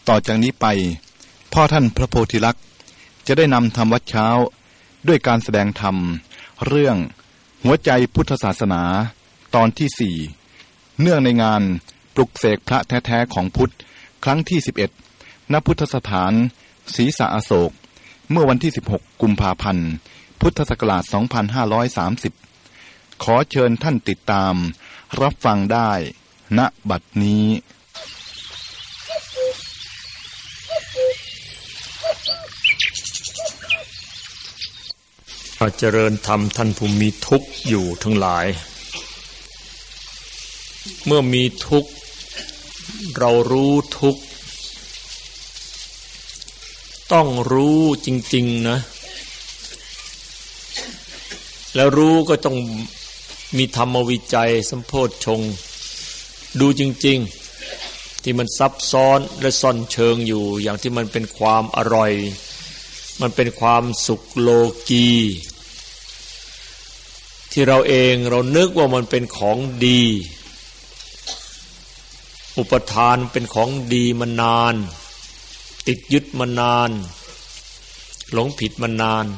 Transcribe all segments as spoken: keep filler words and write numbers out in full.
ต่อจากนี้ไปพ่อท่านพระโพธิลักษณ์จะได้นำธรรมวัดเช้าด้วยการแสดงธรรมเรื่องหัวใจพุทธศาสนาตอนที่สี่เนื่องในงานปลุกเสกพระแท้ๆของพุทธครั้งที่สิบเอ็ดณพุทธสถานศรีสะอโศกเมื่อวันที่สิบหกกุมภาพันธ์พุทธศักราชสองพันห้าร้อยสามสิบขอเชิญท่านติดตามรับฟังได้ณบัดนี้เจริญธรรมท่านผู้มีทุกข์อยู่ทั้งหลายเมื่อมีทุกข์เรารู้ทุกข์ต้องรู้จริงๆนะแล้วรู้ก็ต้องมีธรรมวิจัยสัมโพชฌงค์ดูจริงๆที่มันซับซ้อนและซ่อนเชิงอยู่อย่างที่มันเป็นความอร่อยมันเป็นความสุขโลกีที่เราเองเรานึกว่ามันเป็นของดีอุปทานเป็นของดีมานานติดยึดมานานหลงผิดมานาน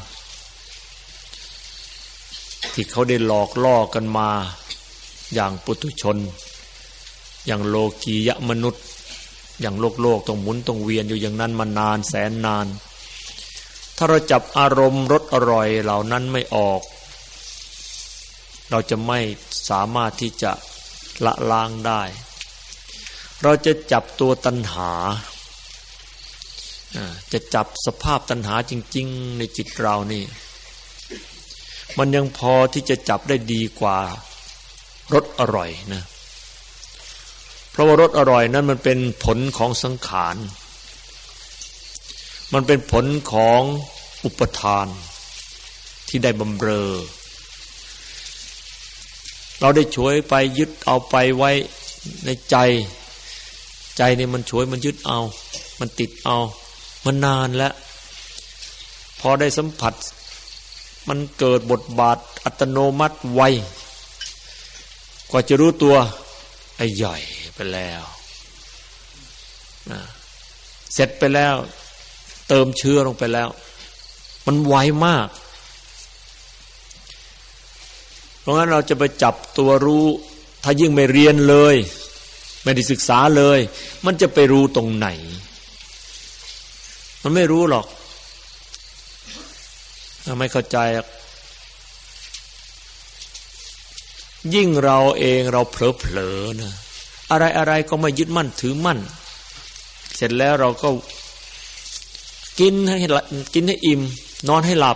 ที่เขาได้หลอกล่อกันมาอย่างปุถุชนอย่างโลกียะมนุษย์อย่างโลกโลกต้องหมุนต้องเวียนอยู่อย่างนั้นมานานแสนนานถ้าเราจับอารมณ์รสอร่อยเหล่านั้นไม่ออกเราจะไม่สามารถที่จะละล้างได้เราจะจับตัวตัณหาจะจับสภาพตัณหาจริงๆในจิตเรานี่มันยังพอที่จะจับได้ดีกว่ารสอร่อยนะเพราะว่ารสอร่อยนั้นมันเป็นผลของสังขารมันเป็นผลของอุปทานที่ได้บำเรอเราได้ฉวยไปยึดเอาไปไว้ในใจใจนี่มันฉวยมันยึดเอามันติดเอามันนานแล้วพอได้สัมผัสมันเกิดบทบาทอัตโนมัติไวกว่าจะรู้ตัวไอ้ใหญ่ไปแล้วเสร็จไปแล้วเติมเชื้อลงไปแล้วมันไวมากเพราะงั้นเราจะไปจับตัวรู้ถ้ายิ่งไม่เรียนเลยไม่ได้ศึกษาเลยมันจะไปรู้ตรงไหนมันไม่รู้หรอกไม่เข้าใจยิ่งเราเองเราเผลอๆนะอะไรๆก็ไม่ยึดมั่นถือมั่นเสร็จแล้วเราก็กินให้กินให้อิ่มนอนให้หลับ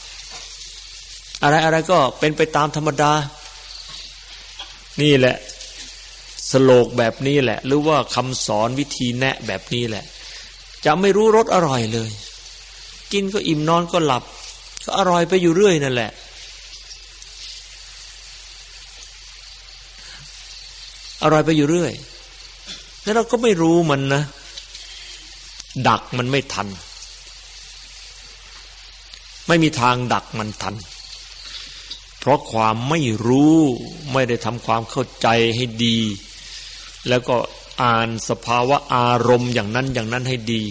อะไรๆก็เป็นไปตามธรรมดานี่แหละสโลกแบบนี้แหละหรือว่าคำสอนวิธีแนะแบบนี้แหละจะไม่รู้รสอร่อยเลยกินก็อิ่มนอนก็หลับก็อร่อยไปอยู่เรื่อยนั่นแหละอร่อยไปอยู่เรื่อยแล้วเราก็ไม่รู้มันนะดักมันไม่ทันไม่มีทางดักมันทันเพราะความไม่รู้ไม่ได้ทำความเข้าใจให้ดีแล้วก็อ่านสภาวะอารมณ์อย่างนั้นอย่างนั้นให้ดี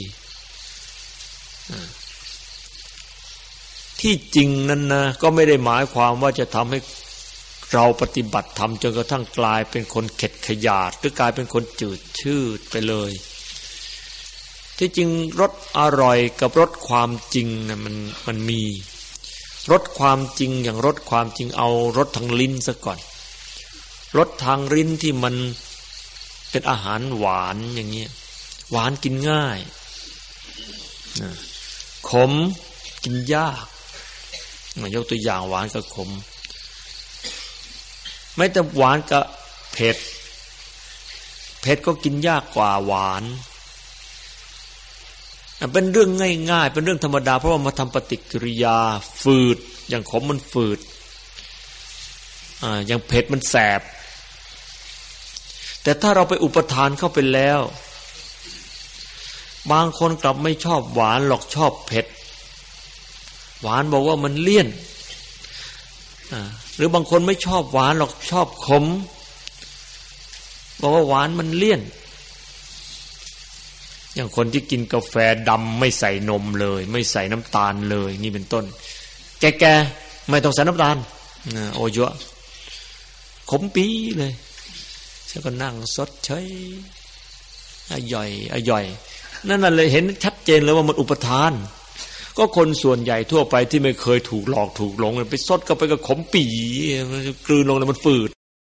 ที่จริงนั้นนะก็ไม่ได้หมายความว่าจะทำให้เราปฏิบัติธรรมจนกระทั่งกลายเป็นคนเข็ดขยาดหรือกลายเป็นคนจืดชืดไปเลยที่จริงรสอร่อยกับรสความจริงนะมันมันมีรสความจริงอย่างรสความจริงเอารสทางลิ้นซะก่อนรสทางลิ้นที่มันเป็นอาหารหวานอย่างเงี้ยหวานกินง่ายขมกินยากยกตัวอย่างหวานกับขมไม่แต่หวานกับเผ็ดเผ็ดก็กินยากกว่าหวานเป็นเรื่องง่ายๆเป็นเรื่องธรรมดาเพราะว่ามาทำปฏิกิริยาฝืดอย่างขมมันฝืดอ่าอย่างเผ็ดมันแสบแต่ถ้าเราไปอุปทานเข้าไปแล้วบางคนกลับไม่ชอบหวานหรอกชอบเผ็ดหวานบอกว่ามันเลี่ยนอ่าหรือบางคนไม่ชอบหวานหรอกชอบขมบอกว่าหวานมันเลี่ยนอย่างคนที่กินกาแฟดำไม่ใส่นมเลยไม่ใส่น้ำตาลเลยนี่เป็นต้นแก่ๆไม่ต้องใส่น้ำตาลโอ้เยอะขมปีเลยฉันก็นั่งสดเฉยอร่อยอร่อยนั่นน่ะเลยเห็นชัดเจนเลยว่ามันอุปทานก็คนส่วนใหญ่ทั่วไปที่ไม่เคยถูกหลอกถูกหลงไปซดก็ไปก็ขมปีกลืนลงแล้วมันฝืด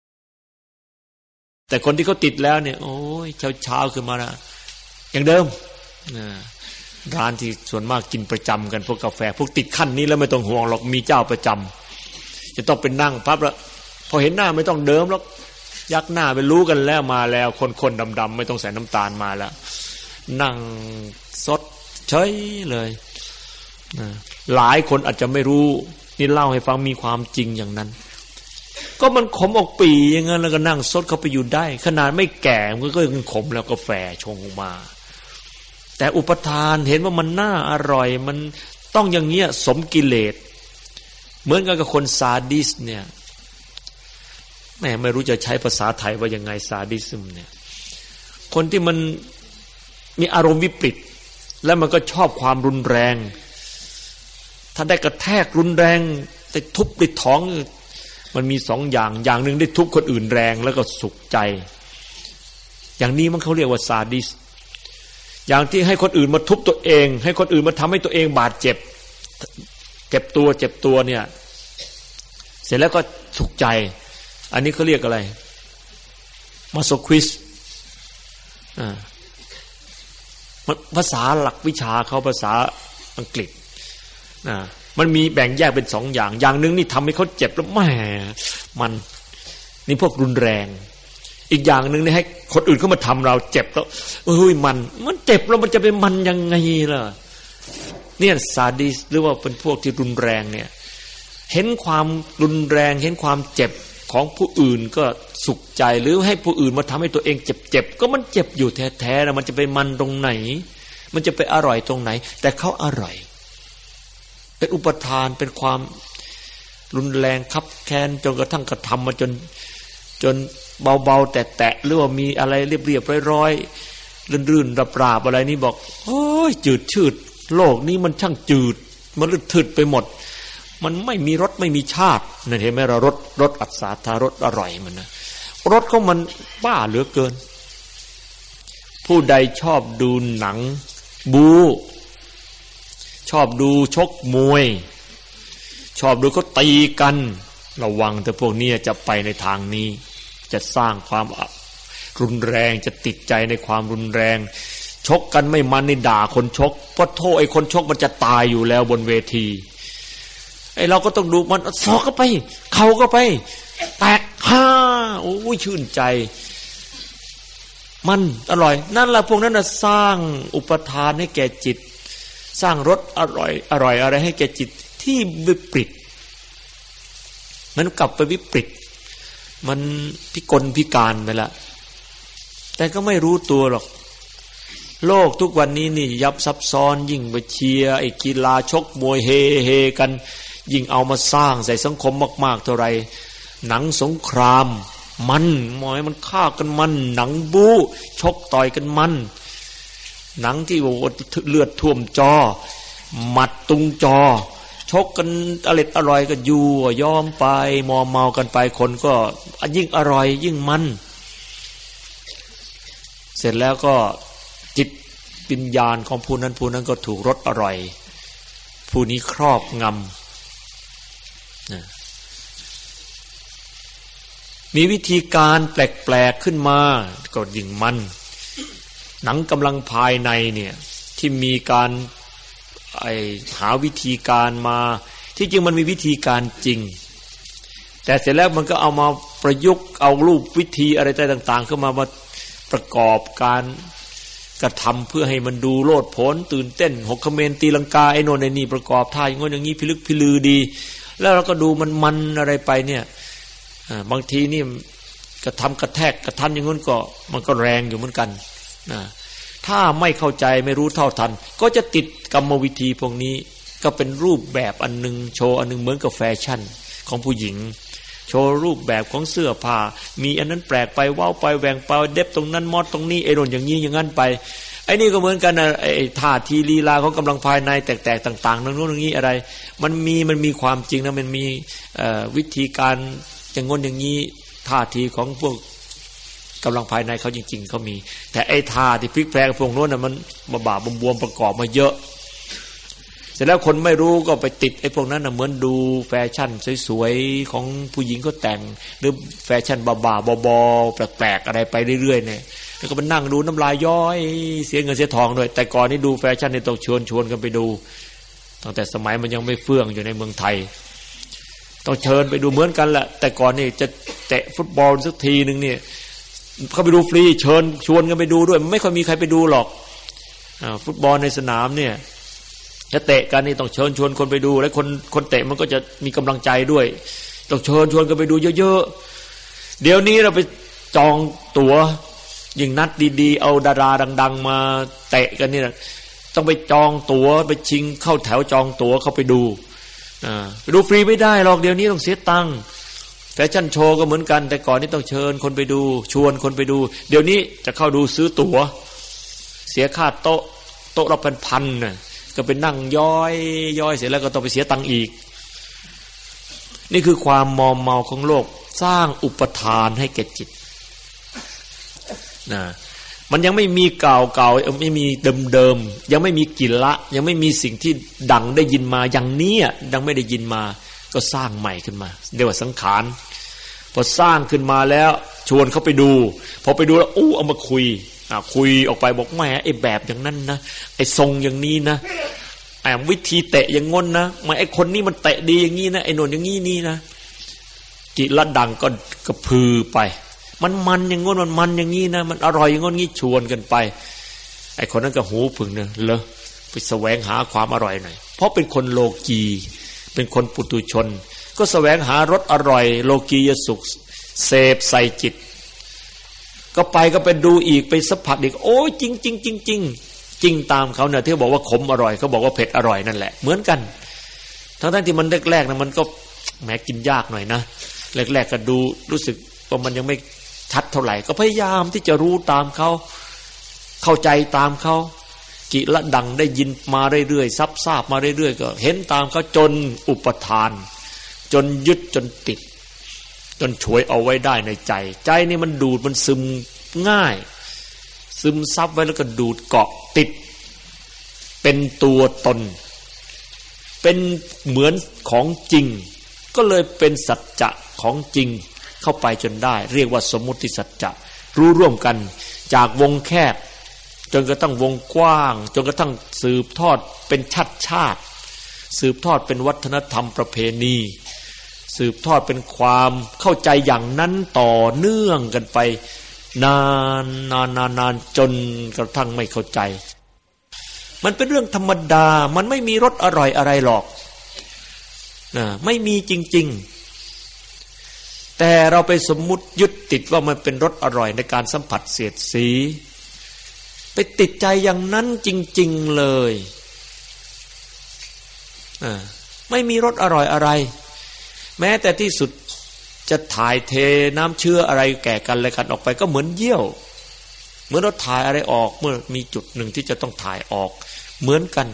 แต่คนที่เขาติดแล้วเนี่ยโอ้ยเช้าๆขึ้นมาละอย่างเดิมร้านที่ส่วนมากกินประจำกันพวกกาแฟพวกติดขั้นนี้แล้วไม่ต้องห่วงหรอกมีเจ้าประจำจะต้องเป็นนั่งปั๊บแล้วพอเห็นหน้าไม่ต้องเดิมแล้วยักหน้าไปรู้กันแล้วมาแล้วคนๆดำๆไม่ต้องใส่น้ำตาลมาแล้วนั่งสดเฉยเลยหลายคนอาจจะไม่รู้นี่เล่าให้ฟังมีความจริงอย่างนั้นก็มันขมออกปีอย่างนั้นแล้วก็นั่งซดเข้าไปอยู่ได้ขนาดไม่แก่มันก็ยังขมแล้วกาแฟชงออกมาแต่อุปทานเห็นว่ามันน่าอร่อยมันต้องอย่างเงี้ยสมกิเลสเหมือนกันกับคนซาดิสเนี่ยแม่ไม่รู้จะใช้ภาษาไทยว่ายังไงซาดิซึมเนี่ยคนที่มันมีอารมณ์วิปริตแล้วมันก็ชอบความรุนแรงถ้าได้กระแทกรุนแรงแต่ทุบด้วยท้องมันมีสองอย่างอย่างหนึ่งได้ทุบคนอื่นแรงแล้วก็สุขใจอย่างนี้มันเขาเรียกว่าซาดิสอย่างที่ให้คนอื่นมาทุบตัวเองให้คนอื่นมาทำให้ตัวเองบาดเจ็บเจ็บตัวเจ็บตัวเนี่ยเสร็จแล้วก็สุขใจอันนี้เขาเรียกอะไรมาโซควิสอ่าภาษาหลักวิชาเขาภาษาอังกฤษอ่ามันมีแบ่งแยกเป็นสองอย่างอย่างหนึ่งนี่ทำให้เขาเจ็บแล้วแหมมันนี่พวกรุนแรงอีกอย่างหนึ่งนี่ให้คนอื่นเขามาทำเราเจ็บแล้วเอ้ยมันมันเจ็บแล้วมันจะเป็นมันยังไงล่ะเนี่ยซาดิสหรือว่าเป็นพวกที่รุนแรงเนี่ยเห็นความรุนแรงเห็นความเจ็บของผู้อื่นก็สุขใจหรือให้ผู้อื่นมาทำให้ตัวเองเจ็บๆก็มันเจ็บอยู่แท้ๆนะมันจะไปมันตรงไหนมันจะไปอร่อยตรงไหนแต่เขาอร่อยเป็นอุปทานเป็นความรุนแรงคับแค้นจนกระทั่งกระทำมาจนจนเบาๆแตะๆหรือว่ามีอะไรเรียบๆร้อยๆรื่นๆราบๆอะไรนี่บอกโอ้ยจืดชืดโลกนี้มันช่างจืดมันลืดถึดไปหมดมันไม่มีรสไม่มีชาตินั่นเห็นไหมเรารสรสอัศธารสอร่อยมันนะรสของมันบ้าเหลือเกินผู้ใดชอบดูหนังบูชอบดูชกมวยชอบดูเขาตีกันระวังแต่พวกนี้จะไปในทางนี้จะสร้างความรุนแรงจะติดใจในความรุนแรงชกกันไม่มันนี่ด่าคนชกเพราะโทษไอ้คนชกมันจะตายอยู่แล้วบนเวทีไอ้เราก็ต้องดูมันซอกเข้าไปเข่าเข้าไปแตกฮ่าโอ้ยชื่นใจมันอร่อยนั่นแหละพวกนั้นน่ะสร้างอุปทานให้แก่จิตสร้างรสอร่อยอร่อยอะไรให้แก่จิตที่วิปริตมันกลับไปวิปริตมันพิกลพิการไปละแต่ก็ไม่รู้ตัวหรอกโลกทุกวันนี้นี่ยับซับซ้อนยิ่งไปเชียร์ไอ้กีฬาชกมวยเฮเฮกันยิ่งเอามาสร้างใส่สังคมมากๆเท่าไรหนังสงครามมันหมอยมันฆ่ากันมันหนังบู๊ชกต่อยกันมันหนังที่เลือดท่วมจอหมัดตุงจอชกกันอร่อยอร่อยกันอยู่ยอมไปมอมเมากันไปคนก็ยิ่งอร่อยยิ่งมันเสร็จแล้วก็จิตวิญญาณของผู้นั้นผู้นั้นก็ถูกรสอร่อยผู้นี้ครอบงำมีวิธีการแปลกๆขึ้นมาก็ยิ่งมันหนังกำลังภายในเนี่ยที่มีการไอหาวิธีการมาที่จริงมันมีวิธีการจริงแต่เสร็จแล้วมันก็เอามาประยุกต์เอารูปวิธีอะไรต่างๆเข้ามามาประกอบการกระทำเพื่อให้มันดูโลดโผนตื่นเต้นหกเขมรตีลังกาไอ้โน่นไอ้นี่ประกอบท่าอย่างงี้อย่างนี้พิลึกพิลือดีแล้วเราก็ดูมันมันอะไรไปเนี่ยบางทีนี่กระทำกระแทกกระทันอย่างงี้ก็มันก็แรงอยู่เหมือนกันนะถ้าไม่เข้าใจไม่รู้เท่าทันก็จะติดกรรมวิธีพวกนี้ก็เป็นรูปแบบอันนึงโชว์อันนึงเหมือนกับแฟชั่นของผู้หญิงโชว์รูปแบบของเสื้อผ้ามีอันนั้นแปลกไปว้าวไปแหว่งไปเด็บตรงนั้นมอดตรงนี้ไอ้โน่นอย่างนี้อย่างนั้นไปไอ้นี่ก็เหมือนกันนะไอ้ท่าทีลีลาของกำลังภายในแตกๆต่างๆนั่นนู่นนี่อะไรมันมีมันมีความจริงนะมันมีวิธีการอย่างง้นอย่างนี้ท่าทีของพวกกำลังภายในเขาจริงๆเขามีแต่ไอ้ท่าที่พลิกแพลงพวกโน้นน่ะมันบาๆบวมๆประกอบมาเยอะเสร็จแล้วคนไม่รู้ก็ไปติดไอ้พวกนั้นน่ะเหมือนดูแฟชั่นสวยๆของผู้หญิงก็แต่งหรือแฟชั่นบ้าๆบอๆแปลกๆอะไรไปเรื่อยๆเนี่ยแล้วก็มานั่งดูน้ำลายย้อยเสียเงินเสียทองด้วยแต่ก่อนนี่ดูแฟชั่นนี่ต้องชวนชวนกันไปดูตั้งแต่สมัยมันยังไม่เฟื่องอยู่ในเมืองไทยต้องเชิญไปดูเหมือนกันแหละแต่ก่อนนี่จะเตะฟุตบอลสักทีนึงเนี่ยเขาไปดูฟรีเชิญชวนกันไปดูด้วยไม่ค่อยมีใครไปดูหรอกอ่าฟุตบอลในสนามเนี่ยจะเตะกันนี่ต้องเชิญชวนคนไปดูแล้วคนคนเตะมันก็จะมีกำลังใจด้วยต้องเชิญชวนกันไปดูเยอะๆเดี๋ยวนี้เราไปจองตั๋วยิ่งนัดดีๆเอาดาราดังๆมาเตะกันนี่ต้องไปจองตั๋วไปชิงเข้าแถวจองตั๋วเข้าไปดูอ่าไปดูฟรีไม่ได้หรอกเดี๋ยวนี้ต้องเสียตังค์แฟชั่นโชว์ก็เหมือนกันแต่ก่อนนี่ต้องเชิญคนไปดูชวนคนไปดูเดี๋ยวนี้จะเข้าดูซื้อตั๋วเสียค่าโต๊ะโต๊ะละเป็นพันน่ะก็ไปนั่งย้อยย้อยเสร็จแล้วก็ต้องไปเสียตังค์อีกนี่คือความมอมเมาของโลกสร้างอุปทานให้แก่จิตนะมันยังไม่มีเก่าเก่าไม่มีเดิมเดิมยังไม่มีกิละยังไม่มีสิ่งที่ดังได้ยินมาอย่างนี้ดังไม่ได้ยินมาก็สร้างใหม่ขึ้นมาเรียกว่าสังขารพอสร้างขึ้นมาแล้วชวนเขาไปดูพอไปดูแล้วอู้เอามาคุยอ่ะคุยออกไปบอกแหมไอ้แบบอย่างนั้นนะไอ้ทรงอย่างนี้นะไอ้วิธีเตะอย่างง้นนะมาไอ้คนนี้มันเตะดีอย่างนี้นะไอ้โน่นอย่างนี้นี่นะกิละดังก็กระพือไปมันมันอย่างง้นมันมันอย่างนี้นะมันอร่อยอย่างง้นงี้ชวนกันไปไอ้คนนั้นก็หูผึ่งเนี่ยเลอะไปแสวงหาความอร่อยหน่อยเพราะเป็นคนโลกีเป็นคนปุถุชนก็แสวงหารสอร่อยโลกียสุขเสพใส่จิตก็ไปก็ไปดูอีกไปสัมผัสอีกโอ้ยจริงจริงจริงจริงจริงตามเขาเนี่ยที่บอกว่าขมอร่อยเขาบอกว่าเผ็ดอร่อยนั่นแหละเหมือนกันทั้งทั้งที่มันแรกๆนะมันก็แหมกินยากหน่อยนะแรกๆก็ดูรู้สึกว่ามันยังไม่ชัดเท่าไหร่ก็พยายามที่จะรู้ตามเขาเข้าใจตามเขากิละดังได้ยินมาเรื่อยๆซับซาบมาเรื่อยๆก็เห็นตามเขาจนอุปทานจนยึดจนติดจนฉวยเอาไว้ได้ในใจใจนี่มันดูดมันซึมง่ายซึมซับไว้แล้วก็ดูดเกาะติดเป็นตัวตนเป็นเหมือนของจริงก็เลยเป็นสัจจะของจริงเข้าไปจนได้เรียกว่าสมมุติสัจจะรู้ร่วมกันจากวงแคบจนกระทั่งวงกว้างจนกระทั่งสืบทอดเป็นชาติชาติสืบทอดเป็นวัฒนธรรมประเพณีสืบทอดเป็นความเข้าใจอย่างนั้นต่อเนื่องกันไปนานนานนานนานจนกระทั่งไม่เข้าใจมันเป็นเรื่องธรรมดามันไม่มีรสอร่อยอะไรหรอกนะไม่มีจริงๆแต่เราไปสมมุติยึดติดว่ามันเป็นรสอร่อยในการสัมผัสเสียดสีไปติดใจอย่างนั้นจริงๆเลยอ่าไม่มีรสอร่อยอะไรแม้แต่ที่สุดจะถ่ายเทน้ำเชื้ออะไรแก่กันอะไรกันออกไปก็เหมือนเยี่ยวเหมือนเราถ่ายอะไรออกเมื่อมีจุดหนึ่งที่จะต้องถ่ายออกเหมือนกัน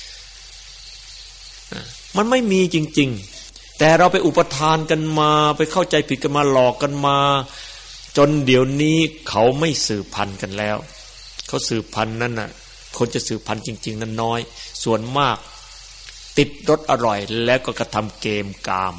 มันไม่มีจริงๆแต่เราไปอุปทานกันมาไปเข้าใจผิดกันมาหลอกกันมาจนเดี๋ยวนี้เขาไม่สืบพันธุ์กันแล้วเขาสืบพันธุ์นั่นน่ะคนจะสืบพันธุ์จริงๆนั้นน้อยส่วนมากติดรสอร่อยแล้วก็กระทำเกมกาม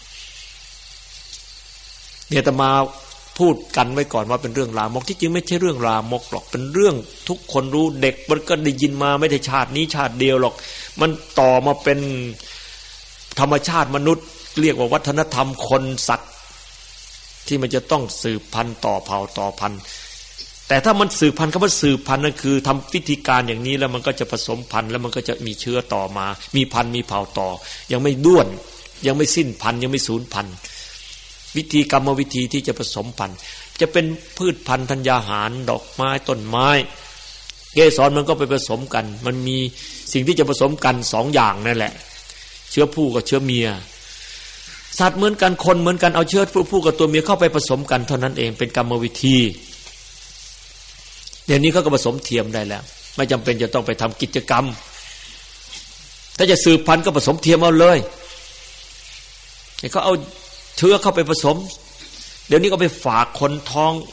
เนี่ยอาตมาพูดกันไว้ก่อนว่าเป็นเรื่องลามกที่จริงไม่ใช่เรื่องลามกหรอกเป็นเรื่องทุกคนรู้เด็กมันก็ได้ยินมาไม่ได้ชาตินี้ชาติเดียวหรอกมันต่อมาเป็นธรรมชาติมนุษย์เรียกว่าวัฒนธรรมคนสัตว์ที่มันจะต้องสืบพันธุ์ต่อเผ่าต่อพันธุ์แต่ถ้ามันสืบพันธุ์คำว่าสืบพันธุ์นั่นคือทำวิธีการอย่างนี้แล้วมันก็จะผสมพันธุ์แล้วมันก็จะมีเชื้อต่อมามีพันธุ์มีเผ่าต่อยังไม่ด้วนยังไม่สิ้นพันธุ์ยังไม่สูญพันธุ์วิธีกรรมวิธีที่จะผสมพันธุ์จะเป็นพืชพันธุ์ธัญญาหารดอกไม้ต้นไม้เกสรมันก็ไปผสมกันมันมีสิ่งที่จะผสมกันสองอย่างนั่นแหละเชื้อผู้กับเชื้อเมียสัตว์เหมือนกันคนเหมือนกันเอาเชื้อผู้กับตัวเมียเข้าไปผสมกันเท่านั้นเองเป็นกรรมวิธีเดี๋ยวนี้เขาก็ผสมเทียมได้แล้วไม่จำเป็นจะต้องไปทำกิจกรรมถ้าจะสืบพันธุ์ก็ผสมเทียมเอาเลยให้เขาเอาเชื้อเข้าไปผสมเดี๋ยวนี้ก็ไปฝากคนท้อง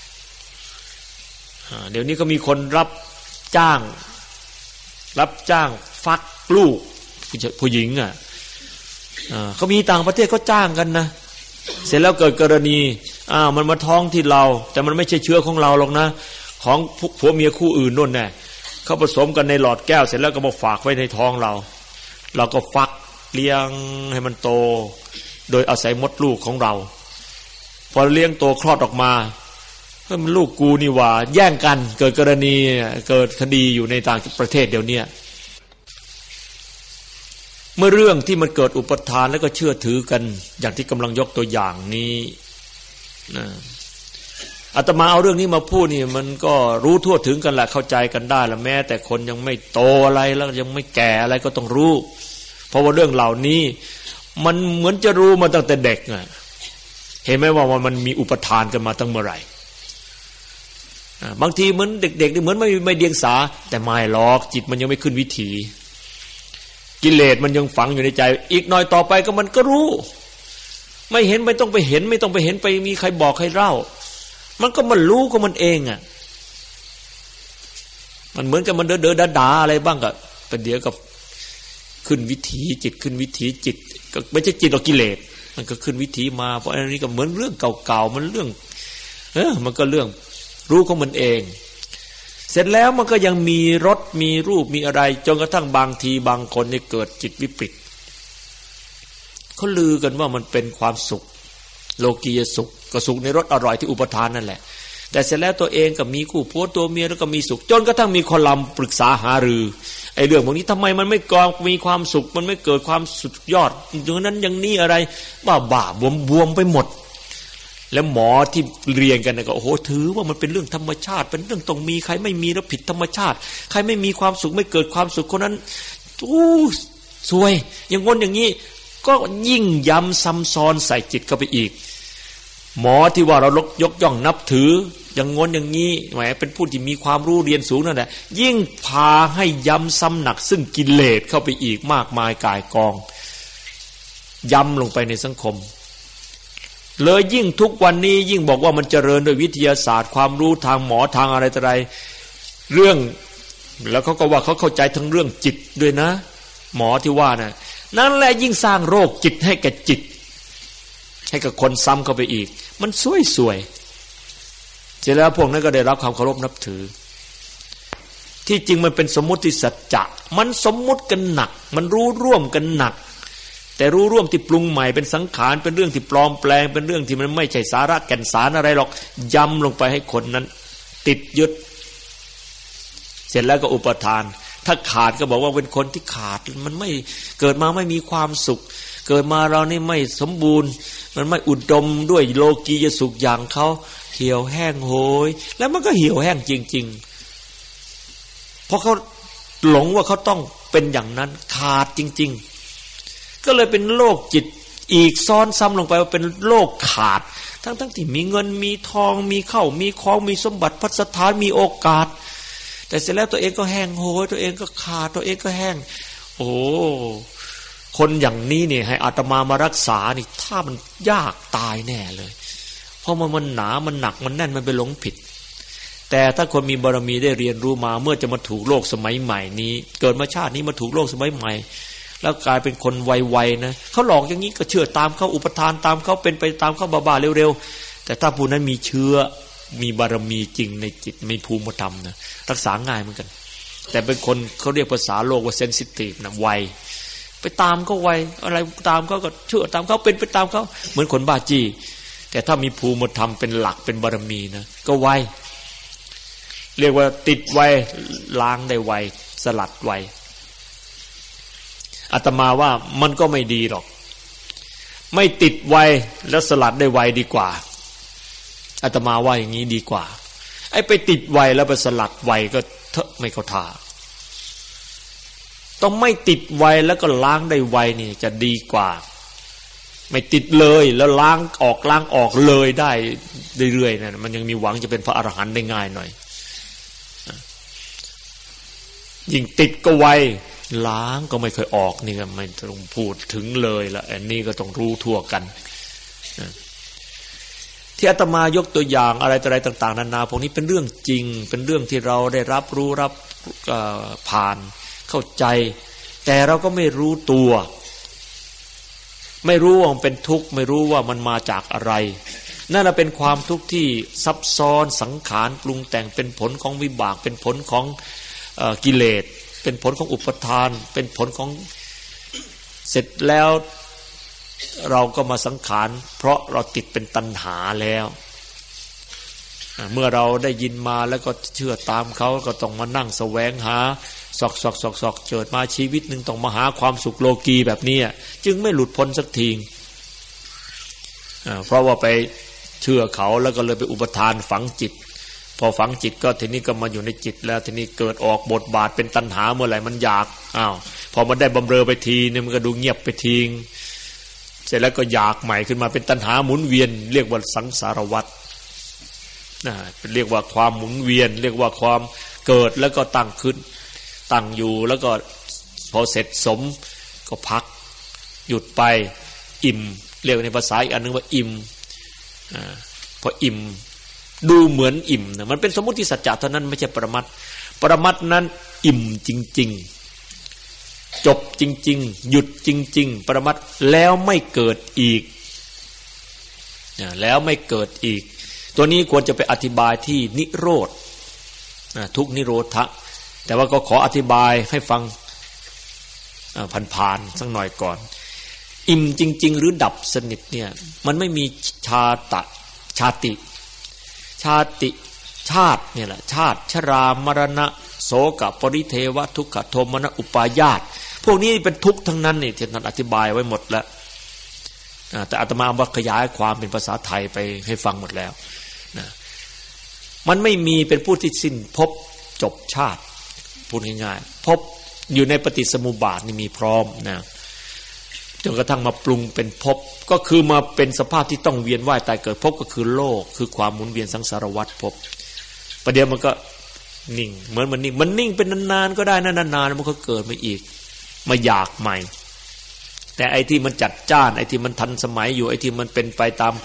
เดี๋ยวนี้ก็มีคนรับจ้างรับจ้างฟักลูกผู้หญิงอ่ะเขามีต่างประเทศเขาจ้างกันนะเสร็จแล้วเกิดกรณีอ่ามันมาท้องที่เราแต่มันไม่ใช่เชื้อของเราหรอกนะของผัวเมียคู่อื่นนู่นแน่เขาผสมกันในหลอดแก้วเสร็จแล้วก็มาฝากไว้ในท้องเราเราก็ฟักเลี้ยงให้มันโตโดยอาศัยมดลูกของเราพอเลี้ยงโตคลอดออกมาเฮ้ยมันลูกกูนี่หว่าแย่งกันเกิดกรณีเกิดคดีอยู่ในต่างประเทศเดี๋ยวนี้เมื่อเรื่องที่มันเกิดอุปทานแล้วก็เชื่อถือกันอย่างที่กำลังยกตัวอย่างนี้นะอาตมาเอาเรื่องนี้มาพูดนี่มันก็รู้ทั่วถึงกันแหละเข้าใจกันได้ละแม้แต่คนยังไม่โตอะไรแล้วยังไม่แก่อะไรก็ต้องรู้เพราะว่าเรื่องเหล่านี้มันเหมือนจะรู้มาตั้งแต่เด็กอ่ะเห็นไหมว่ามันมีอุปทานกันมาตั้งเมื่อไหร่บางทีเหมือนเด็กๆนี่เหมือนไม่ไม่เดียงสาแต่ไม่หรอกจิตมันยังไม่ขึ้นวิถีกิเลสมันยังฝังอยู่ในใจอีกหน่อยต่อไปก็มันก็รู้ไม่เห็นไม่ต้องไปเห็นไม่ต้องไปเห็นไปมีใครบอกใครเล่ามันก็มันรู้ของมันเองอ่ะมันเหมือนกับมันเด้อๆด่าๆอะไรบ้างก็แต่เดี๋ยวกับขึ้นวิถีจิตขึ้นวิถีจิตก็ไม่ใช่จิตหรอกกิเลสมันก็ขึ้นวิถีมาเพราะอันนี้ก็เหมือนเรื่องเก่าๆมันเรื่องเออมันก็เรื่องรู้ของมันเองเสร็จแล้วมันก็ยังมีรสมีรูปมีอะไรจนกระทั่งบางทีบางคนเนี่ยเกิดจิตวิปริตเขาลือกันว่ามันเป็นความสุขโลกียสุขก็สุขในรสอร่อยที่อุปทานนั่นแหละแต่เสร็จแล้วตัวเองก็มีคู่ผัวตัวเมียแล้วก็มีสุขจนกระทั่งมีคนลำปรึกษาหารือไอ้เรื่องพวกนี้ทำไมมันไม่กองมีความสุขมันไม่เกิดความสุดยอดอย่างนั้นอย่างนี้อะไรบ้าบ้าบวมบวมไปหมดแล้วหมอที่เรียนกันก็โอ้โหถือว่ามันเป็นเรื่องธรรมชาติเป็นเรื่องต้องมีใครไม่มีแล้วผิดธรรมชาติใครไม่มีความสุขไม่เกิดความสุขคนนั้นอู้ซวยอย่างงนอย่างนี้ก็ยิ่งย้ำซ้ำซ้อนใส่จิตเข้าไปอีกหมอที่ว่าเรายกย่องนับถืออย่างงนอย่างนี้แหมเป็นผู้ที่มีความรู้เรียนสูงนั่นแหละยิ่งพาให้ย้ำซ้ำหนักซึ่งกิเลสเข้าไปอีกมากมายก่ายกองย้ำลงไปในสังคมเลยยิ่งทุกวันนี้ยิ่งบอกว่ามันเจริญด้วยวิทยาศาสตร์ความรู้ทางหมอทางอะไรต่ออะไรเรื่องแล้วเขาก็ว่าเขาเข้าใจทั้งเรื่องจิตด้วยนะหมอที่ว่านะนั่นแหละยิ่งสร้างโรคจิตให้แก่จิตให้กับคนซ้ำเข้าไปอีกมันซวยซวยเสร็จแล้วพวกนั้นก็ได้รับความเคารพนับถือที่จริงมันเป็นสมมุติสัจจะมันสมมุติกันหนักมันรู้ร่วมกันหนักแต่รู้ร่วมที่ปรุงใหม่เป็นสังขารเป็นเรื่องที่ปลอมแปลงเป็นเรื่องที่มันไม่ใช่สาระแก่นสารอะไรหรอกย้ำลงไปให้คนนั้นติดยึดเสร็จแล้วก็อุปทานถ้าขาดก็บอกว่าเป็นคนที่ขาดมันไม่เกิดมาไม่มีความสุขเกิดมาเรานี่ไม่สมบูรณ์มันไม่อุดมด้วยโลกียสุขอย่างเขาเหี่ยวแห้งโหยแล้วมันก็เหี่ยวแห้งจริงๆเพราะเขาหลงว่าเขาต้องเป็นอย่างนั้นขาดจริงๆก็เลยเป็นโรคจิตอีกซ้อนซ้ำลงไปว่าเป็นโรคขาดทั้งๆที่มีเงินมีทองมีเข้ามีของมีสมบัติพัสถานมีโอกาสแต่เสร็จแล้วตัวเองก็แห้งโหยตัวเองก็ขาดตัวเองก็แห้งโอ้คนอย่างนี้เนี่ยให้อาตมามารักษานี่ถ้ามันยากตายแน่เลยเพราะมันมันหนามันหนักมันแน่นมันไปหลงผิดแต่ถ้าคนมีบารมีได้เรียนรู้มาเมื่อจะมาถูกโลกสมัยใหม่นี้เกิดมาชาตินี้มาถูกโลกสมัยใหม่แล้วกลายเป็นคนไวๆนะเขาหลอกอย่างนี้ก็เชื่อตามเขาอุปทานตามเขาเป็นไปตามเขาบ้าๆเร็วๆแต่ถ้าผู้นั้นมีเชื้อมีบารมีจริงในจิตมีภูมิธรรมนะรักษาง่ายเหมือนกันแต่เป็นคนเขาเรียกภาษาโลกว่าเซนซิทีฟนะไวไปตามเขาไวอะไรตามเขาก็เชื่อตามเขาเป็นไปตามเขาเหมือนคนบ้าจี้แต่ถ้ามีภูมิธรรมเป็นหลักเป็นบารมีนะก็ไวเรียกว่าติดไวล้างได้ไวสลัดไวอาตมาว่ามันก็ไม่ดีหรอกไม่ติดไวแล้วสลัดได้ไวดีกว่าอาตมาว่าอย่างนี้ดีกว่าไอ้ไปติดไวแล้วไปสลัดไวก็เถอะไม่เข้าท่าต้องไม่ติดไวแล้วก็ล้างได้ไวนี่จะดีกว่าไม่ติดเลยแล้วล้างออกล้างออกเลยได้เรื่อยๆนะมันยังมีหวังจะเป็นพระอรหันต์ได้ง่ายหน่อยยิ่งติดก็ไวล้างก็ไม่เคยออกนี่ก็ไม่ต้องพูดถึงเลยละอันนี้ก็ต้องรู้ทั่วกันที่อาตมายกตัวอย่างอะไรต่ออะไรต่างๆนานาพวกนี้เป็นเรื่องจริงเป็นเรื่องที่เราได้รับรู้รับผ่านเข้าใจแต่เราก็ไม่รู้ตัวไม่รู้ว่ามันเป็นทุกข์ไม่รู้ว่ามันมาจากอะไรนั่นแหละเป็นความทุกข์ที่ซับซ้อนสังขารปรุงแต่งเป็นผลของวิบากเป็นผลของเอ่อกิเลสเป็นผลของอุปทานเป็นผลของเสร็จแล้วเราก็มาสังขารเพราะเราติดเป็นตัณหาแล้วเมื่อเราได้ยินมาแล้วก็เชื่อตามเขาก็ต้องมานั่งแสวงหาสอกสอกสอกสอกเกิดมาชีวิตหนึ่งต้องมาหาความสุขโลกีแบบนี้จึงไม่หลุดพ้นสักทีเพราะว่าไปเชื่อเขาแล้วก็เลยไปอุปทานฝังจิตพอฝังจิตก็ทีนี้ก็มาอยู่ในจิตแล้วทีนี้เกิดออกบทบาทเป็นตัณหาเมื่อไหร่มันอยากอ้าวพอมันได้บำเรอไปทีเนี่ยมันก็ดูเงียบไปทีเสร็จแล้วก็อยากใหม่ขึ้นมาเป็นตัณหาหมุนเวียนเรียกว่าสังสารวัฏนะเรียกว่าความหมุนเวียนเรียกว่าความเกิดแล้วก็ตั้งขึ้นตั้งอยู่แล้วก็พอเสร็จสมก็พักหยุดไปอิ่มเรียกในภาษาอีกอันนึงว่าอิ่มอ่าพออิ่มดูเหมือนอิ่มนะมันเป็นสมมุติสัจจะเท่านั้นไม่ใช่ปรมัตถ์ปรมัตถ์นั้นอิ่มจริงๆจบจริงๆหยุดจริงๆปรมัตถ์แล้วไม่เกิดอีกแล้วไม่เกิดอีกตัวนี้ควรจะไปอธิบายที่นิโรธทุกนิโรธะแต่ว่าก็ขออธิบายให้ฟังผ่านๆสักหน่อยก่อนอิ่มจริงๆหรือดับสนิทเนี่ยมันไม่มีชาตะชาติชาติชาติเนี่ยแหละชาติชรามรณะโสกปริเทวทุกขโทมนัสอุปาญาตพวกนี้เป็นทุกข์ทั้งนั้นนี่ที่ท่านอธิบายไว้หมดแล้วแต่อาตมาว่าขยายความเป็นภาษาไทยไปให้ฟังหมดแล้วนะมันไม่มีเป็นผู้ที่สิ้นภพจบชาติพูดง่ายๆภพอยู่ในปฏิสมุปบาทนี่มีพร้อมนะจนกระทั่งมาปรุงเป็นภพก็คือมาเป็นสภาพที่ต้องเวียนว่ายตายเกิดภพก็คือโลกคือความหมุนเวียนสังสารวัฏภพประเดี๋ยวมันก็นิ่งเหมือนมันนิ่งมันนิ่งเป็นนานๆก็ได้นะนานๆมันก็เกิดมาอีกมาอยากใหม่แต่ไอ้ที่มันจัดจ้านไอ้ที่มันทันสมัยอยู่ไอ้ที่มันเป็นไปตาม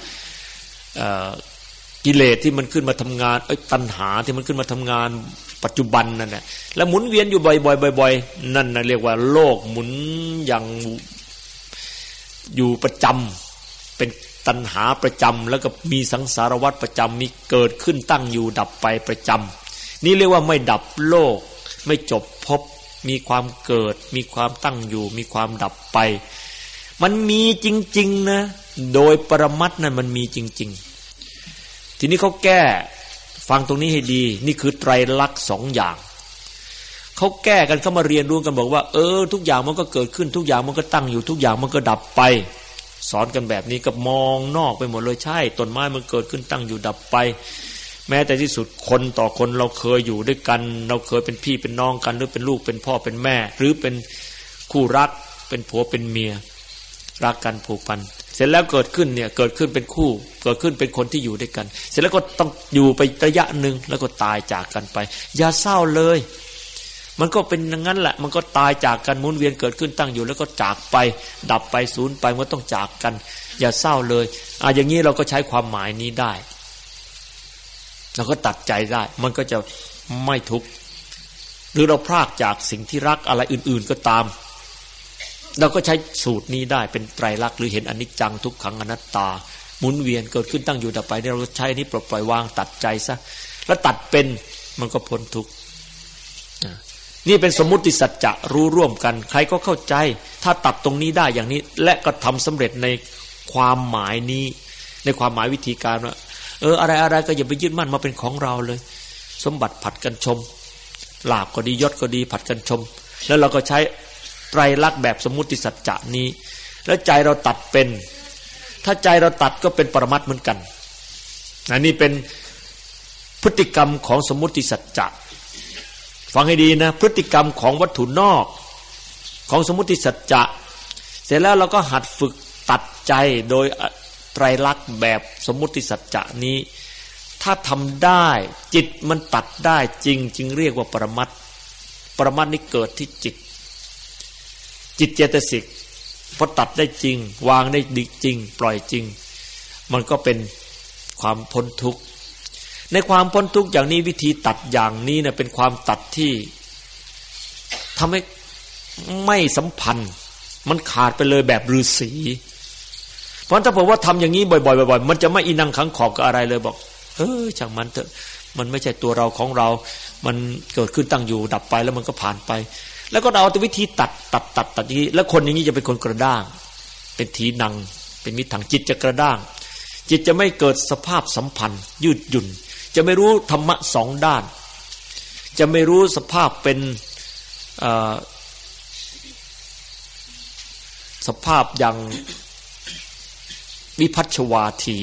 กิเลสที่มันขึ้นมาทำงานไอ้ตัณหาที่มันขึ้นมาทำงานปัจจุบันนั่นแหละแล้วหมุนเวียนอยู่บ่อยๆบ่อยๆนั่นน่ะเรียกว่าโลกหมุนอย่างอยู่ประจำเป็นตัณหาประจำแล้วก็มีสังสารวัฏประจำมีเกิดขึ้นตั้งอยู่ดับไปประจำนี่เรียกว่าไม่ดับโลกไม่จบภพมีความเกิดมีความตั้งอยู่มีความดับไปมันมีจริงๆนะโดยปรมัตถ์นั้นมันมีจริงๆทีนี้เขาแก้ฟังตรงนี้ให้ดีนี่คือไตรลักษณ์สองอย่างเขาแก้กันเขามาเรียนรู้กันบอกว่าเออทุกอย่างมันก็เกิดขึ้นทุกอย่างมันก็ตั้งอยู่ทุกอย่างมันก็ดับไปสอนกันแบบนี้ก็มองนอกไปหมดเลยใช่ต้นไม้มันเกิดขึ้นตั้งอยู่ดับไปแม้แต่ที่สุดคนต่อคนเราเคยอยู่ด้วยกันเราเคยเป็นพี่เป็นน้องกันหรือเป็นลูกเป็นพ่อเป็นแม่หรือเป็นคู่รักเป็นผัวเป็นเมียรักกันผูกพันเสร็จแล้วเกิดขึ้นเนี่ยเกิดขึ้นเป็นคู่เกิดขึ้นเป็นคนที่อยู่ด้วยกันเสร็จแล้วก็ต้องอยู่ไประยะนึงแล้วก็ตายจากกันไปอย่าเศร้าเลยมันก็เป็นอย่างนั้นแหละมันก็ตายจากกันหมุนเวียนเกิดขึ้นตั้งอยู่แล้วก็จากไปดับไปสูญไปมันต้องจากกันอย่าเศร้าเลยอ่ะอย่างนี้เราก็ใช้ความหมายนี้ได้เราก็ตัดใจได้มันก็จะไม่ทุกข์หรือเราพรากจากสิ่งที่รักอะไรอื่นๆก็ตามเราก็ใช้สูตรนี้ได้เป็นไตรลักษณ์หรือเห็นอนิจจังทุกขังอนัตตาหมุนเวียนเกิดขึ้นตั้งอยู่ดับไปเราใช้นี้ปลดปล่อยวางตัดใจซะแล้วตัดเป็นมันก็พ้นทุกข์นี่เป็นสมมุติสัจจะรู้ร่วมกันใครก็เข้าใจถ้าตัดตรงนี้ได้อย่างนี้และก็ทำสำเร็จในความหมายนี้ในความหมายวิธีการว่าเอออะไรอะไรก็อย่าไปยึดมั่นมาเป็นของเราเลยสมบัติผัดกันชมลาภก็ดียศก็ดีผัดกันชมแล้วเราก็ใช้ไตรลักษณ์แบบสมมุติสัจจะนี้แล้วใจเราตัดเป็นถ้าใจเราตัดก็เป็นปรมัตถ์เหมือนกันอันนี้เป็นพฤติกรรมของสมมุติสัจจะฟังให้ดีนะพฤติกรรมของวัตถุนอกของสมมุติสัจจะเสร็จแล้วเราก็หัดฝึกตัดใจโดยไตรลักษณ์แบบสมมุติสัจจะนี้ถ้าทำได้จิตมันตัดได้จริงจึงเรียกว่าปรมัตถ์ปรมัตถ์นี่เกิดที่จิตจิตเจตสิกพอตัดได้จริงวางได้ดิจริงปล่อยจริงมันก็เป็นความพ้นทุกข์ในความพ้นทุกข์อย่างนี้วิธีตัดอย่างนี้เนี่ยเป็นความตัดที่ทำให้ไม่สัมพันธ์มันขาดไปเลยแบบฤาษีเพราะถ้าบอกว่าทำอย่างนี้บ่อยๆบ่อยๆมันจะไม่อีนังขังขอบกับอะไรเลยบอกเออช่างมันเถอะมันไม่ใช่ตัวเราของเรามันเกิดขึ้นตั้งอยู่ดับไปแล้วมันก็ผ่านไปแล้วก็เอาแต่วิธีตัดตัดตัดตัดอย่างนี้แล้วคนอย่างนี้จะเป็นคนกระด้างเป็นทีนังเป็นมิตรถังจิตจะกระด้างจิตจะไม่เกิดสภาพสัมพันธ์ยืดหยุ่นจะไม่รู้ธรรมะสองด้านจะไม่รู้สภาพเป็นสภาพอย่างวิพัชวาที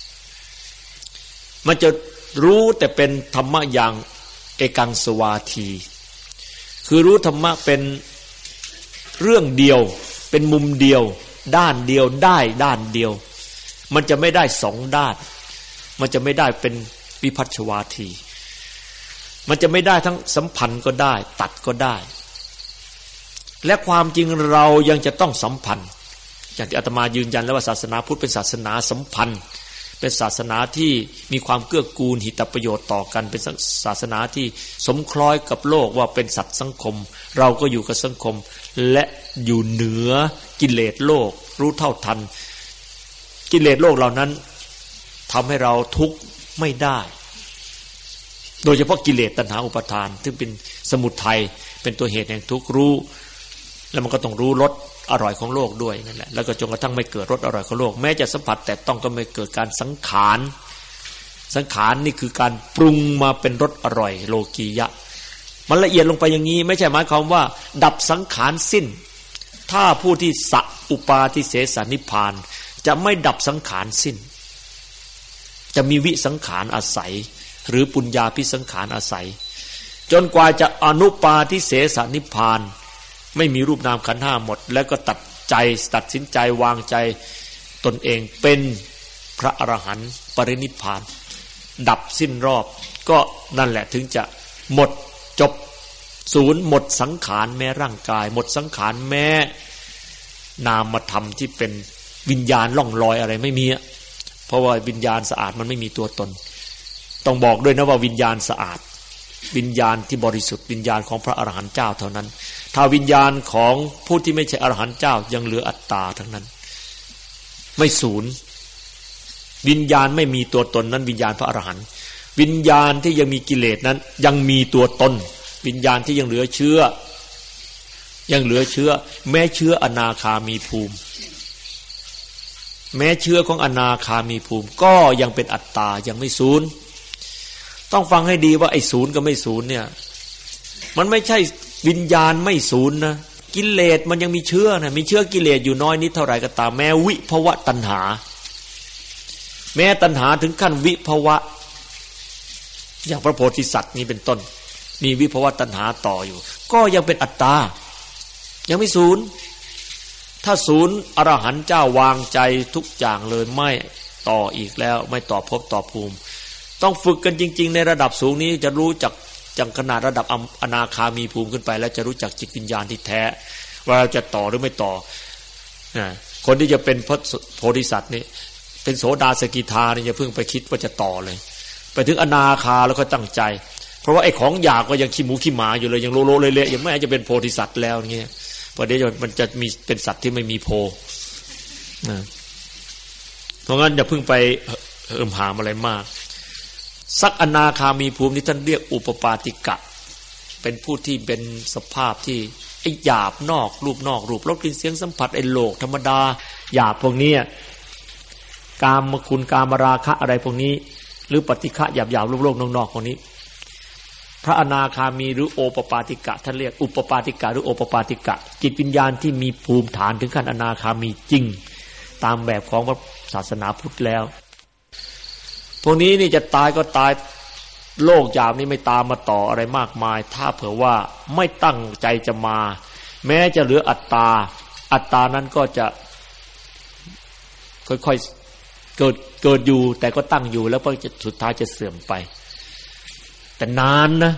มันจะรู้แต่เป็นธรรมะอย่างเอกังสวาทีคือรู้ธรรมะเป็นเรื่องเดียวเป็นมุมเดียวด้านเดียวได้ด้านเดียวมันจะไม่ได้สองด้านมันจะไม่ได้เป็นวิพัชวาทีมันจะไม่ได้ทั้งสัมพันธ์ก็ได้ตัดก็ได้และความจริงเรายังจะต้องสัมพันธ์อย่างที่อาตมายืนยันแล้วว่าศาสนาพุทธเป็นศาสนาสัมพันธ์เป็นศาสนาที่มีความเกื้อกูลหิตประโยชน์ต่อกันเป็นศาสนาที่สมคล้อยกับโลกว่าเป็นสัตว์สังคมเราก็อยู่กับสังคมและอยู่เหนือกิเลสโลกรู้เท่าทันกิเลสโลกเหล่านั้นทำให้เราทุกข์ไม่ได้โดยเฉพาะกิเลสตัณหาอุปาทานซึ่งเป็นสมุทัยเป็นตัวเหตุแห่งทุกข์รู้แล้วมันก็ต้องรู้รสอร่อยของโลกด้วยนั่นแหละแล้วก็จนกระทั่งไม่เกิดรสอร่อยของโลกแม้จะสัมผัสแต่ต้องก็ไม่เกิดการสังขารสังขารนี่คือการปรุงมาเป็นรสอร่อยโลกียะมันละเอียดลงไปอย่างนี้ไม่ใช่หมายความว่าดับสังขารสิ้นถ้าผู้ที่สัอุปาทิเสสนิพพานจะไม่ดับสังขารสิ้นจะมีวิสังขารอาศัยหรือปุญญาภิสังขารอาศัยจนกว่าจะอนุปาทิเสสนิพพานไม่มีรูปนามขันธ์ห้าหมดแล้วก็ตัดใจตัดสินใจวางใจตนเองเป็นพระอรหันต์ปรินิพพานดับสิ้นรอบก็นั่นแหละถึงจะหมดจบศูนย์หมดสังขารแม้ร่างกายหมดสังขารแม้นามธรรมที่เป็นวิญญาณล่องลอยอะไรไม่มีเพราะว่าวิญญาณสะอาดมันไม่มีตัวตนต้องบอกด้วยนะว่าวิญญาณสะอาดวิญญาณที่บริสุทธิ์วิญญาณของพระอรหันต์เจ้าเท่านั้นถ้าวิญญาณของผู้ที่ไม่ใช่อรหันต์เจ้ายังเหลืออัตตาทั้งนั้นไม่ศูนย์วิญญาณไม่มีตัวตนนั้นวิญญาณพระอรหันต์วิญญาณที่ยังมีกิเลสนั้นยังมีตัวตนวิญญาณที่ยังเหลือเชื้อยังเหลือเชื้อแม้เชื้ออนาคามีภูมิแม้เชื้อของอนาคามีภูมิก็ยังเป็นอัตตายังไม่ศูนย์ต้องฟังให้ดีว่าไอ้ศูนย์กับไม่ศูนย์เนี่ยมันไม่ใช่วิญญาณไม่ศูนย์นะกิเลสมันยังมีเชื้อนะมีเชื้อกิเลสอยู่น้อยนิดเท่าไหร่ก็ตามแม้วิภวะตัณหาแม้ตัณหาถึงขั้นวิภวะอย่างพระโพธิสัตว์นี้เป็นต้นมีวิภวะตัณหาต่ออยู่ก็ยังเป็นอัตตายังไม่ศูนย์ถ้าศูนย์อรหันต์เจ้าวางใจทุกอย่างเลยไม่ต่ออีกแล้วไม่ต่อภพต่อภูมิต้องฝึกกันจริงๆในระดับสูงนี้จะรู้จักจังขนาดระดับอนาคามีภูมิขึ้นไปแล้วจะรู้จักจิตวิญญาณที่แท้ว่าเราจะต่อหรือไม่ต่อคนที่จะเป็นพระโพธิสัตว์นี่เป็นโสดาสกิทานี่อย่าเพิ่งไปคิดว่าจะต่อเลยไปถึงอนาคาแล้วก็ตั้งใจเพราะว่าไอ้ของอยากก็ยังขี้หมูขี้หมาอยู่เลยยังโลโลเละๆยังไม่จะเป็นโพธิสัตว์แล้วเงี้ยเพราะเดี๋ยวมันจะมีเป็นสัตว์ที่ไม่มีโพเพราะงั้นอย่าเพิ่งไปเอิ่มหามอะไรมากสักอนาคามีภูมิที่ท่านเรียกอุปปาติกะเป็นผู้ที่เป็นสภาพที่ไอ้หยาบนอกรูปนอกรูปรสกลิ่นเสียงสัมผัสไอ้โลกธรรมดาหยาบพวกนี้กามคุณกามราคะอะไรพวกนี้หรือปฏิฆะหยาบหยาบรูปโลกนอกๆพวกนี้พระอนาคามีหรือโอปปาติกะท่านเรียกอุปปาติกะหรือโอปปาติกะจิตวิญญาณที่มีภูมิฐานถึงขั้นอนาคามีจริงตามแบบของพระศาสนาพุทธแล้วพวกนี้นี่จะตายก็ตายโลกหยาบนี่ไม่ตามมาต่ออะไรมากมายถ้าเผื่อว่าไม่ตั้งใจจะมาแม้จะเหลืออัตตาอัตตานั้นก็จะค่อยๆเกิดเกิดอยู่แต่ก็ตั้งอยู่แล้วก็จะสุดท้ายจะเสื่อมไปแต่นานนะ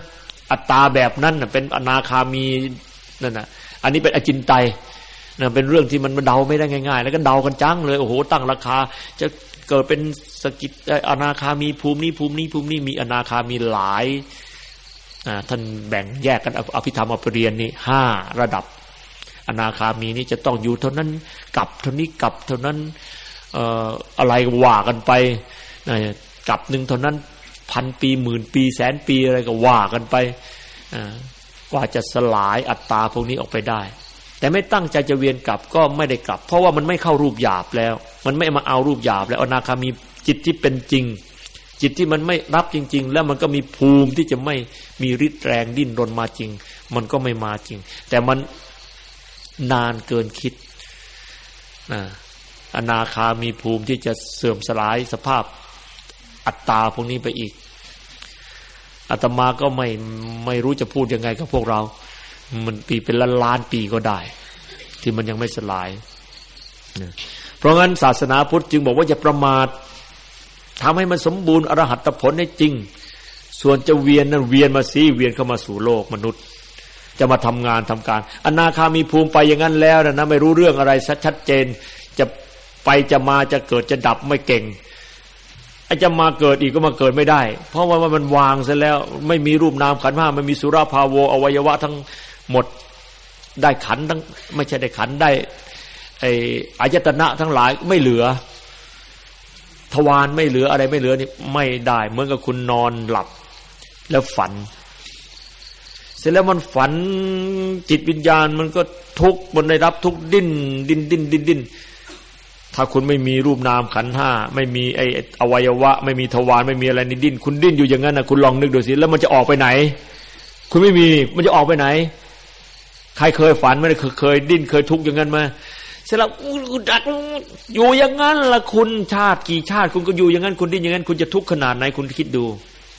อัตตาแบบนั้นน่ะเป็นอนาคามีนั่นน่ะอันนี้เป็นอจินไตยนะเป็นเรื่องที่มันเดาไม่ได้ง่ายๆแล้วก็เดากันจังเลยโอ้โหตั้งราคาจะเกิดเป็นสกิทอนาคามีภูมินี้ภูมินี้ภูมินี้มีอนาคามีหลายอ่าท่านแบ่งแยกกันอภิธรรมอภิเรียนนี่ห้าระดับอนาคามีนี่จะต้องอยู่เท่านั้นกับเท่านี้กับเท่านั้นเอ่ออะไรว่ากันไปนะกับนึงเท่านั้นพันปีหมื่นปีแสนปีอะไรก็ว่ากันไปอ่ากว่าจะสลายอัตตาพวกนี้ออกไปได้แต่ไม่ตั้งใจจะเวียนกลับก็ไม่ได้กลับเพราะว่ามันไม่เข้ารูปหยาบแล้วมันไม่มาเอารูปหยาบแล้วอนาคามีจิตที่เป็นจริงจิตที่มันไม่รับจริงๆแล้วมันก็มีภูมิที่จะไม่มีฤทธิ์แรงดิ้นรนมาจริงมันก็ไม่มาจริงแต่มันนานเกินคิดนะอนาคามีภูมิที่จะเสื่อมสลายสภาพอัตตาพวกนี้ไปอีกอาตมาก็ไม่ไม่รู้จะพูดยังไงกับพวกเรามันปีเป็นล้านล้านปีก็ได้ที่มันยังไม่สลายเพราะงั้นศาสนาพุทธจึงบอกว่าอย่าประมาททำให้มันสมบูรณ์อรหัตผลให้จริงส่วนจะเวียนนั้นเวียนมาสิเวียนเข้ามาสู่โลกมนุษย์จะมาทำงานทำการอนาคามีภูมิไปอย่างนั้นแล้วนะไม่รู้เรื่องอะไรชัดเจนจะไปจะมาจะเกิดจะดับไม่เก่งไอ้จะมาเกิดอีกก็มาเกิดไม่ได้เพราะว่ามันวางซะแล้วไม่มีรูปนามขันธ์ห้าไม่มีสุราภาโวอวัยวะทั้งหมดได้ขันธ์ทั้งไม่ใช่ได้ขันธ์ได้ไอ้อายตนะทั้งหลายไม่เหลือทวารไม่เหลืออะไรไม่เหลือนี่ไม่ได้เหมือนกับคุณนอนหลับแล้วฝันเสร็จแล้วมันฝันจิตวิญญาณมันก็ทุกข์มันได้รับทุกข์ดิ้นดิ้นดิ้นดิ้นดิ้นถ้าคุณไม่มีรูปนามขันธ์ห้าไม่มีไอ้อวัยวะไม่มีทวารไม่มีอะไรนี่ดิ้นคุณดิ้นอยู่อย่างนั้นนะคุณลองนึกดูสิแล้วมันจะออกไปไหนคุณไม่มีมันจะออกไปไหนใครเคยฝันไหมเคยเคยดิ้นเคยทุกข์อย่างนั้นมาเสร็จแล้วดักอยู่อย่างนั้นล่ะคุณชาติกี่ชาติคุณก็อยู่อย่างนั้นคุณดิ้นอย่างนั้นคุณจะทุกข์ขนาดไหนคุณคิดดู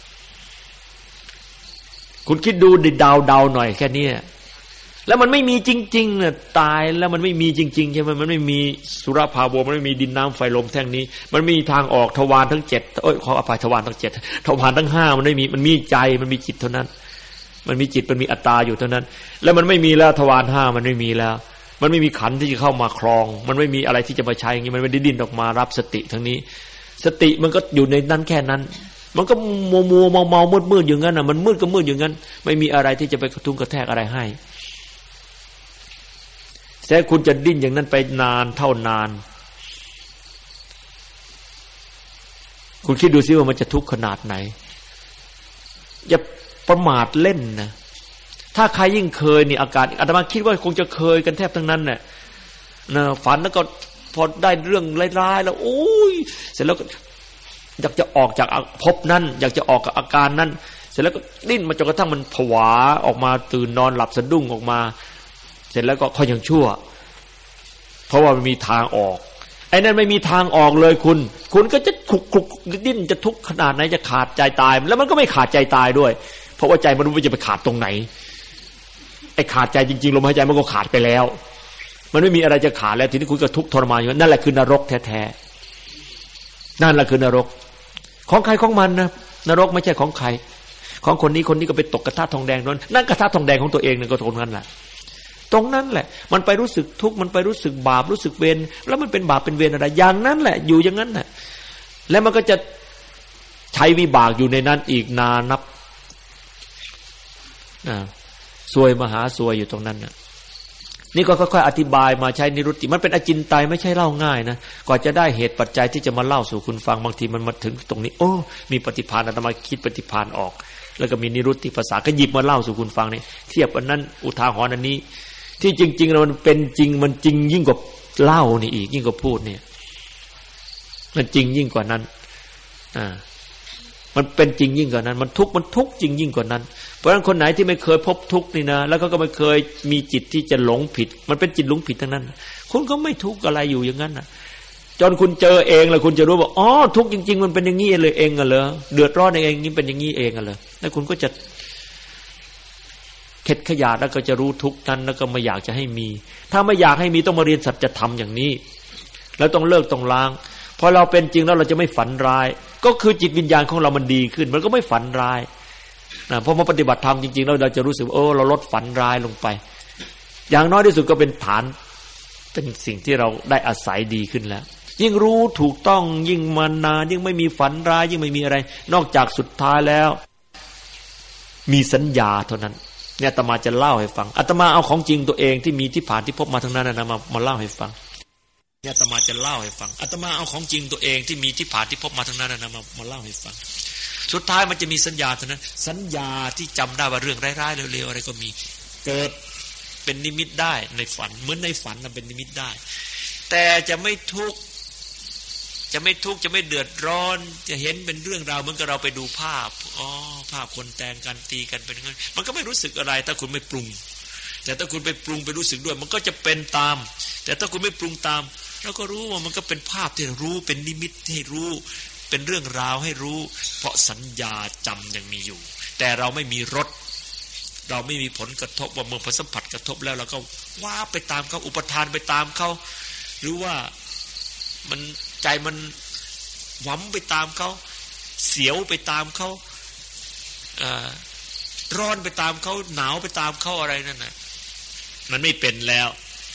คุณคิดดูดิดาวดาวหน่อยแค่นี้แล้วมันไม่มีจริงๆเนี่ยตายแล้วมันไม่มีจริงๆใช่ไหมมันไม่มีสุรภาโวมันไม่มีดินน้ำไฟลมแท่งนี้มันมีทางออกทวารทั้งเจ็ดเอ้ยขออภัยทวารทั้งเจ็ดทวารทั้งห้ามันไม่มีมันมีใจมันมีจิตเท่านั้นมันมีจิตมันมีอัตตาอยู่เท่านั้นแล้วมันไม่มีแล้วทวารห้ามันไม่มีแล้วมันไม่มีขันธ์ที่จะเข้ามาครองมันไม่มีอะไรที่จะมาใช้อย่างนี้มันไม่ได้ดิ้นออกมารับสติทั้งนี้สติมันก็อยู่ในนั้นแค่นั้นมันก็มัวมัวเมาเมามืดมืดอย่างนั้นน่ะมันมืดก็มืดอย่างนั้นไม่มีอะไรที่จะไปกระตุ้นกระแทกอะไรให้แต่คุณจะดิ้นอย่างนั้นไปนานเท่านานคุณคิดดูซิว่ามันจะทุกข์ขนาดไหนอย่าประมาทเล่นนะถ้าใครยิ่งเคยนี่อาการอาตมาคิดว่าคงจะเคยกันแทบทั้งนั้นแหละนะฝันแล้วก็พอได้เรื่องร้ายๆแล้วโอ้ยเสร็จแล้วก็อยากจะออกจากภพนั้นอยากจะออกกับอาการนั้นเสร็จแล้วก็ดิ้นมาจนกระทั่งมันผวาออกมาตื่นนอนหลับสะดุ้งออกมาเสร็จแล้วก็ค่อยยังชั่วเพราะว่ามันมีทางออกไอ้นั่นไม่มีทางออกเลยคุณคุณก็จะขุกขุกดิ้นจะทุกข์ขนาดไหนจะขาดใจตายแล้วมันก็ไม่ขาดใจตายด้วยเพราะว่าใจมันรู้ว่าจะไปขาดตรงไหนไอ้ขาดใจจริงๆลมหายใจมันก็ขาดไปแล้วมันไม่มีอะไรจะขาดแล้วทีนี้คุณก็ทุกข์ทรมานอยู่นั่นแหละคือนรกแท้ๆนั่นแหละคือนรกของใครของมันนะนรกไม่ใช่ของใครของคนนี้คนนี้ก็ไปตกกระทะทองแดงนั่นนั่นกระทะทองแดงของตัวเองนั่นก็ตรงนั้นแหละตรงนั้นแหละมันไปรู้สึกทุกข์มันไปรู้สึกบาปรู้สึกเวรแล้วมันเป็นบาปเป็นเวรอะไรอย่างนั้นแหละอยู่อย่างนั้นแหละแล้วมันก็จะใช้วิบากอยู่ในนั้นอีกนานนับอ่าซวยมหาซวยอยู่ตรงนั้นน่ะนี่ก็ค่อยๆอธิบายมาใช้นิรุตติมันเป็นอจินไตยไม่ใช่เล่าง่ายนะกว่าจะได้เหตุปัจจัยที่จะมาเล่าสู่คุณฟังบางทีมันมาถึงตรงนี้โอ้มีปฏิภาณอาตมาคิดปฏิภาณออกแล้วก็มีนิรุตติภาษาก็หยิบมาเล่าสู่คุณฟังนี่เทียบอันนั้นอุทาหรณ์อันนี้ที่จริงๆแล้วมันเป็นจริงมันจริงยิ่งกว่าเล่านี่อีกยิ่งกว่าพูดเนี่ยมันจริงยิ่งกว่านั้นอ่ามันเป็นจริงยิ่งกว่านั้นมันทุกข์มันทุกข์จริงยิ่งกว่านั้นเพราะฉะนั้นคนไหนที่ไม่เคยพบทุกข์นี่นะแล้วก็ก็ไม่เคยมีจิตที่จะหลงผิดมันเป็นจิตหลงผิดทั้งนั้นคุณก็ไม่ทุกข์อะไรอยู่อย่างนั้นน่ะจนคุณเจอเองแล้วคุณจะรู้ว่าอ๋อทุกข์จริงๆมันเป็นอย่างนี้เลยเองอ่ะเหรอเดือดร้อนเองนี่เป็นอย่างนี้เองอ่ะเหรอแล้วคุณก็จะเข็ดขยาดแล้วก็จะรู้ทุกข์นั้นแล้วก็ไม่อยากจะให้มีถ้าไม่อยากให้มีต้องมาเรียนสัจธรรมอย่างนี้แล้วต้องเลิกต้องล้างพอเราเป็นจริงแล้วเราจะไม่ฝันร้ายก็คือจิตวิญญาณของเรามันดีขึ้นมันก็ไม่ฝันร้ายนะพอมาปฏิบัติธรรมจริงๆแล้วเราจะรู้สึกเออเราลดฝันร้ายลงไปอย่างน้อยที่สุดก็เป็นฐานเป็นสิ่งที่เราได้อาศัยดีขึ้นแล้วยิ่งรู้ถูกต้องยิ่งมานานยิ่งไม่มีฝันร้ายยิ่งไม่มีอะไรนอกจากสุดท้ายแล้วมีสัญญาเท่านั้นเนี่ยอาตมาจะเล่าให้ฟังอาตมาเอาของจริงตัวเองที่มีที่ผ่านที่พบมาทั้งนั้นนะมามาเล่าให้ฟังเนี่ยอาตมาจะเล่าให้ฟังอาตมาเอาของจริงตัวเองที่มีที่ผ่านที่พบมาทั้งนั้นนะมามาเล่าให้ฟังสุดท้ายมันจะมีสัญญาเท่านั้นสัญญาที่จำได้ว่าเรื่องร้ายๆเร็วๆอะไรก็มีเกิดเป็นนิมิตได้ในฝันเหมือนในฝันมันเป็นนิมิตได้แต่จะไม่ทุกข์จะไม่ทุกข์จะไม่เดือดร้อนจะเห็นเป็นเรื่องราวเหมือนกับเราไปดูภาพอ๋อภาพคนแต่งกันตีกันเป็นงั้นมันก็ไม่รู้สึกอะไรถ้าคุณไม่ปรุงแต่ถ้าคุณไปปรุงไปรู้สึกด้วยมันก็จะเป็นตามแต่ถ้าคุณไม่ปรุงตามเราก็รู้ว่ามันก็เป็นภาพที่รู้เป็นนิมิตให้รู้เป็นเรื่องราวให้รู้เพราะสัญญาจำยังมีอยู่แต่เราไม่มีรสเราไม่มีผลกระทบว่าเมื่อผลสัมผัสกระทบแล้วเราก็ว้าไปตามเขาอุปทานไปตามเขาหรือว่ามันใจมันหวั่มไปตามเขาเสียวไปตามเขาร้อนไปตามเขาหนาวไปตามเขาอะไรนั่นน่ะมันไม่เป็นแล้ว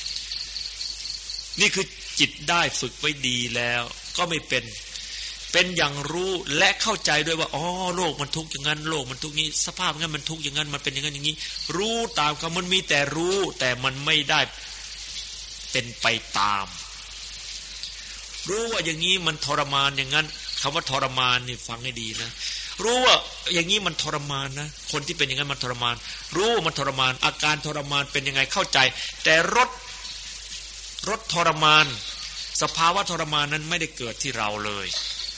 นี่คือจิตได้ฝึกไว้ดีแล้วก็ไม่เป็นเป็นอย่างรู้และเข้าใจด้วยว่าอ๋อโลกมันทุกข์อย่างนั้นโลกมันทุกข์นี้สภาพงั้นมันทุกข์อย่างนั้นมันเป็นอย่างนั้นอย่างนี้รู้ตามเขามันมีแต่รู้แต่มันไม่ได้เป็นไปตามรู้ว่าอย่างนี้มันทรมานอย่างนั้นคำว่าทรมานนี่ฟังให้ดีนะรู้ว่าอย่างนี้มันทรมานนะคนที่เป็นอย่างนั้นมันทรมานรู้มันทรมานอาการทรมานเป็นยังไงเข้าใจแต่รสรสทรมานสภาวะทรมานนั้นไม่ได้เกิดที่เราเลย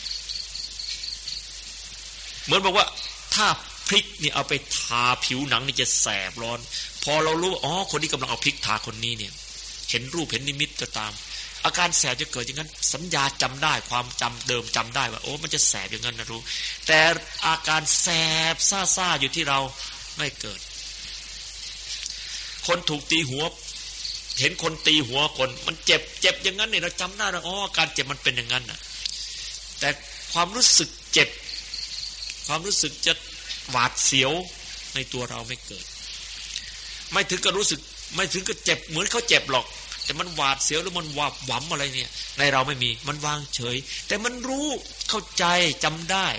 เหมือนบอกว่าถ้าพริกนี่เอาไปทาผิวหนังนี่จะแสบร้อนพอเรารู้อ๋อคนที่กำลังเอาพริกทาคนนี้เนี่ยเห็นรูปเห็นนิมิตก็ตามอาการแสบจะเกิดอย่างนั้นสัญญาจำได้ความจำเดิมจำได้ว่าโอ้มันจะแสบอย่างนั้นนะรู้แต่อาการแสบซ่าๆอยู่ที่เราไม่เกิดคนถูกตีหัวเห็นคนตีหัวคนมันเจ็บเจ็บอย่างนั้นเนี่ยเราจำได้ว่าอ๋ออาการเจ็บมันเป็นอย่างนั้นน่ะแต่ความรู้สึกเจ็บความรู้สึกจะหวาดเสียวในตัวเราไม่เกิดไม่ถึงกับรู้สึกไม่ถึงกับเจ็บเหมือนเขาเจ็บหรอกแต่มันหวาดเสียวหรือมันวาบหวำอะไรเนี่ยในเราไม่มีมันวางเฉยแต่มันรู้เข้าใจจำได้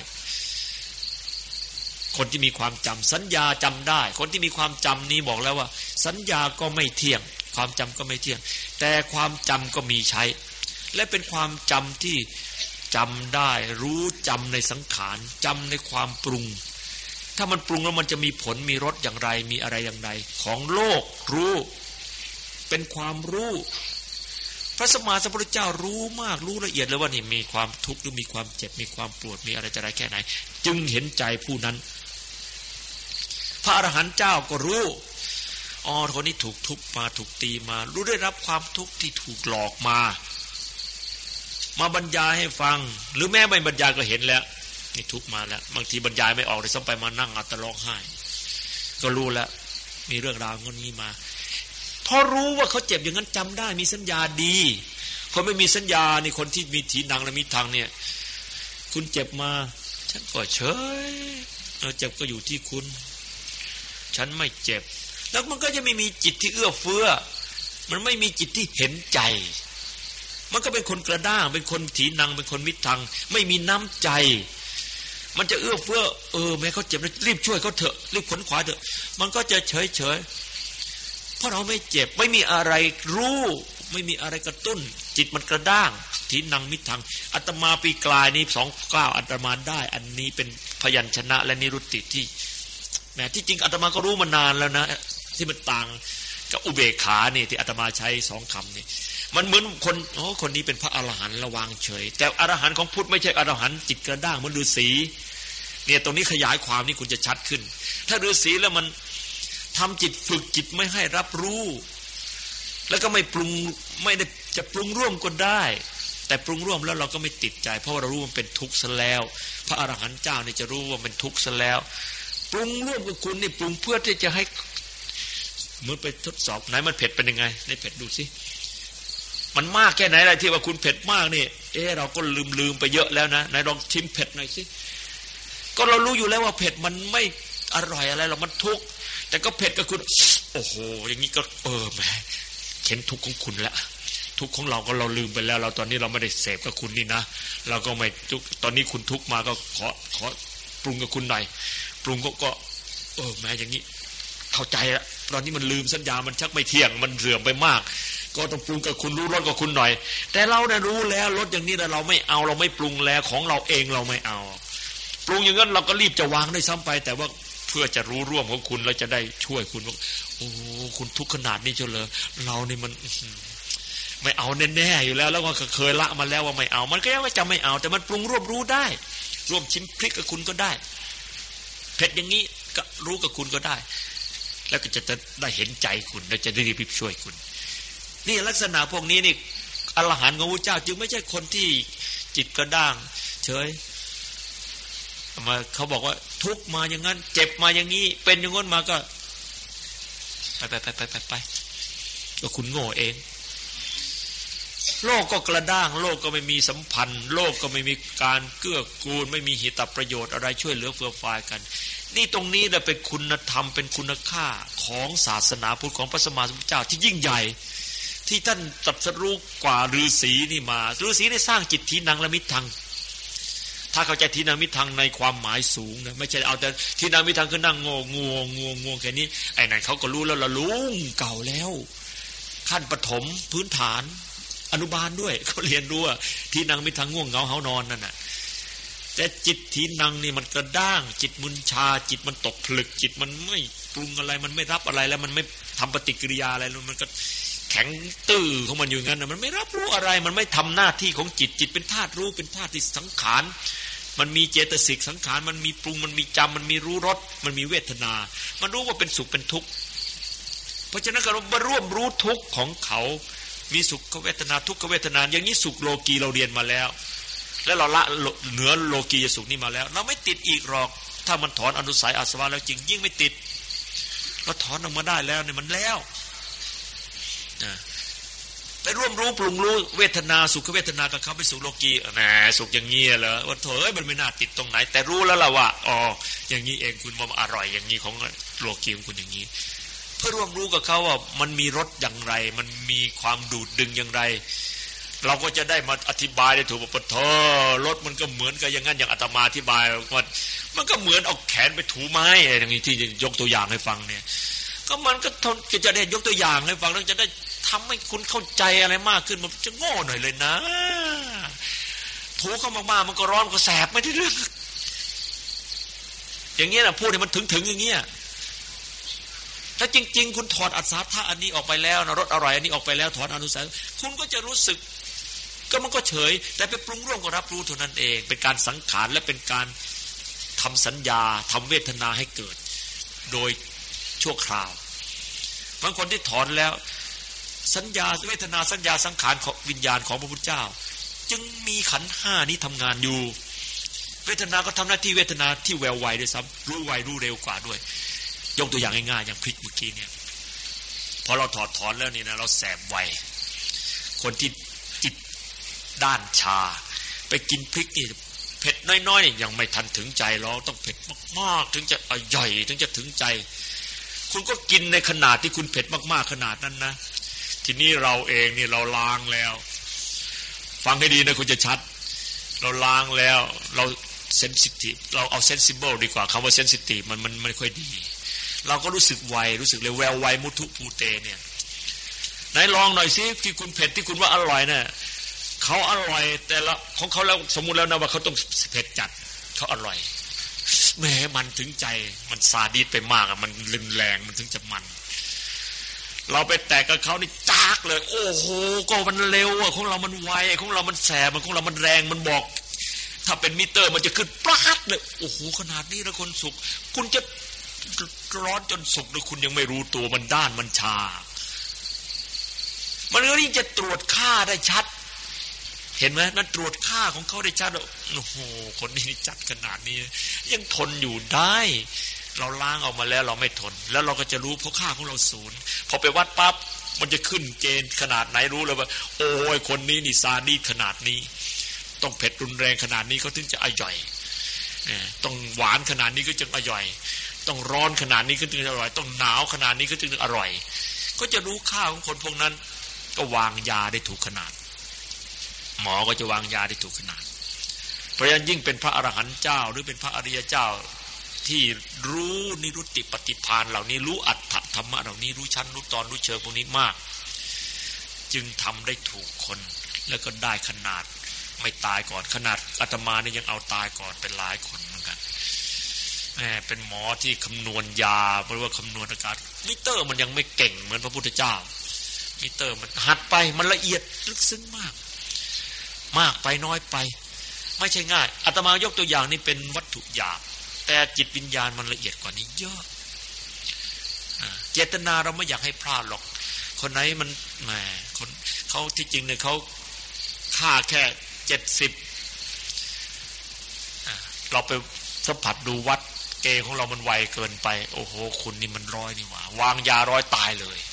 คนที่มีความจำสัญญาจำได้คนที่มีความจำนี้บอกแล้วว่าสัญญาก็ไม่เที่ยงความจำก็ไม่เที่ยงแต่ความจำก็มีใช้และเป็นความจำที่จำได้รู้จำในสังขารจำในความปรุงถ้ามันปรุงแล้วมันจะมีผลมีรสอย่างไรมีอะไรอย่างไรของโลกรู้เป็นความรู้พระสัมมาสัมพุทธเจ้ารู้มากรู้ละเอียดเลยว่านี่มีความทุกข์หรือมีความเจ็บมีความปวดมีอะไรจะอะไรแค่ไหนจึงเห็นใจผู้นั้นพระอรหันต์เจ้าก็รู้อ๋อคนนี้ถูกทุบมาถูกตีมารู้ได้รับความทุกข์ที่ถูกหลอกมามาบรรยายให้ฟังหรือแม้ไม่บรรยายก็เห็นแล้วนี่ทุกข์มาแล้วบางทีบรรยายไม่ออกเลยซ้ำไปมานั่งอัตร้องไห้ก็รู้แล้วมีเรื่องราวงนี้มาพอรู้ว่าเขาเจ็บอย่างนั้นจำได้มีสัญญาดีคนไม่มีสัญญานี่คนที่มีถีนังและมีทางเนี่ยคุณเจ็บมาฉันก็เฉยเจ็บก็อยู่ที่คุณฉันไม่เจ็บแล้วมันก็จะไม่มีจิตที่เอื้อเฟื้อมันไม่มีจิตที่เห็นใจมันก็เป็นคนกระด้างเป็นคนถีนังเป็นคนมิตรทางไม่มีน้ำใจมันจะเอื้อเฟื้อเออแม้เขาเจ็บรีบช่วยเขาเถอะรีบขนขวาเถอะมันก็จะเฉยเฉยเพราะเราไม่เจ็บไม่มีอะไรรู้ไม่มีอะไรกระตุ้นจิตมันกระด้างถีนังมิตรทางอาตมาปีกลายนี้สองเก้าอาตมาได้อันนี้เป็นพยัญชนะและนิรุตติที่แม้ที่จริงอาตมาก็รู้มานานแล้วนะที่มันต่างกับอุเบกขานี่ที่อาตมาใช้สองคำนี่มันเหมือนคนโอ้คนนี้เป็นพระอรหันต์ระวางเฉยแต่อรหันต์ของพุทธไม่ใช่อรหันต์จิตกระด้างเหมือนฤาษีเนี่ยตรงนี้ขยายความนี่คุณจะชัดขึ้นถ้าฤาษีแล้วมันทำจิตฝึกจิตไม่ให้รับรู้แล้วก็ไม่ปรุงไม่ได้จะปรุงร่วมก็ได้แต่ปรุงร่วมแล้วเราก็ไม่ติดใจเพราะเรารู้มันเป็นทุกข์ซะแล้วพระอรหันต์เจ้านี่จะรู้ว่ามันทุกข์ซะแล้วปรุงร่วมกับคุณนี่ปรุงเพื่อที่จะให้เหมือนไปทดสอบไหนมันเผ็ดเป็นยังไงในเผ็ดดูสิมันมากแค่ไหนอะไรที่ว่าคุณเผ็ดมากนี่เออเราก็ลืมลืมไปเยอะแล้วนะไหนลองชิมเผ็ดหน่อยสิก็เรารู้อยู่แล้วว่าเผ็ดมันไม่อร่อยอะไรหรอกมันทุกข์แต่ก็เผ็ดกับคุณโอ้โหอย่างนี้ก็เออแหมเห็นทุกข์ของคุณแล้วทุกข์ของเราก็เราลืมไปแล้วเราตอนนี้เราไม่ได้เสพกับคุณนี่นะเราก็ไม่ทุกตอนนี้คุณทุกข์มาก็ขอขอปรุงกับคุณหน่อยปรุงก็ก็เออแหมอย่างนี้เข้าใจแล้วตอนนี้มันลืมสัญญามันชักไม่เที่ยงมันเสื่อมไปมากก็ต้องปรุงกับคุณรู้รสกับคุณหน่อยแต่เราเนี่ยรู้แล้วรสอย่างนี้แต่เราไม่เอาเราไม่ปรุงแล้วของเราเองเราไม่เอาปรุงอย่างนั้นเราก็รีบจะวางได้ซ้ำไปแต่ว่าเพื่อจะรู้ร่วมของคุณเราจะได้ช่วยคุณว่าโอ้คุณทุกข์ขนาดนี้เชียวเหรอเรานี่มันไม่เอาแน่ๆอยู่แล้วแล้วก็เคยละมาแล้วว่าไม่เอามันก็ยังว่าจะไม่เอาแต่มันปรุงร่วมรู้ได้ร่วมชิมพริกกับคุณก็ได้เผ็ดอย่างนี้ก็รู้กับคุณก็ได้แล้วก็จะได้เห็นใจคุณแล้วจะได้รีบช่วยคุณนี่ลักษณะพวกนี้นี่อรหันต์ของพระเจ้าจึงไม่ใช่คนที่จิตกระด้างเฉยมาเขาบอกว่าทุกมาอย่างนั้นเจ็บมาอย่างนี้เป็นอย่างนั้นมาก็ไปไปไปไปไปไปก็คุณโง่เองโลกก็กระด้างโลกก็ไม่มีสัมพันธ์โลกก็ไม่มีการเกื้อกูลไม่มีหิตประโยชน์อะไรช่วยเหลือเฟื่อฟายกันนี่ตรงนี้แหละเป็นคุณธรรมเป็นคุณค่าของศาสนาพุทธของพระสัมมาสัมพุทธเจ้าที่ยิ่งใหญ่ที่ท่านตรัสรู้กว่าฤาษีนี่มาฤาษีได้สร้างจิตทีนังละมิตทังถ้าเข้าใจทีนังมิตทังในความหมายสูงนะไม่ใช่เอาแต่ทีนังมิตทังคือนั่งโง่งวงงวงงวงแค่นี้ไอ้นั่นเขาก็รู้แล้วละลุงเก่าแล้วขั้นปฐมพื้นฐานอนุบาลด้วยเขาเรียนรู้ว่าทีนังมิตทังง่วงเหงาเฮานอนนั่นน่ะแต่จิตทีนังนี่มันกระด้างจิตมึนชาจิตมันตกผลึกจิตมันไม่ปรุงอะไรมันไม่รับอะไรแล้วมันไม่ทำปฏิกิริยาอะไรแล้วมันก็แข็งตื้อของมันอยู่งั้นนะมันไม่รับรู้อะไรมันไม่ทำหน้าที่ของจิตจิตเป็นธาตุรู้เป็นธาตุที่สังขารมันมีเจตสิกสังขารมันมีปรุงมันมีจำมันมีรู้รสมันมีเวทนามันรู้ว่าเป็นสุขเป็นทุกข์เพราะฉะนั้นเรามาร่วมรู้ทุกข์ของเขามีสุขเวทนาทุกขเวทนาอย่างนี้สุขโลกีเราเรียนมาแล้วแล้วเราละเหนือโลกียสุขนี่มาแล้วเราไม่ติดอีกหรอกถ้ามันถอนอนุสัยอาสวะแล้วจริงยิ่งไม่ติดเราถอนออกมาได้แล้วเนี่ยมันแล้วไปร่วมรู้ปรุงรู้เวทนาสุขเวทนากับเขาไปสู่โลกีแหมสุขอย่างนี้เหรอว่าเถอะมันไม่น่าติดตรงไหนแต่รู้แล้วล่ะว่าอ๋ออย่างนี้เองคุณมันอร่อยอย่างนี้ของโลกีของคุณอย่างนี้เพื่อร่วมรู้กับเขาว่ามันมีรสอย่างไรมันมีความดูดดึงอย่างไรเราก็จะได้มาอธิบายได้ถูกว่าเถอะรสมันก็เหมือนกับอย่างนั้นอย่างอาตมาอธิบายว่ามันก็เหมือนเอาแขนไปถูไม้อย่างนี้ที่ยกตัวอย่างให้ฟังเนี่ยก็มันก็จะได้ยกตัวอย่างให้ฟังแล้วจะได้ทำให้คุณเข้าใจอะไรมากขึ้นมันจะโง่หน่อยเลยนะถูเข้ามากๆมันก็ร้อนก็แสบไม่ได้เรื่องอย่างเงี้ยนะพูดให้มันถึงๆอย่างเงี้ยถ้าจริงๆคุณถอดอัศธาอันนี้ออกไปแล้วนะรสอร่อยอันนี้ออกไปแล้วถอนอนุสัยคุณก็จะรู้สึกก็มันก็เฉยแต่ไปปรุงร่วมก็รับรู้เท่านั้นเองเป็นการสังขารและเป็นการทำสัญญาทำเวทนาให้เกิดโดยชั่วคราวบางคนที่ถอนแล้วสัญญาเวทนาสัญญาสังขารของวิญญาณของพระพุทธเจ้าจึงมีขันธ์ห้านี้ทำงานอยู่เวทนาก็ทำหน้าที่เวทนาที่แววไวด้วยซ้ำรู้ไวรู้เร็วกว่าด้วยยกตัวอย่างง่ายๆอย่างพริกเมื่อกี้เนี่ยพอเราถอดถอนแล้วนี่นะเราแสบไวคนที่จิตด้านชาไปกินพริกนี่เผ็ดน้อยๆยังไม่ทันถึงใจเราต้องเผ็ดมากๆถึงจะอร่อยถึงจะถึงใจคุณก็กินในขนาดที่คุณเผ็ดมากๆขนาดนั้นนะทีนี้เราเองนี่เราล้างแล้วฟังให้ดีนะคุณจะชัดเราล้างแล้วเราเซนซิทีฟเราเอาเซนซิเบิลดีกว่าคำว่าเซนซิทีฟมันมันไม่ค่อยดีเราก็รู้สึกไวรู้สึกเลยแววไวมุทุภูเตเนี่ยไหนลองหน่อยสิที่คุณเผ็ดที่คุณว่าอร่อยเนี่ยเขาอร่อยแต่ละของเขาแล้วสมมุติแล้วนะว่าเขาต้องเผ็ดจัดเขาอร่อยแหมมันถึงใจมันซาดิสไปมากอ่ะมันรุนแรงมันถึงจะมันเราไปแตกกับเขานี่จากเลยโอ้โหก็มันเร็วอ่ะของเรามันไวของเรามันแสบมันของเรามันแรงมันบอกถ้าเป็นมิเตอร์มันจะขึ้นปราดเลยโอ้โหขนาดนี้แล้วคนสุกคุณจะร้อนจนสุกแล้วคุณยังไม่รู้ตัวมันด้านมันชามันก็ยิ่งจะตรวจค่าได้ชัดเห็นไหมนั่นตรวจค่าของเขาได้ชัดโอ้โหคนนี้จัดขนาดนี้ยังทนอยู่ได้เราล้างออกมาแล้วเราไม่ทนแล้วเราก็จะรู้เพราะค่าของเราศูนย์พอไปวัดปั๊บมันจะขึ้นเกณฑ์ขนาดไหนรู้เลยว่าโอ้ยคนนี้นี่ซาดิสขนาดนี้ต้องเผ็ดรุนแรงขนาดนี้เขาถึงจะอร่อยต้องหวานขนาดนี้ก็จึงอร่อยต้องร้อนขนาดนี้ก็ถึงอร่อยต้องหนาวขนาดนี้ก็ถึงอร่อยก็จะรู้ค่าของคนพวกนั้นก็วางยาได้ถูกขนาดหมอก็จะวางยาได้ถูกขนาดเพราะฉะนั้นยิ่งเป็นพระอรหันต์เจ้าหรือเป็นพระอริยเจ้าที่รู้นิรุตติปฏิภาณเหล่านี้รู้อัตถธรรมะเหล่านี้รู้ชั้นรู้ตอนรู้เชิงพวกนี้มากจึงทำได้ถูกคนแล้วก็ได้ขนาดไม่ตายก่อนขนาดอาตมานี่ยังเอาตายก่อนเป็นหลายคนเหมือนกันแหมเป็นหมอที่คำนวณยาเพราะว่าคำนวณอาการมิเตอร์มันยังไม่เก่งเหมือนพระพุทธเจ้ามิเตอร์มันหัดไปมันละเอียดลึกซึ้งมากมากไปน้อยไปไม่ใช่ง่ายอาตมายกตัวอย่างนี้เป็นวัตถุหยาบแต่จิตวิญญาณมันละเอียดกว่านี้เยอะเจตนาเราไม่อยากให้พลาดหรอกคนไหนมันแหมคนเขาที่จริงเนี่ยเขาค่าแค่เจ็ดสิบเราไปสัมผัสดูวัดเกย์ของเรามันไวเกินไปโอ้โหคุณนี่มันร้อยนี่หว่าวางยาร้อยตายเลย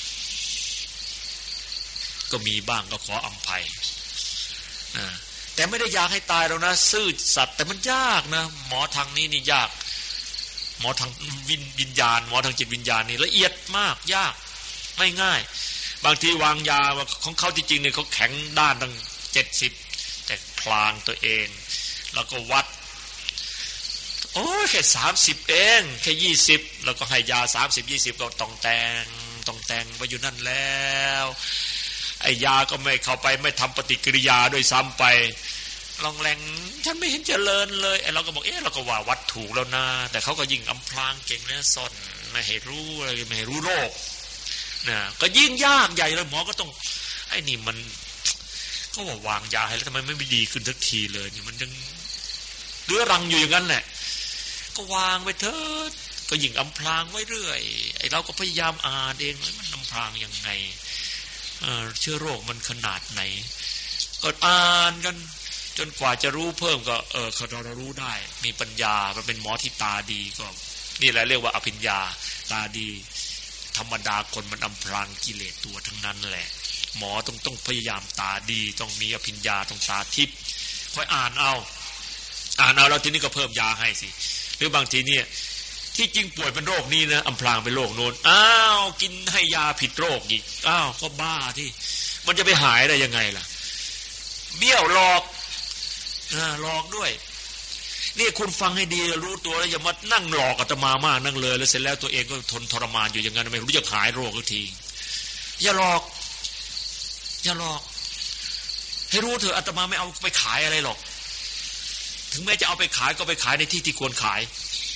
ก็มีบ้างก็ขออภัยแต่ไม่ได้อยากให้ตายแล้วนะซื่อสัตย์แต่มันยากนะหมอทางนี้นี่ยากหมอทางวิญวิญญาณหมอทางจิตวิญญาณนี่ละเอียดมากยากไม่ง่ายบางทีวางยาของเขาจริงๆเนี่ยเขาแข็งด้านตั้งเจ็ดสิบแต่พลางตัวเองแล้วก็วัดโอ้แค่สามสิบเองแค่ยี่สิบแล้วก็ให้ยาสามสิบยี่สิบก็ต้องแต่งต้องแต่งไปอยู่นั่นแล้วไอ้ยาก็ไม่เข้าไปไม่ทำปฏิกิริยาด้วยซ้ำไปลองแรงฉันไม่เห็นเจริญเลยไอ้เราก็บอกเอ๊ะเราก็ว่าวัดถูกแล้วนะแต่เขาก็ยิ่งอำพรางเก่งนะซ่อนไม่ให้รู้อะไรไม่ให้รู้โรคนะก็ยิ่งยากใหญ่เลยหมอก็ต้องไอ้นี่มันก็ว่าวางยาให้แล้วทำไมไม่ดีขึ้นสักทีเลยเนี่ยมันยังเรื้อรังอยู่อย่างนั้นแหละก็วางไปเถิดก็ยิ่งอำพรางไว้เรื่อยไอ้เราก็พยายามอ่านเองมันอำพรางยังไงเชื้อโรคมันขนาดไหนก็อ่านกันจนกว่าจะรู้เพิ่มก็เออเรารู้ได้มีปัญญามันเป็นหมอที่ตาดีก็นี่แหละเรียกว่าอภิญญาตาดีธรรมดาคนมันอำพรางกิเลสตัวทั้งนั้นแหละหมอต้องต้องพยายามตาดีต้องมีอภิญญาต้องตาทิพย์ค่อยอ่านเอาอ่านเอาแล้วทีนี้ก็เพิ่มยาให้สิหรือบางทีเนี่ยที่จริงป่วยเป็นโรคนี้นะอำพรางเป็นโรคโน้นอ้าวกินให้ยาผิดโรคอีกอ้าวก็บ้าที่มันจะไปหายได้ยังไงล่ะเบี้ยวหลอกอ่าหลอกด้วยนี่คุณฟังให้ดีรู้ตัวแล้วอย่ามานั่งหลอกอาตมามากนั่งเลยแล้วเสร็จแล้วตัวเองก็ทนทรมานอยู่อย่างนั้นไม่รู้จะหายโรคสักทีอย่าหลอกอย่าหลอกให้รู้เถอะอาตมาไม่เอาไปขายอะไรหรอกถึงแม้จะเอาไปขายก็ไปขายในที่ที่ควรขาย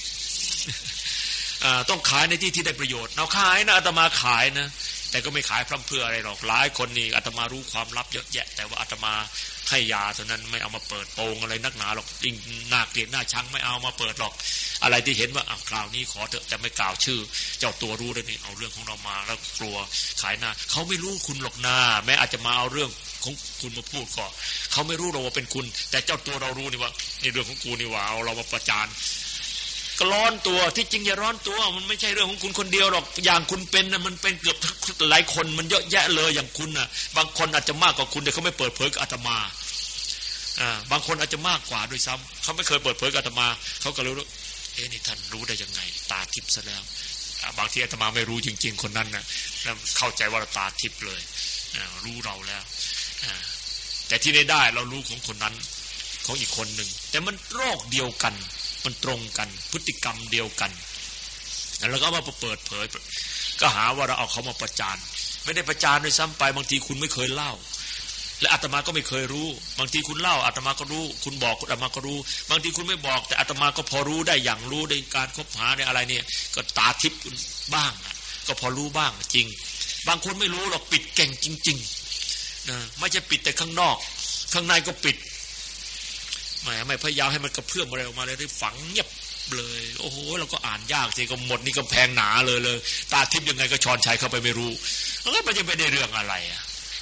ต้องขายในที่ที่ได้ประโยชน์เราขายนะอาตมาขายนะแต่ก็ไม่ขายพร่ำเพรื่ออะไรหรอกหลายคนนี่อาตมารู้ความลับเยอะแยะแต่ว่าอาตมาให้ยาเท่านั้นไม่เอามาเปิดโปงอะไรนักหนาหรอกยิ่งหน้าเกลียดหน้าชังไม่เอามาเปิดหรอกอะไรที่เห็นว่าอ่ะคราวนี้ขอเถอะแต่ไม่กล่าวชื่อเจ้าตัวรู้ได้นี่เอาเรื่องของเรามาแล้วกลัวขายหน้าเขาไม่รู้คุณหรอกหน้าแม้อาจจะมาเอาเรื่องของคุณมาพูดก็เขาไม่รู้เราว่าเป็นคุณแต่เจ้าตัวเรารู้นี่ว่านี่เรื่องของกูนี่ว่าเอาเรามาประจานก็ร้อนตัวที่จริงอย่าร้อนตัวมันไม่ใช่เรื่องของคุณคนเดียวหรอกอย่างคุณเป็นน่ะมันเป็นเกือบหลายคนมันเยอะแยะเลยอย่างคุณน่ะบางคนอาจจะมากกว่าคุณแต่เขาไม่เปิดเผยกับอาตมาอ่าบางคนอาจจะมากกว่าด้วยซ้ำเขาไม่เคยเปิดเผยกับอาตมาเขาก็รู้ว่าเอ๊ะนี่ท่านรู้ได้ยังไงตาทิพย์ซะแล้วบางทีอาตมาไม่รู้จริงๆคนนั้นน่ะเข้าใจว่าตาทิพย์เลยรู้เราแล้วแต่ที่ได้ได้เรารู้ของคนนั้นของอีกคนหนึ่งแต่มันโรคเดียวกันมันตรงกันพฤติกรรมเดียวกันแล้วก็มาเปิดเผยก็หาว่าเราเอาเขามาประจานไม่ได้ประจานด้วยซ้ำไปบางทีคุณไม่เคยเล่าและอาตมาก็ไม่เคยรู้บางทีคุณเล่าอาตมาก็รู้คุณบอกอาตมาก็รู้บางทีคุณไม่บอกแต่อาตมาก็พอรู้ได้อย่างรู้ในการคบหาในอะไรเนี่ยก็ตาทิพย์บ้างก็พอรู้บ้างจริงบางคนไม่รู้หรอกปิดเก่งจริงๆนะไม่ใช่ปิดแต่ข้างนอกข้างในก็ปิดไม่ไม่พยายามให้มันกระเพื่อมอะไรออกมาเลยได้ฝังเงียบเลยโอ้โหเราก็อ่านยากสิก็หมดนี่กำแพงหนาเลยเลยตาทิพย์ยังไงก็ช้อนชัยเข้าไปไม่รู้แล้วมันจะไปได้เรื่องอะไรอ่ะ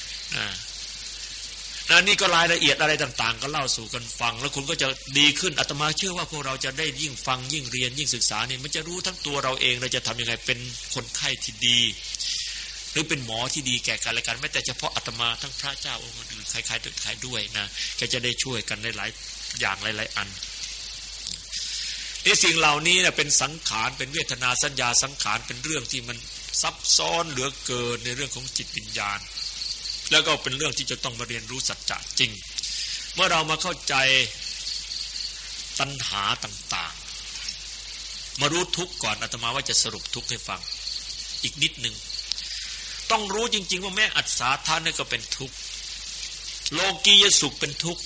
นะนี่ก็รายละเอียดอะไรต่างๆก็เล่าสู่กันฟังแล้วคุณก็จะดีขึ้นอาตมาเชื่อว่าพวกเราจะได้ยิ่งฟังยิ่งเรียนยิ่งศึกษานี่มันจะรู้ทั้งตัวเราเองเราจะทำยังไงเป็นคนไข้ที่ดีหรือเป็นหมอที่ดีแก่กันและกันไม่แต่เฉพาะอาตมาทั้งพระเจ้าองค์อื่นใครๆใครด้วยนะแกจะได้ช่วยกันในหลายอย่างหลายๆอันไอ้สิ่งเหล่านี้เนี่ยเป็นสังขารเป็นเวทนาสัญญาสังขารเป็นเรื่องที่มันซับซ้อนเหลือเกินในเรื่องของจิตวิญญาณแล้วก็เป็นเรื่องที่จะต้องมาเรียนรู้สัจจะจริงเมื่อเรามาเข้าใจตัณหาต่างๆมารู้ทุกข์ก่อนอาตมาว่าจะสรุปทุกข์ให้ฟังอีกนิดนึงต้องรู้จริงๆว่าแม้อัศสาทานนี่ก็เป็นทุกข์โลกียสุขเป็นทุกข์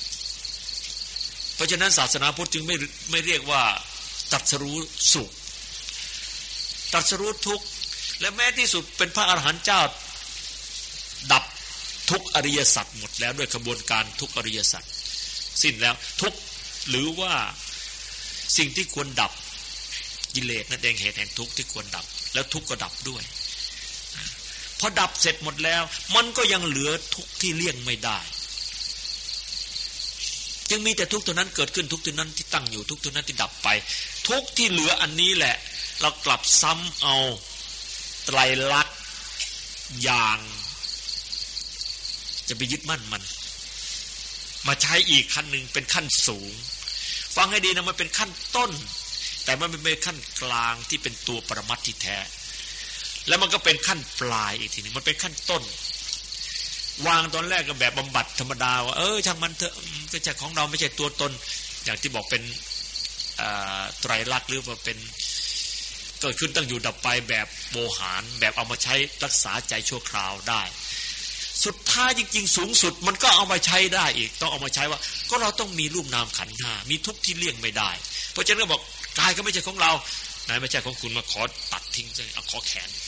เพราะฉะนั้นศาสนาพุทธจึงไม่ไม่เรียกว่าตรัสรู้สุขตรัสรู้ทุกข์และแม้ที่สุดเป็นพระอรหันต์เจ้าดับทุกอริยสัจหมดแล้วด้วยกระบวนการทุกอริยสัจสิ้นแล้วทุกหรือว่าสิ่งที่ควรดับกิเลสนั่นเองเหตุแห่งทุกข์ที่ควรดับแล้วทุกข์ก็ดับด้วยพอดับเสร็จหมดแล้วมันก็ยังเหลือทุกข์ที่เลี่ยงไม่ได้ยังมีแต่ทุกข์ตัวนั้นเกิดขึ้นทุกข์ตัวนั้นที่ตั้งอยู่ทุกข์ตัวนั้นที่ดับไปทุกข์ที่เหลืออันนี้แหละเรากลับซ้ำเอาไตรลักษณ์อย่างจะไปยึดมั่นมันมาใช้อีกขั้นหนึ่งเป็นขั้นสูงฟังให้ดีนะมันเป็นขั้นต้นแต่มันเป็นขั้นกลางที่เป็นตัวปรมัตถ์ที่แท้แล้วมันก็เป็นขั้นปลายอีกทีนึงมันเป็นขั้นต้นวางตอนแรกก็แบบบำบัดธรรมดาว่าเออช่างมันเถอะก็จะของเราไม่ใช่ตัวตนอย่างที่บอกเป็นไตรลักษณ์หรือว่าเป็นเกิดขึ้นตั้งอยู่ดับไปแบบโมหารแบบเอามาใช้รักษาใจชั่วคราวได้สุดท้ายจริงๆสูงสุดมันก็เอามาใช้ได้อีกต้องเอามาใช้ว่าก็เราต้องมีรูปนามขันธ์ห้ามีทุกข์ที่เลี่ยงไม่ได้เพราะฉะนั้นก็บอกกายก็ไม่ใช่ของเราไหนไม่ใช่ของคุณมาขอตัดทิ้งเลยเอาขอแขน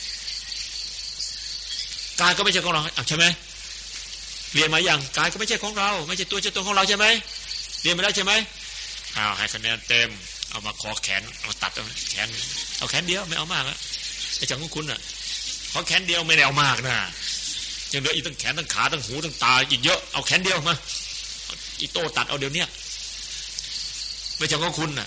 กายก็ไม่ใช่ของเราใช่ไหมเรียนมาอย่างกายก็ไม่ใช่ของเราไม่ใช่ตัวเจ้าตัวของเราใช่ไหมเรียนมาแล้วใช่ไหมอ้าวให้คะแนนเต็มเอามาขอแขนเอาตัดเอาแขนเอาแขนเดียวไม่เอามากแล้วไอ้จังของคุณอ่ะขอแขนเดียวไม่ได้เอามากนะยังเหลืออีกตั้งแขนตั้งขาตั้งหูตั้งตาอีกเยอะเอาแขนเดียวมาอีโต้ตัดเอาเดี๋ยวนี้ไม่ใช่ของคุณน่ะ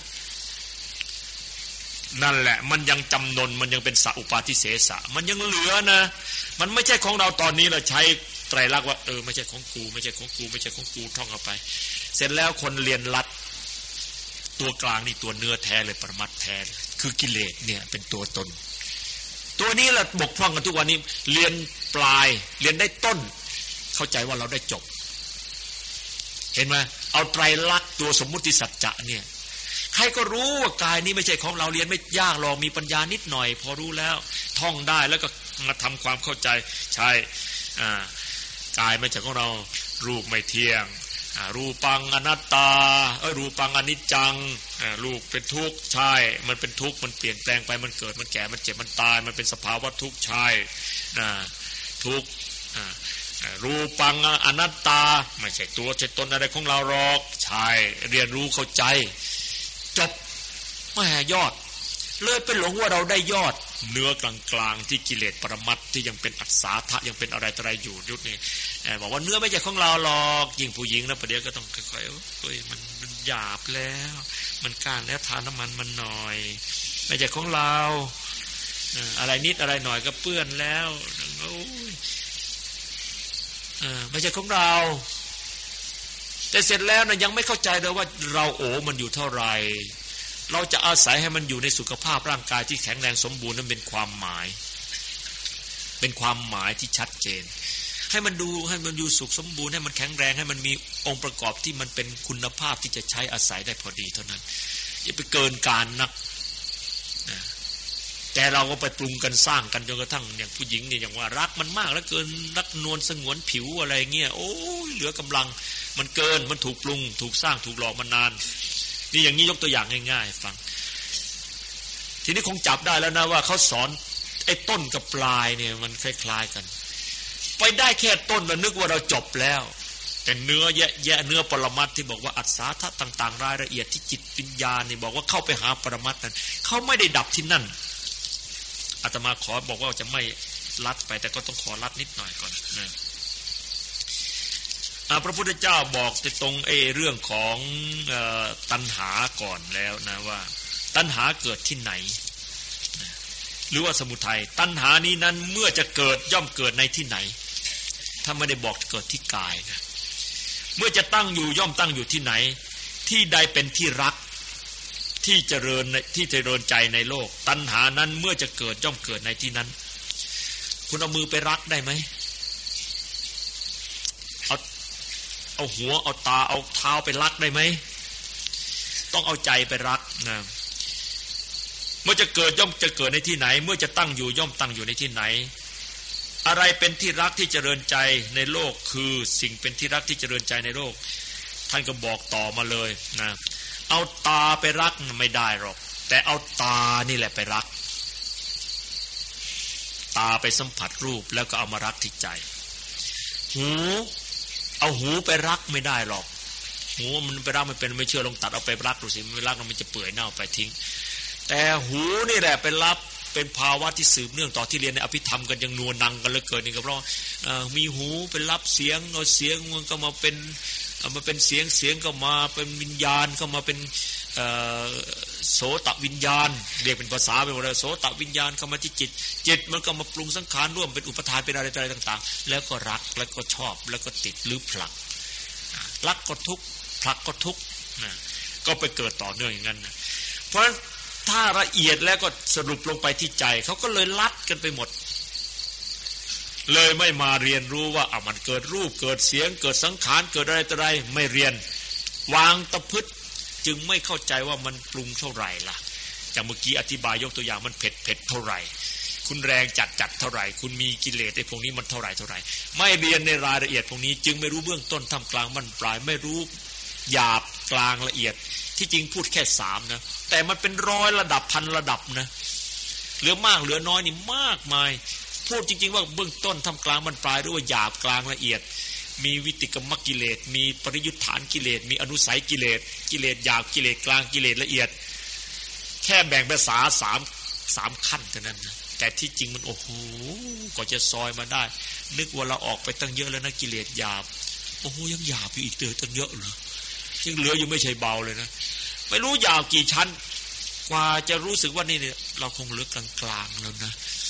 นั่นแหละมันยังจำนนมันยังเป็นสัพอุปาทิเสสะมันยังเหลือนะมันไม่ใช่ของเราตอนนี้เราใช้ไตรลักษณ์ว่าเออไม่ใช่ของกูไม่ใช่ของกูไม่ใช่ของกูท่องเอาไปเสร็จแล้วคนเรียนลัดตัวกลางนี่ตัวเนื้อแท้เลยปรมัตถ์แท้คือกิเลสเนี่ยเป็นตัวตนตัวนี้แหละบกพร่องกันทุกวันนี้เรียนปลายเรียนได้ต้นเข้าใจว่าเราได้จบเห็นไหมเอาไตรลักษณ์ตัวสมมุติสัจจะเนี่ยใครก็รู้ว่ากายนี้ไม่ใช่ของเราเรียนไม่ยากหรอกมีปัญญานิดหน่อยพอรู้แล้วท่องได้แล้วก็มาทำความเข้าใจใช่กายไม่ใช่ของเรารูปไม่เที่ยงรูปังอนัตตาเออรูปังอนิจจังรูปเป็นทุกข์ใช่มันเป็นทุกข์มันเปลี่ยนแปลงไปมันเกิดมันแก่มันเจ็บมันตายมันเป็นสภาวะทุกข์ใช่ทุกข์รูปังอนัตตาไม่ใช่ตัวใช่ตนอะไรของเราหรอกใช่เรียนรู้เข้าใจจบแม่ยอดเลยเป็นหลงว่าเราได้ยอดเนื้อกลางๆที่กิเลสปรมัตถ์ที่ยังเป็นอัศสาทะยังเป็นอะไรอะไรอยู่ยุคนี้บอกว่าเนื้อไม่ใช่ของเราหรอกยิ่งผู้หญิงนะประเดี๋ยวก็ต้องค่อยๆเอ้ยมันมันหยาบแล้วมันก้านแล้วทาน้ำมันมันหน่อยไม่ใช่ของเราอะไรนิดอะไรหน่อยก็เปื้อนแล้วโอ้ยไม่ใช่ของเราแต่เสร็จแล้วนะยังไม่เข้าใจเลยว่าเราโอ้มันอยู่เท่าไหร่เราจะอาศัยให้มันอยู่ในสุขภาพร่างกายที่แข็งแรงสมบูรณ์นั้นเป็นความหมายเป็นความหมายที่ชัดเจนให้มันดูให้มันอยู่สุขสมบูรณ์ให้มันแข็งแรงให้มันมีองค์ประกอบที่มันเป็นคุณภาพที่จะใช้อาศัยได้พอดีเท่านั้นอย่าไปเกินการนักนะแต่เราก็ไปปรุงกันสร้างกันจนกระทั่งอย่างผู้หญิงเนี่ยอย่างว่ารักมันมากแล้วเกินรักนวลสงวนผิวอะไรเงี้ยโอ้ยเหลือกำลังมันเกินมันถูกปรุงถูกสร้างถูกหลอกมานานนี่อย่างนี้ยกตัวอย่างง่ายๆฟังทีนี้คงจับได้แล้วนะว่าเขาสอนไอ้ต้นกับปลายเนี่ยมันคล้ายๆกันไปได้แค่ต้นแล้วนึกว่าเราจบแล้วแต่เนื้อแยะแยะเนื้อปรมัตถ์ที่บอกว่าอัศาทะต่างๆรายละเอียดที่จิตวิญญาณนี่บอกว่าเข้าไปหาปรมัตถ์นั้นเขาไม่ได้ดับที่นั่นอาตมาขอบอกว่าจะไม่ลัดไปแต่ก็ต้องขอลัดนิดหน่อยก่อนนะพระพุทธเจ้าบอกตรงไอ้เรื่องของเอ่อตัณหาก่อนแล้วนะว่าตัณหาเกิดที่ไหนหรือว่าสมุทัยตัณหานี้นั้นเมื่อจะเกิดย่อมเกิดในที่ไหนถ้าไม่ได้บอกเกิดที่กายนะเมื่อจะตั้งอยู่ย่อมตั้งอยู่ที่ไหนที่ใดเป็นที่รักที่เจริญในที่เจริญใจในโลกตัณหานั้นเมื่อจะเกิดย่อมเกิดในที่นั้นคุณเอามือไปรักได้ไหมเอาเอาหัวเอาตาเอาเท้าไปรักได้ไหมต้องเอาใจไปรักนะเมื่อจะเกิดย่อมจะเกิดในที่ไหนเมื่อจะตั้งอยู่ย่อมตั้งอยู่ในที่ไหนอะไรเป็นที่รักที่เจริญใจในโลกคือสิ่งเป็นที่รักที่เจริญใจในโลกท่านก็บอกต่อมาเลยนะเอาตาไปรักไม่ได้หรอกแต่เอาตานี่แหละไปรักตาไปสัมผัสรูปแล้วก็เอามารักที่ใจหูเอาหูไปรักไม่ได้หรอกหูมันไปรักไม่เป็นไม่เชื่อลองตัดเอาไปรักดูสิไม่รักมันจะเปื่อยเน่าไปทิ้งแต่หูนี่แหละไปรับเป็นภาวะที่สืบเนื่องต่อที่เรียนในอภิธรรมกันยังนัวนังกันเหลือเกินนี่ก็เพราะมีหูเป็นรับเสียงเอาเสียงมันก็มาเป็นมาเป็นเสียงเสียงก็มาเป็นวิญญาณก็มาเป็นโสตวิญญาณเรียกเป็นภาษาเป็นว่าโสตวิญญาณเข้ามาที่จิตจิตมันก็มาปรุงสังขารร่วมเป็นอุปทานเป็นอะไรอะไรต่างๆแล้วก็รักแล้วก็ชอบแล้วก็ติดหรือผลักรักก็ทุกข์ผลักก็ทุกข์ก็ไปเกิดต่อเนื่องอย่างนั้นนะเพราะถ้าละเอียดแล้วก็สรุปลงไปที่ใจเขาก็เลยลัดกันไปหมดเลยไม่มาเรียนรู้ว่าอ่ะมันเกิดรูปเกิดเสียงเกิดสังขารเกิดอะไรต่ออะไรไม่เรียนวางตะพึดจึงไม่เข้าใจว่ามันปรุงเท่าไหร่ล่ะจากเมื่อกี้อธิบายยกตัวอย่างมันเผ็ดเผ็ดเท่าไหร่คุณแรงจัดจัดเท่าไหร่คุณมีกิเลสไอ้พวกนี้มันเท่าไหร่เท่าไหร่ไม่เรียนในรายละเอียดพวกนี้จึงไม่รู้เบื้องต้นท่ามกลางบรรปลายไม่รู้หยาบกลางละเอียดที่จริงพูดแค่สามนะแต่มันเป็นร้อยระดับพันระดับนะเหลือมากเหลือน้อยนี่มากมายพูดจริงๆว่าเบื้องต้นท่ามกลางบรรปลายหรือว่าหยาบกลางละเอียดมีวิติกมกิเลสมีปริยุทธานกิเลสมีอนุสัยกิเลสกิเลสหยาบกิเลสกลางกิเลสละเอียดแค่แบ่งภาษาสามสามขั้นเท่านั้นนะแต่ที่จริงมันโอ้โหก็จะซอยมาได้นึกว่าเราออกไปตั้งเยอะแล้วนะกิเลสหยาบโอ้โหยังหยาบอยู่อีกเตือตั้งเยอะเลยยังเหลืออยู่ไม่ใช่เบาเลยนะไม่รู้ยาวกี่ชั้นกว่าจะรู้สึกว่านี่เนี่ยเราคงเหลือกลางๆแล้วนะ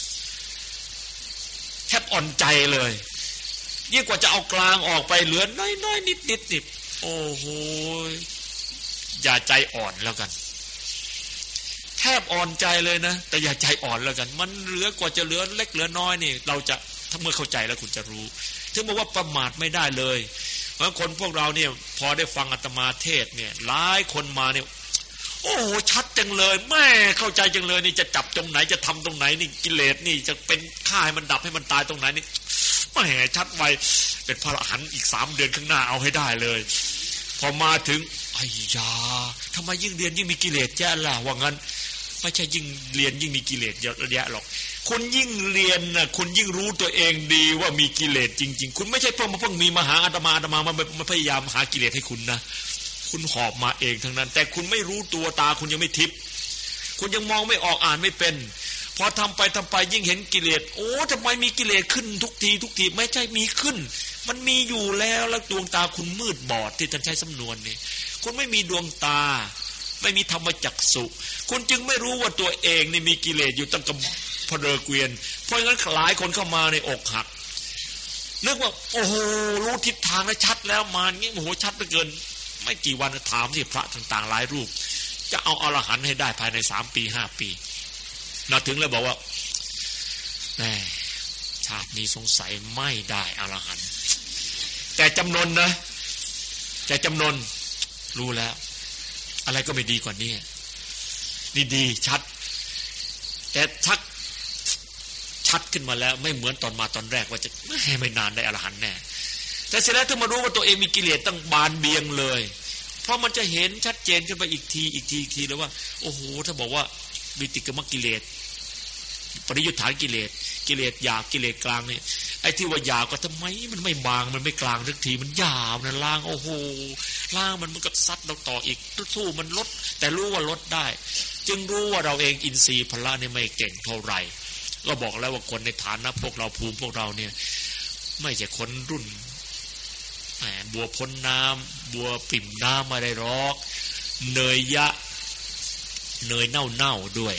แทบอ่อนใจเลยยิ่งกว่าจะเอากลางออกไปเหลือน้อยๆนิดๆนิดโอ้โหอย่าใจอ่อนแล้วกันแทบอ่อนใจเลยนะแต่อย่าใจอ่อนแล้วกันมันเหลือกว่าจะเหลือเล็กเหลือน้อยนี่เราจะถ้าเมื่อเข้าใจแล้วคุณจะรู้ถึงบอกว่าประมาทไม่ได้เลยเพราะคนพวกเราเนี่ยพอได้ฟังอาตมาเทศเนี่ยหลายคนมาเนี่ยโอ้โหชัดจังเลยแม่เข้าใจจังเลยนี่จะจับตรงไหนจะทำตรงไหนนี่กิเลสนี่จะเป็นฆ่าให้มันดับให้มันตายตรงไหนนี่แม่ชัดไวเป็นพระอรหันต์อีกสามเดือนข้างหน้าเอาให้ได้เลยพอมาถึงไอ้ยาทำไมยิ่งเรียนยิ่งมีกิเลสแย่ล่ะว่างั้นไม่ใช่ยิ่งเรียนยิ่งมีกิเลสเยอะแยะหรอกคุณยิ่งเรียนนะคุณยิ่งรู้ตัวเองดีว่ามีกิเลสจริงๆคุณไม่ใช่เพิ่งมาเพิ่งมีมาหาอาตมาอาตมามาพยายามหากิเลสให้คุณนะคุณหอบมาเองทั้งนั้นแต่คุณไม่รู้ตัวตาคุณยังไม่ทิพย์คุณยังมองไม่ออกอ่านไม่เป็นพอทำไปทำไปยิ่งเห็นกิเลสโอ้ทำไมมีกิเลสขึ้นทุกทีทุกทีไม่ใช่มีขึ้นมันมีอยู่แล้วแล้วดวงตาคุณมืดบอดที่ท่านใช้สำนวนนี่คุณไม่มีดวงตาไม่มีธรรมจักษุคุณจึงไม่รู้ว่าตัวเองนี่มีกิเลสอยู่ตั้งกับพเรเกวียนเพราะงั้นหลายคนเข้ามาในอกหักนึกว่าโอ้โหรู้ทิศทางแล้วชัดแล้วมาอย่างงี้โอ้โหชัดเหลือเกินไม่กี่วันถามที่พระต่างๆหลายรูปจะเอาอรหันต์ให้ได้ภายในสามปีห้าปีมาถึงแล้วบอกว่าแหมชาตินี้สงสัยไม่ได้อรหันต์แต่จำนนนะแต่จำนนรู้แล้วอะไรก็ไม่ดีกว่านี้นี่ดีชัดแต่ชักชัดขึ้นมาแล้วไม่เหมือนตอนมาตอนแรกว่าจะไม่ไม่นานได้อรหันต์แน่แต่เสร็จแล้วถึงมารู้ว่าตัวเองมีกิเลสตั้งบานเบียงเลยเพราะมันจะเห็นชัดเจนขึ้นไปอีกทีอีกทีอีกทีแล้วว่าโอ้โหถ้าบอกว่าวิติกมกิเลสปริยุทธานกิเลสกิเลสหยาบกิเลสกลางนี่ไอ้ที่ว่าหยาบก็ทำไมมันไม่บางมันไม่กลางทุกทีมันหยาบนะล่างโอ้โหล่างมันมันก็ซัดเราต่ออีกสู้มันลดแต่รู้ว่าลดได้จึงรู้ว่าเราเองอินทรีย์พละนี่ไม่เก่งเท่าไหร่ก็บอกแล้วว่าคนในฐานะพวกเราภูมิพวกเราเนี่ยไม่ใช่คนรุ่นแหมบัวพ้นน้ำบัวปิ่มน้ำมาได้หรอกเนยยะเนยเน่าเน่าด้วย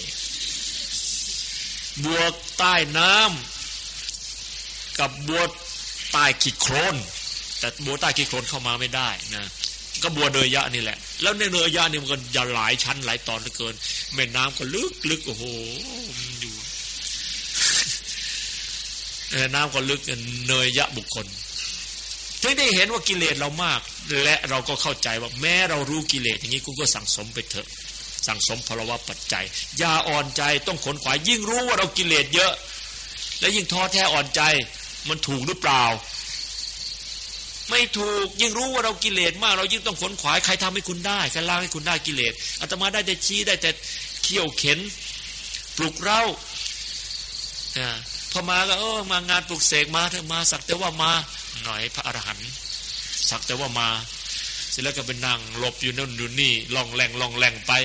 บัวใต้น้ำกับบัวใต้ขี้โคลนแต่บัวใต้ขี้โคลนเข้ามาไม่ได้นะก็บัวเนยยะนี่แหละแล้วในเนยยะนี่มันก็จะหลายชั้นหลายตอนเหลือเกินแม่น้ำก็ลึกลึกโอ้โหมันอยู่แม่น้ำก็ลึกเนยยะบุคคลถึงได้เห็นว่ากิเลสเรามากและเราก็เข้าใจว่าแม้เรารู้กิเลสอย่างนี้กูก็สั่งสมไปเถอะสั่งสมภาวะปัจจัยอย่าอ่อนใจต้องขนขวายยิ่งรู้ว่าเรากิเลสเยอะและยิ่งท้อแท้อ่อนใจมันถูกหรือเปล่าไม่ถูกยิ่งรู้ว่าเรากิเลสมากเรายิ่งต้องขนขวายใครทำให้คุณได้ใครล้างให้คุณได้กิเลสอาตมาได้แต่ชี้ได้แต่เขี่ยวเข็นปลุกเร้าอ่าพอมาก็เออมางานปลุกเสกมาเถอะมาสักแต่ว่ามาหน่อยพระอรหันต์สักแต่ว่ามาเสร็จแล้วก็ไปนั่งหลบอยู่นั่นอยู่นี่ล่องแหล่งล่องแหล่งไป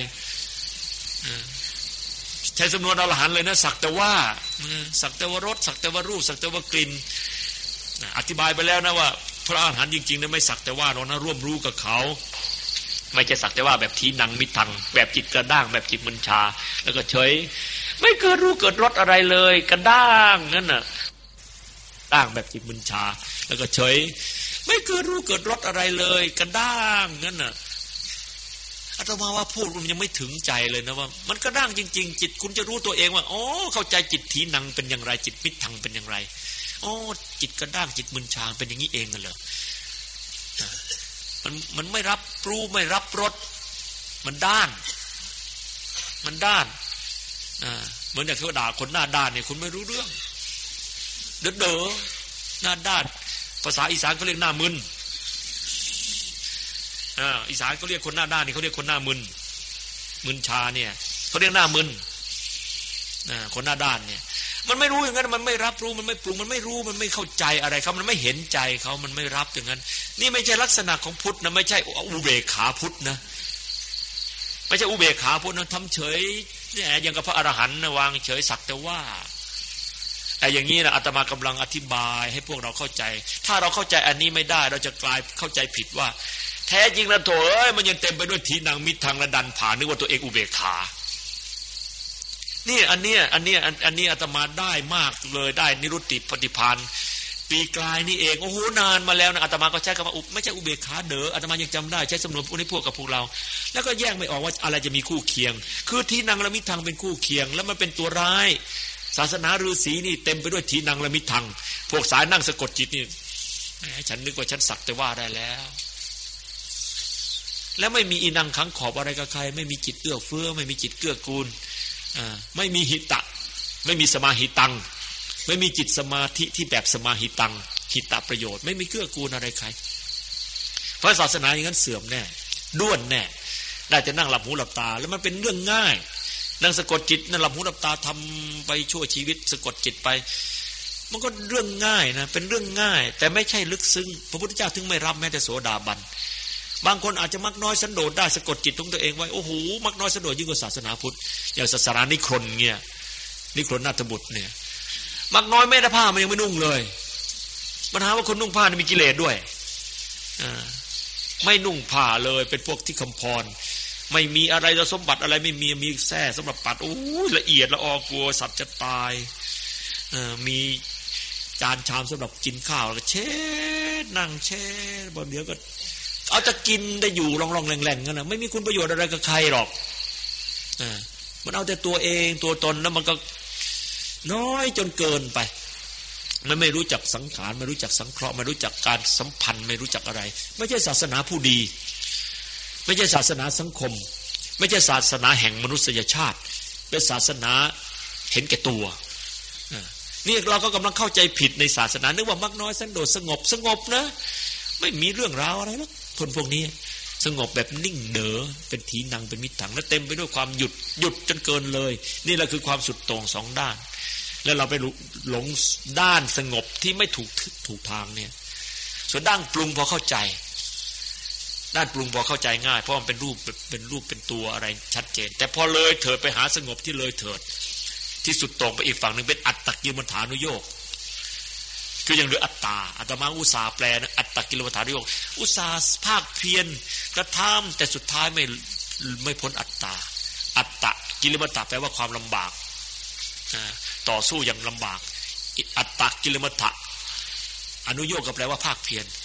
ใช้สำนวนอรหันต์เลยนะสักแต่ว่าสักแต่ว่ารสสักแต่ว่ารูปสักแต่ว่ากลิ่นอธิบายไปแล้วนะว่าพระอรหันต์จริงๆนะไม่สักแต่ว่าเรานะร่วมรู้กับเขาไม่ใช่สักแต่ว่าแบบทีนังมิทังแบบจิตกระด้างแบบจิตมึนชาแล้วก็เฉยไม่เกิดรู้เกิดรสอะไรเลยกระด้างนั่นน่ะด้างแบบจิตมึนชาแล้วก็เฉยไม่เกิดรู้เกิดรสอะไรเลยกระด้างนั่นน่ะอาตมาว่าพูดมันยังไม่ถึงใจเลยนะว่ามันกระด้างจริงๆจิตคุณจะรู้ตัวเองว่าอ๋อเข้าใจจิตทีนังเป็นอย่างไรจิตมิทังเป็นอย่างไรอ๋อจิตกระด้างจิตมึนชาเป็นอย่างนี้เองกันเหรอมันมันไม่รับรู้ไม่รับรสมันด้านมันด้านอ่าเหมือนอย่างเขาด่าคนหน้าด้านเนี่ยคุณไม่รู้เรื่องเด้อเด้อหน้าด้านภาษาอีสานเขาเรียกหน้ามึนอ่าอีสานเขาเรียกคนหน้าด้านนี่เขาเรียกคนหน้ามึนมึนชาเนี่ยเขาเรียกหน้ามึนอ่าคนหน้าด้านเนี่ยมันไม่รู้อย่างนั้นมันไม่รับรู้มันไม่ปรุงมันไม่รู้มันไม่เข้าใจอะไรเขามันไม่เห็นใจเขามันไม่รับอย่างนั้นนี่ไม่ใช่ลักษณะของพุทธนะไม่ใช่อุเบกขาพุทธนะไม่ใช่อุเบกขาพุทธนะทำเฉยเนี่ยอย่างกับพระอรหันต์นะวางเฉยสักแต่ว่าไอ้อย่างนี้นะอาตมากำลังอธิบายให้พวกเราเข้าใจถ้าเราเข้าใจอันนี้ไม่ได้เราจะกลายเข้าใจผิดว่าแท้จริงแล้วโถเอ้ยมันยังเต็มไปด้วยทีนังมิทังและดันผ่านนึกว่าตัวเองอุเบกขานี่อันเนี้ยอันเนี้ยอันนี้อาตมาได้มากเลยได้นิรุตติปฏิภาณปีกลายนี่เองโอ้โหนานมาแล้วนะอาตมาก็ใช้คำว่าไม่ใช่อุเบกขาเด้ออาตมายังจำได้ใช้สำนวนพวกนี้พวกกับพวกเราแล้วก็แยกไม่ออกว่าอะไรจะมีคู่เคียงคือทีนังและมิทังเป็นคู่เคียงแล้วมันเป็นตัวร้ายศาสนาฤาษีนี่เต็มไปด้วยทีนังและมิทังพวกสายนั่งสะกดจิตนี่ฉันนึกว่าฉันสักแต่ว่าได้แล้วแล้วไม่มีอีนังขังขอบอะไรกับใครไม่มีจิตเอื้อเฟื้อไม่มีจิตเกื้อกูลไม่มีหิตะไม่มีสมาหิตังไม่มีจิตสมาธิที่แบบสมาหิตังหิตะประโยชน์ไม่มีเกื้อกูลอะไรใครเพราะศาสนาอย่างนั้นเสื่อมแน่ด้วนแน่ได้แต่นั่งหลับหูหลับตาแล้วมันเป็นเรื่องง่ายนั่งสะกดจิตนั่งหลับหูหลับตาทำไปชั่วชีวิตสะกดจิตไปมันก็เรื่องง่ายนะเป็นเรื่องง่ายแต่ไม่ใช่ลึกซึ้งพระพุทธเจ้าถึงไม่รับแม้แต่โสดาบันบางคนอาจจะมักน้อยสันโดษได้สะกดจิตของตัวเองไว้โอ้โหมักน้อยสันโดษยิ่งกว่าศาสนาพุทธอย่างศาสนานิครนเงี้ยนิครนนาถบุตรเนี่ยมักน้อยแม่ผ้ามันยังไม่นุ่งเลยมันหาว่าคนนุ่งผ้ามีกิเลสด้วยไม่นุ่งผ้าเลยเป็นพวกที่คำพรไม่มีอะไรสมบัติอะไรไม่มีมีแท้สำหรับปัดโอ้ยละเอียดละออกลัวสัตว์จะตายมีจานชามสำหรับกินข้าวแล้วก็เช็ดนั่งเช็ดบนเดียวก็เอาจะกินได้อยู่รองๆแหล่งๆกันนะไม่มีคุณประโยชน์อะไรกับใครหรอกอ่ามันเอาแต่ตัวเองตัวตนแล้วมันก็น้อยจนเกินไปมันไม่รู้จักสังขารไม่รู้จักสังเคราะห์ไม่รู้จักการสัมพันธ์ไม่รู้จักอะไรไม่ใช่ศาสนาผู้ดีไม่ใช่ศาสนาสังคมไม่ใช่ศาสนาแห่งมนุษยชาติเป็นศาสนาเห็นแก่ตัวนี่เราก็กำลังเข้าใจผิดในศาสนานึกว่ามักน้อยสันโดษสงบสงบนะไม่มีเรื่องราวอะไรหรอกคนพวกนี้สงบแบบนิ่งเด๋อเป็นทีนังเป็นมิถังและเต็มไปด้วยความหยุดหยุดจนเกินเลยนี่แหละคือความสุดโต่งสองด้านแล้วเราไปหลงด้านสงบที่ไม่ถูกถูกทางเนี่ยส่วนด้านปรุงพอเข้าใจด้านปรุงพอเข้าใจง่ายเพราะมันเป็นรูปเป็นรูปเป็นตัวอะไรชัดเจนแต่พอเลยเถิดไปหาสงบที่เลยเถิดที่สุดโต่งไปอีกฝั่งนึงเป็นอัตตกิลมัฏฐานุโยคคืออย่างเรืออัตตาอาตมาอุตสาห์แปลนะอัตตกิลมัฏฐานุโยคอุตสาห์ภาคเพียรกระทำแต่สุดท้ายไม่ไม่พ้นอัตตาอัตตกิลมัฏฐาแปลว่าความลำบากต่อสู้อย่างลำบากอัตตกิลมัฏฐาอนุโยคก็แปลว่าภาคเพียรภ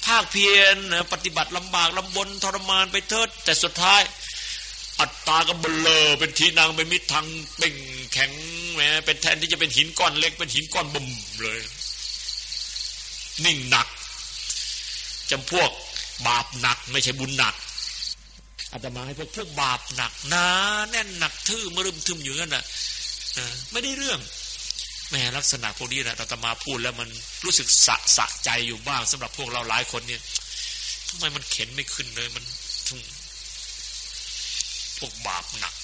ภาคเพียรปฏิบัติลำบากลำบนทรมานไปเถิดแต่สุดท้ายอัตตาก็เบลอเป็นทีนางเป็นมิตรทางเป่งแข็งแหมเป็นแทนที่จะเป็นหินก้อนเล็กเป็นหินก้อนบุ่มเลยนิ่งหนักจำพวกบาปหนักไม่ใช่บุญหนักอาตมาให้พวกพวกบาปหนักหนาแน่นหนักทื่อมรึมทึมอยู่นั่นน่ะไม่ได้เรื่องแม่ลักษณะพวกนี้นะอาตมาพูดแล้วมันรู้สึกสะสะใจอยู่บ้างสำหรับพวกเราหลายคนเนี่ยทำไมมันเข็นไม่ขึ้นเลยมันพวกบาปหนัก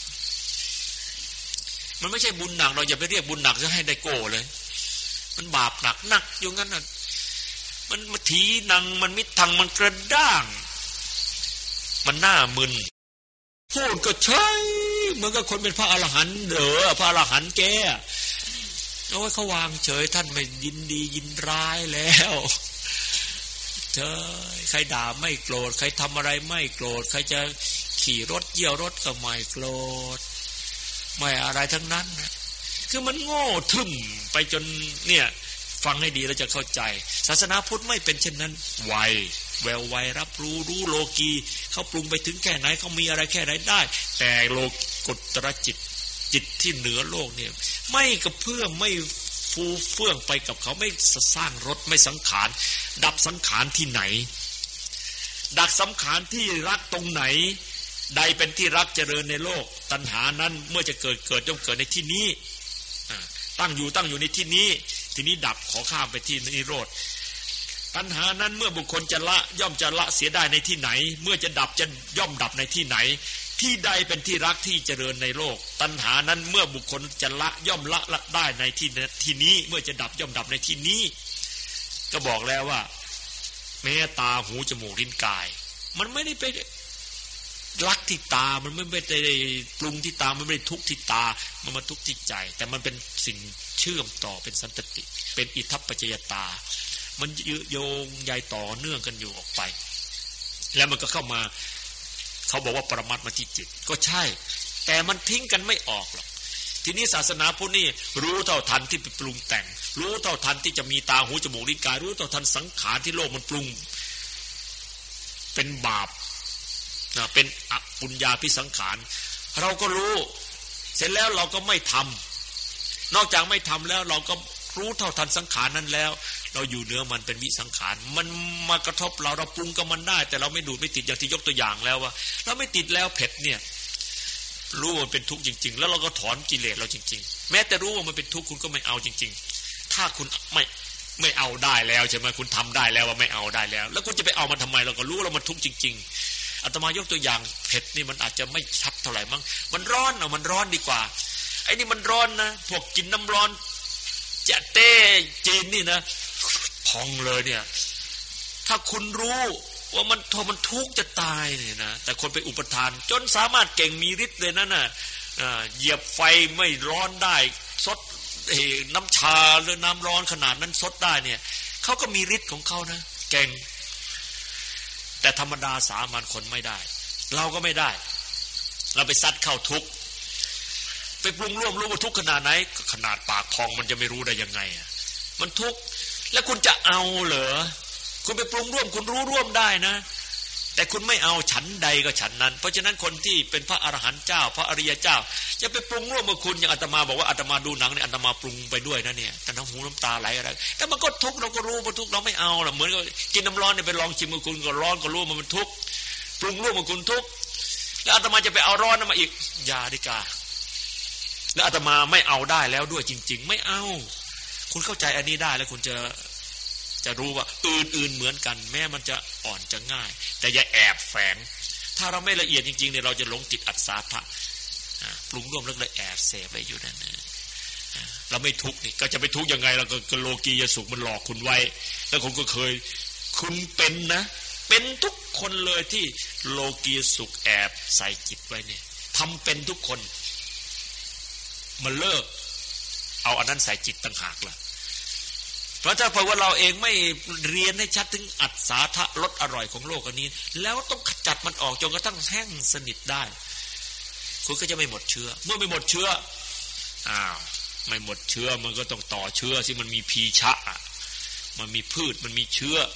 มันไม่ใช่บุญหนักเราอย่าไปเรียกบุญหนักจะให้ได้โก้เลยมันบาปหนักหนักอยู่งั้นน่ะมันมาถีนังมันมิทังมันกระด้างมันหน้ามึนพูดก็ใช่เหมือนกับคนเป็นพระอรหันต์เด้อพระอรหันต์แกโอ้ยเขาวางเฉยท่านไม่ยินดียินร้ายแล้วเจ้ยใครด่าไม่โกรธใครทำอะไรไม่โกรธใครจะขี่รถเยี่ยวรถก็ไม่โกรธไม่อะไรทั้งนั้นนะคือมันโง่ทึ่มไปจนเนี่ยฟังให้ดีเราจะเข้าใจศาสนาพุทธไม่เป็นเช่นนั้นไวแววไวรับรู้รู้โลกีเขาปรุงไปถึงแค่ไหนเขามีอะไรแค่ไหนได้แต่โลกุตรจิตจิตที่เหนือโลกเนี่ยไม่กระเพื่อมไม่ฟูเฟื่องไปกับเขาไม่สร้างรถไม่สังขารดับสังขารที่ไหนดับสังขารที่รักตรงไหนใดเป็นที่รักเจริญในโลกตัณหานั้นเมื่อจะเกิดเกิดย่อมเกิดในที่นี้ตั้งอยู่ตั้งอยู่ในที่นี้ทีนี้ดับขอข้ามไปที่นิโรธตัณหานั้นเมื่อบุคคลจะละย่อมจะละเสียได้ในที่ไหนเมื่อจะดับจะย่อมดับในที่ไหนที่ใดเป็นที่รักที่เจริญในโลกตัณหานั้นเมื่อบุคคลจะละย่อมละละได้ในที่ที่นี้เมื่อจะดับย่อมดับในที่นี้ก็บอกแล้วว่าแม้ตาหูจมูกลิ้นกายมันไม่ได้ไปรักที่ตามันไม่ได้ปรุงที่ตามันไม่ได้ทุกข์ที่ตามันมาทุกข์ที่ใจแต่มันเป็นสิ่งเชื่อมต่อเป็นสันตติเป็นอิทัปปัจจยตามันโยงใยต่อเนื่องกันอยู่ออกไปแล้วมันก็เข้ามาเขาบอกว่าปรมัตถ์มาที่จิตก็ใช่แต่มันทิ้งกันไม่ออกหรอกทีนี้ศาสนาพุทธนี่รู้เท่าทันที่ไปปรุงแต่งรู้เท่าทันที่จะมีตาหูจมูกลิ้นกายรู้เท่าทันสังขารที่โลกมันปรุงเป็นบาปนะเป็นอปุญญาภิสังขารเราก็รู้เสร็จแล้วเราก็ไม่ทำนอกจากไม่ทำแล้วเราก็รู้เท่าทันสังขารนั้นแล้วเราอยู่เหนือมันเป็นวิสังขารมันมากระทบเราเราปรุงกับมันได้แต่เราไม่ดูดไม่ติดอย่างที่ยกตัวอย่างแล้วว่าเราไม่ติดแล้วเผ็ดเนี่ยรู้ว่ามันเป็นทุกข์จริงๆแล้วเราก็ถอนกิเลสเราจริงๆแม้แต่รู้ว่ามันเป็นทุกข์คุณก็ไม่เอาจริงๆถ้าคุณไม่ไม่เอาได้แล้วใช่ไหมคุณทำได้แล้วว่าไม่เอาได้แล้วแล้วคุณจะไปเอามันทำไมเราก็รู้ว่ามันทุกข์จริงๆอาตมายกตัวอย่างเผ็ดนี่มันอาจจะไม่ชัดเท่าไหร่มั้งมันร้อนเอามันร้อนดีกว่าไอ้นี่มันร้อนนะพวกกินน้ำร้อนจะเต้จีนนี่นะพองเลยเนี่ยถ้าคุณรู้ว่ามันทมันทุกข์จะตายเนี่ยนะแต่คนไปอุปทานจนสามารถเก่งมีฤทธิ์เลยนั่นน่ะเหยียบไฟไม่ร้อนได้ซดน้ำชาหรือน้ำร้อนขนาดนั้นซดได้เนี่ยเขาก็มีฤทธิ์ของเขานะเก่งแต่ธรรมดาสามัญคนไม่ได้เราก็ไม่ได้เราไปซัดเข้าทุกข์ไปปรุงร่วมรู้ว่าทุกข์ขนาดไหนขนาดปากพองมันจะไม่รู้ได้ยังไงอ่ะมันทุกข์แล้วคุณจะเอาเหรอคุณไปปรุงร่วมคุณรู้ร่วมได้นะแต่คุณไม่เอาฉันใดก็ฉันนั้นเพราะฉะนั้นคนที่เป็นพระอรหันต์เจ้าพระอริยเจ้าจะไปปรุงร่วมกับคุณอย่างอาตมาบอกว่าอาตมาดูหนังเนี่ยอาตมาปรุงไปด้วยนะเนี่ยแต่น้ำหูน้ำตาไหลอะไรแต่มันก็ทุกข์เราก็รู้ว่าทุกข์เราไม่เอาล่ะเหมือนกับกินน้ำร้อนเนี่ยไปลองชิมกับคุณก็ร้อนก็รู้ว่ามันทุกข์ปรุงร่วมกับคุณทุกข์แล้วอาตมาจะไปเอาร้อนนั้นมาอีกอย่าดิกาแล้วอาตมาไม่เอาได้แล้วด้วยจริงๆไม่เอาคุณเข้าใจอันนี้ได้แล้วคุณจะจะรู้ว่าอื่นๆเหมือนกันแม้มันจะอ่อนจะง่ายแต่อย่าแอบแฝงถ้าเราไม่ละเอียดจริงๆเนี่ยเราจะหลงติดอัศทะปรุงร่วมแล้วเลยแอบเสพไปอยู่นั่นนะเราไม่ทุกข์นี่ก็จะไปทุกข์ยังไงเราก็โลกียสุขมันหลอกคุณไว้แล้วคุณก็เคยคุณเป็นนะเป็นทุกคนเลยที่โลกียสุขแอบใส่จิตไว้เนี่ยทำเป็นทุกคนมันเลิกเอาอันนั้นใส่จิตต่างหากล่ะเพราะถ้าเผื่อว่าเราเองไม่เรียนให้ชัดถึงอัศทะรสอร่อยของโลกอันนี้แล้วต้องขจัดมันออกจนกระทั่งแห้งสนิทได้คุณก็จะไม่หมดเชื้อเมื่อไม่หมดเชื้ออ้าวไม่หมดเชื้อมันก็ต้องต่อเชื้อสิมันมีพีชะมันมีพืชมันมีเชื้อ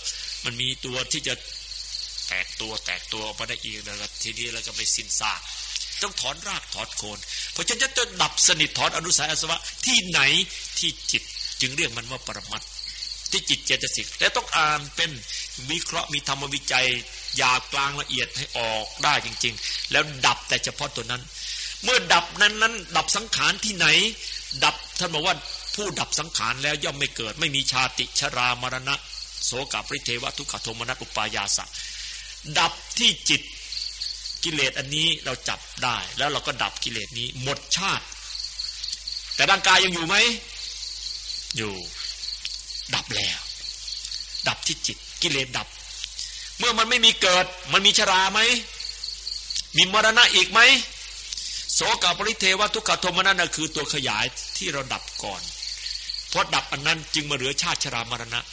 มันมีตัวที่จะแตกตัวแตกตัวออกมาได้อีกแล้วทีนี้เราก็ไม่สิ้นซากต้องถอนรากถอนโคนเพราะฉะนั้นจะดับสนิทถอนอนุสัยอาสวะที่ไหนที่จิตจึงเรียกมันว่าปรมัตถ์ที่จิตเจตสิกและต้องอ่านเป็นวิเคราะห์มีธรรมวิจัยหยาบกลางละเอียดให้ออกได้จริงๆแล้วดับแต่เฉพาะตัวนั้นเมื่อดับนั้นนั้นดับสังขารที่ไหนดับท่านบอกว่าผู้ดับสังขารแล้วย่อมไม่เกิดไม่มีชาติชรามรณะโสกปริเทวทุกขโทมนัสอุปายาสะดับที่จิตกิเลสอันนี้เราจับได้แล้วเราก็ดับกิเลสนี้หมดชาติแต่ร่างกายยังอยู่ไหมอยู่ดับแล้วดับที่จิตกิเลสดับเมื่อมันไม่มีเกิดมันมีชราไหมมีมรณะอีกไหมโสกปริเทวทุกขโทมนัสนั่นคือตัวขยายที่เราดับก่อนเพราะดับอันนั้นจึงมาเหลือชาติชรามรณะ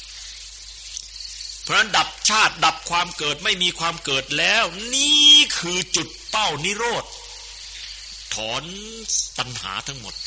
เพราะฉะนั้นดับชาติดับความเกิดไม่มีความเกิดแล้วนี่คือจุดเป้านิโรธถอนตัณหาทั้งหมด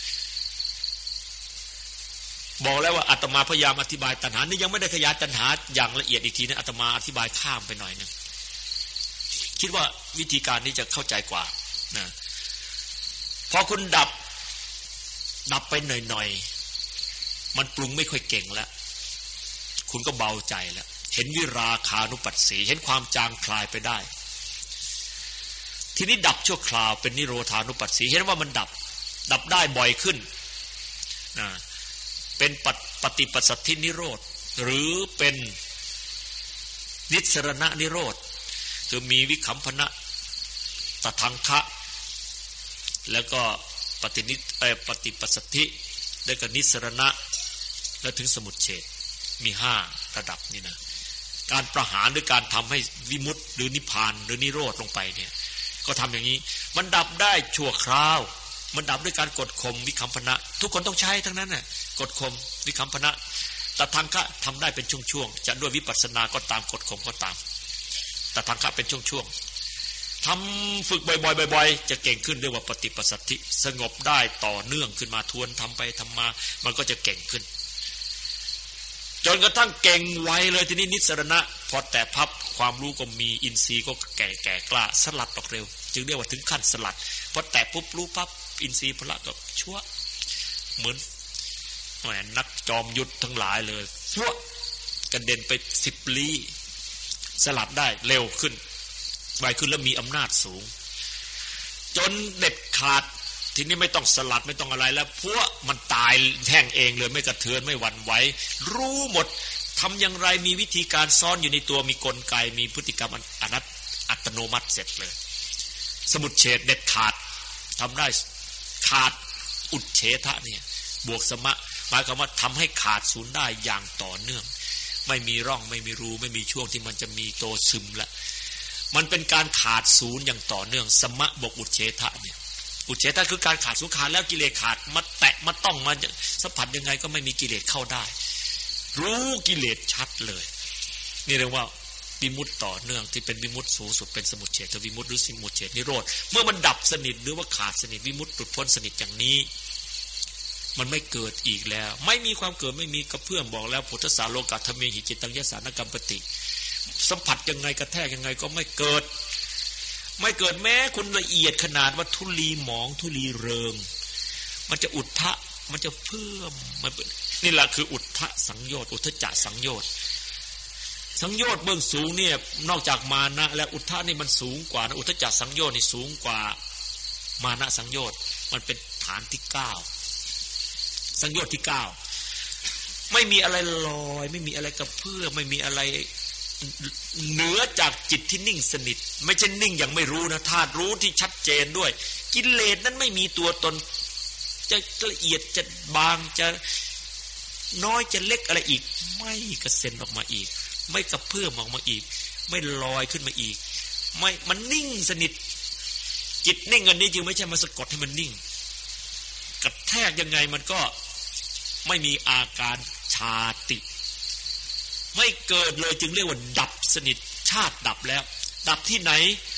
บอกแล้วว่าอาตมาพยายามอธิบายตัณหานี่ยังไม่ได้ขยายตัณหาอย่างละเอียดอีกทีนะอาตมาอธิบายข้ามไปหน่อยนึงคิดว่าวิธีการนี้จะเข้าใจกว่านะพอคุณดับดับไปหน่อยๆมันปรุงไม่ค่อยเก่งแล้วคุณก็เบาใจแล้วเห็นวิราคานุปัสสีเห็นความจางคลายไปได้ทีนี้ดับชั่วคราวเป็นนิโรธานุปัสสีเห็นว่ามันดับดับได้บ่อยขึ้นนะเป็นปฏิปัสสัทธินิโรธหรือเป็นนิสรณนิโรธคือมีวิคัมภนะตทังคะแล้วก็ปฏินิเอ่อปฏิปัสสัทธิแล้วก็นิสรณะแล้วถึงสมุจเฉทมีห้าระดับนี่นะการประหารหรือการทำให้วิมุตติหรือนิพพานหรือนิโรธลงไปเนี่ยก็ทำอย่างนี้มันดับได้ชั่วคราวมันดับด้วยการกดข่มวิคัมภนะทุกคนต้องใช้ทั้งนั้นน่ะกดข่มวิคัมภนะตทังคะทำได้เป็นช่วงๆจะด้วยวิปัสสนาก็ตามกดข่มก็ตามตทังคะเป็นช่วงๆทำฝึกบ่อยๆบ่อยๆจะเก่งขึ้นเรียกว่าปฏิปัสสัทธิสงบได้ต่อเนื่องขึ้นมาทวนทำไปทำมามันก็จะเก่งขึ้นจนกระทั่งเก่งไวเลยทีนี้นิสรณะพอแต่พับความรู้ก็มีอินทรีย์ก็แก่แก่กล้าสลัดออกเร็วจึงเรียกว่าถึงขั้นสลัดพอแต่ปุ๊บรู้ปั๊บอินทรีย์พละก็ชั่วเหมือนแหมนักจอมยุทธทั้งหลายเลยชั่วกระเด็นไปสิบลี้สลัดได้เร็วขึ้นไวขึ้นแล้วมีอำนาจสูงจนเด็ดขาดทีนี้ไม่ต้องสลัดไม่ต้องอะไรแล้วพวกมันตายแห้งเองเลยไม่กระเทือนไม่หวั่นไหวรู้หมดทำอย่างไรมีวิธีการซ่อนอยู่ในตัวมีกลไกมีพฤติกรรมอนัตอัตโนมัติเสร็จเลยสมุจเฉทเด็ดขาดทำได้ขาดอุดเฉทะเนี่ยบวกสมะหมายความว่าทำให้ขาดศูนย์ได้อย่างต่อเนื่องไม่มีร่องไม่มีรูไม่มีช่วงที่มันจะมีโตซึมละมันเป็นการขาดศูนย์อย่างต่อเนื่องสมะบวกอุดเฉทะเนี่ยอุดเฉทะคือการขาดศูนย์ขาดแล้วกิเลสขาดมาแตะมาต้องมาสัมผัสยังไงก็ไม่มีกิเลสเข้าได้รู้กิเลสชัดเลยนี่เรียกว่าวิมุตติต่อเนื่องที่เป็นวิมุตติสูงสุดเป็นสมุจเฉทวิมุตติหรือสมุจเฉทนิโรธเมื่อมันดับสนิทหรือว่าขาดสนิทวิมุตติหลุดพ้นสนิทอย่างนี้มันไม่เกิดอีกแล้วไม่มีความเกิดไม่มีกระเพื่อมบอกแล้วพุทธสาโลกัตถเมหิจิตังยสานกัมปติสัมผัสยังไงกระแทกยังไงก็ไม่เกิดไม่เกิดแม้คุณละเอียดขนาดว่าทุลีหมองทุลีเริงมันจะอุทธะมันจะเพิ่มมันนี่แหละคืออุทธะสังโยชน์อุทธจะสังโยชน์สังโยชน์เบื้องสูงเนี่ยนอกจากมานะและอุทธะนี่มันสูงกว่านะอุทธจะสังโยชน์นี่สูงกว่ามานะสังโยชน์มันเป็นฐานที่เก้าสังโยชน์ที่เก้าไม่มีอะไรลอยไม่มีอะไรกระเพื่อมไม่มีอะไรเหนือจากจิตที่นิ่งสนิทไม่ใช่นิ่งอย่างไม่รู้นะธาตุรู้ที่ชัดเจนด้วยกิเลสนั้นไม่มีตัวตนจะละเอียดจะบางจะน้อยจะเล็กอะไรอีกไม่กระเซ็นออกมาอีกไม่กระเพื่อมออกมาอีกไม่ลอยขึ้นมาอีกไม่มันนิ่งสนิทจิตนิ่งอันนี้จึงไม่ใช่มาสะกดให้มันนิ่งกระแทกยังไงมันก็ไม่มีอาการชาติไม่เกิดเลยจึงเรียกว่าดับสนิทชาติดับแล้วดับที่ไหน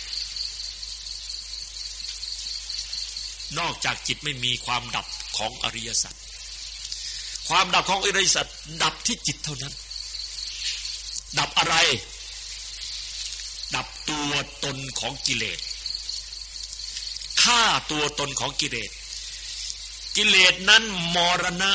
นอกจากจิตไม่มีความดับของอริยสัจความดับของอริยสัจดับที่จิตเท่านั้นดับอะไรดับตัวตนของกิเลสฆ่าตัวตนของกิเลสกิเลสนั้นมรณะ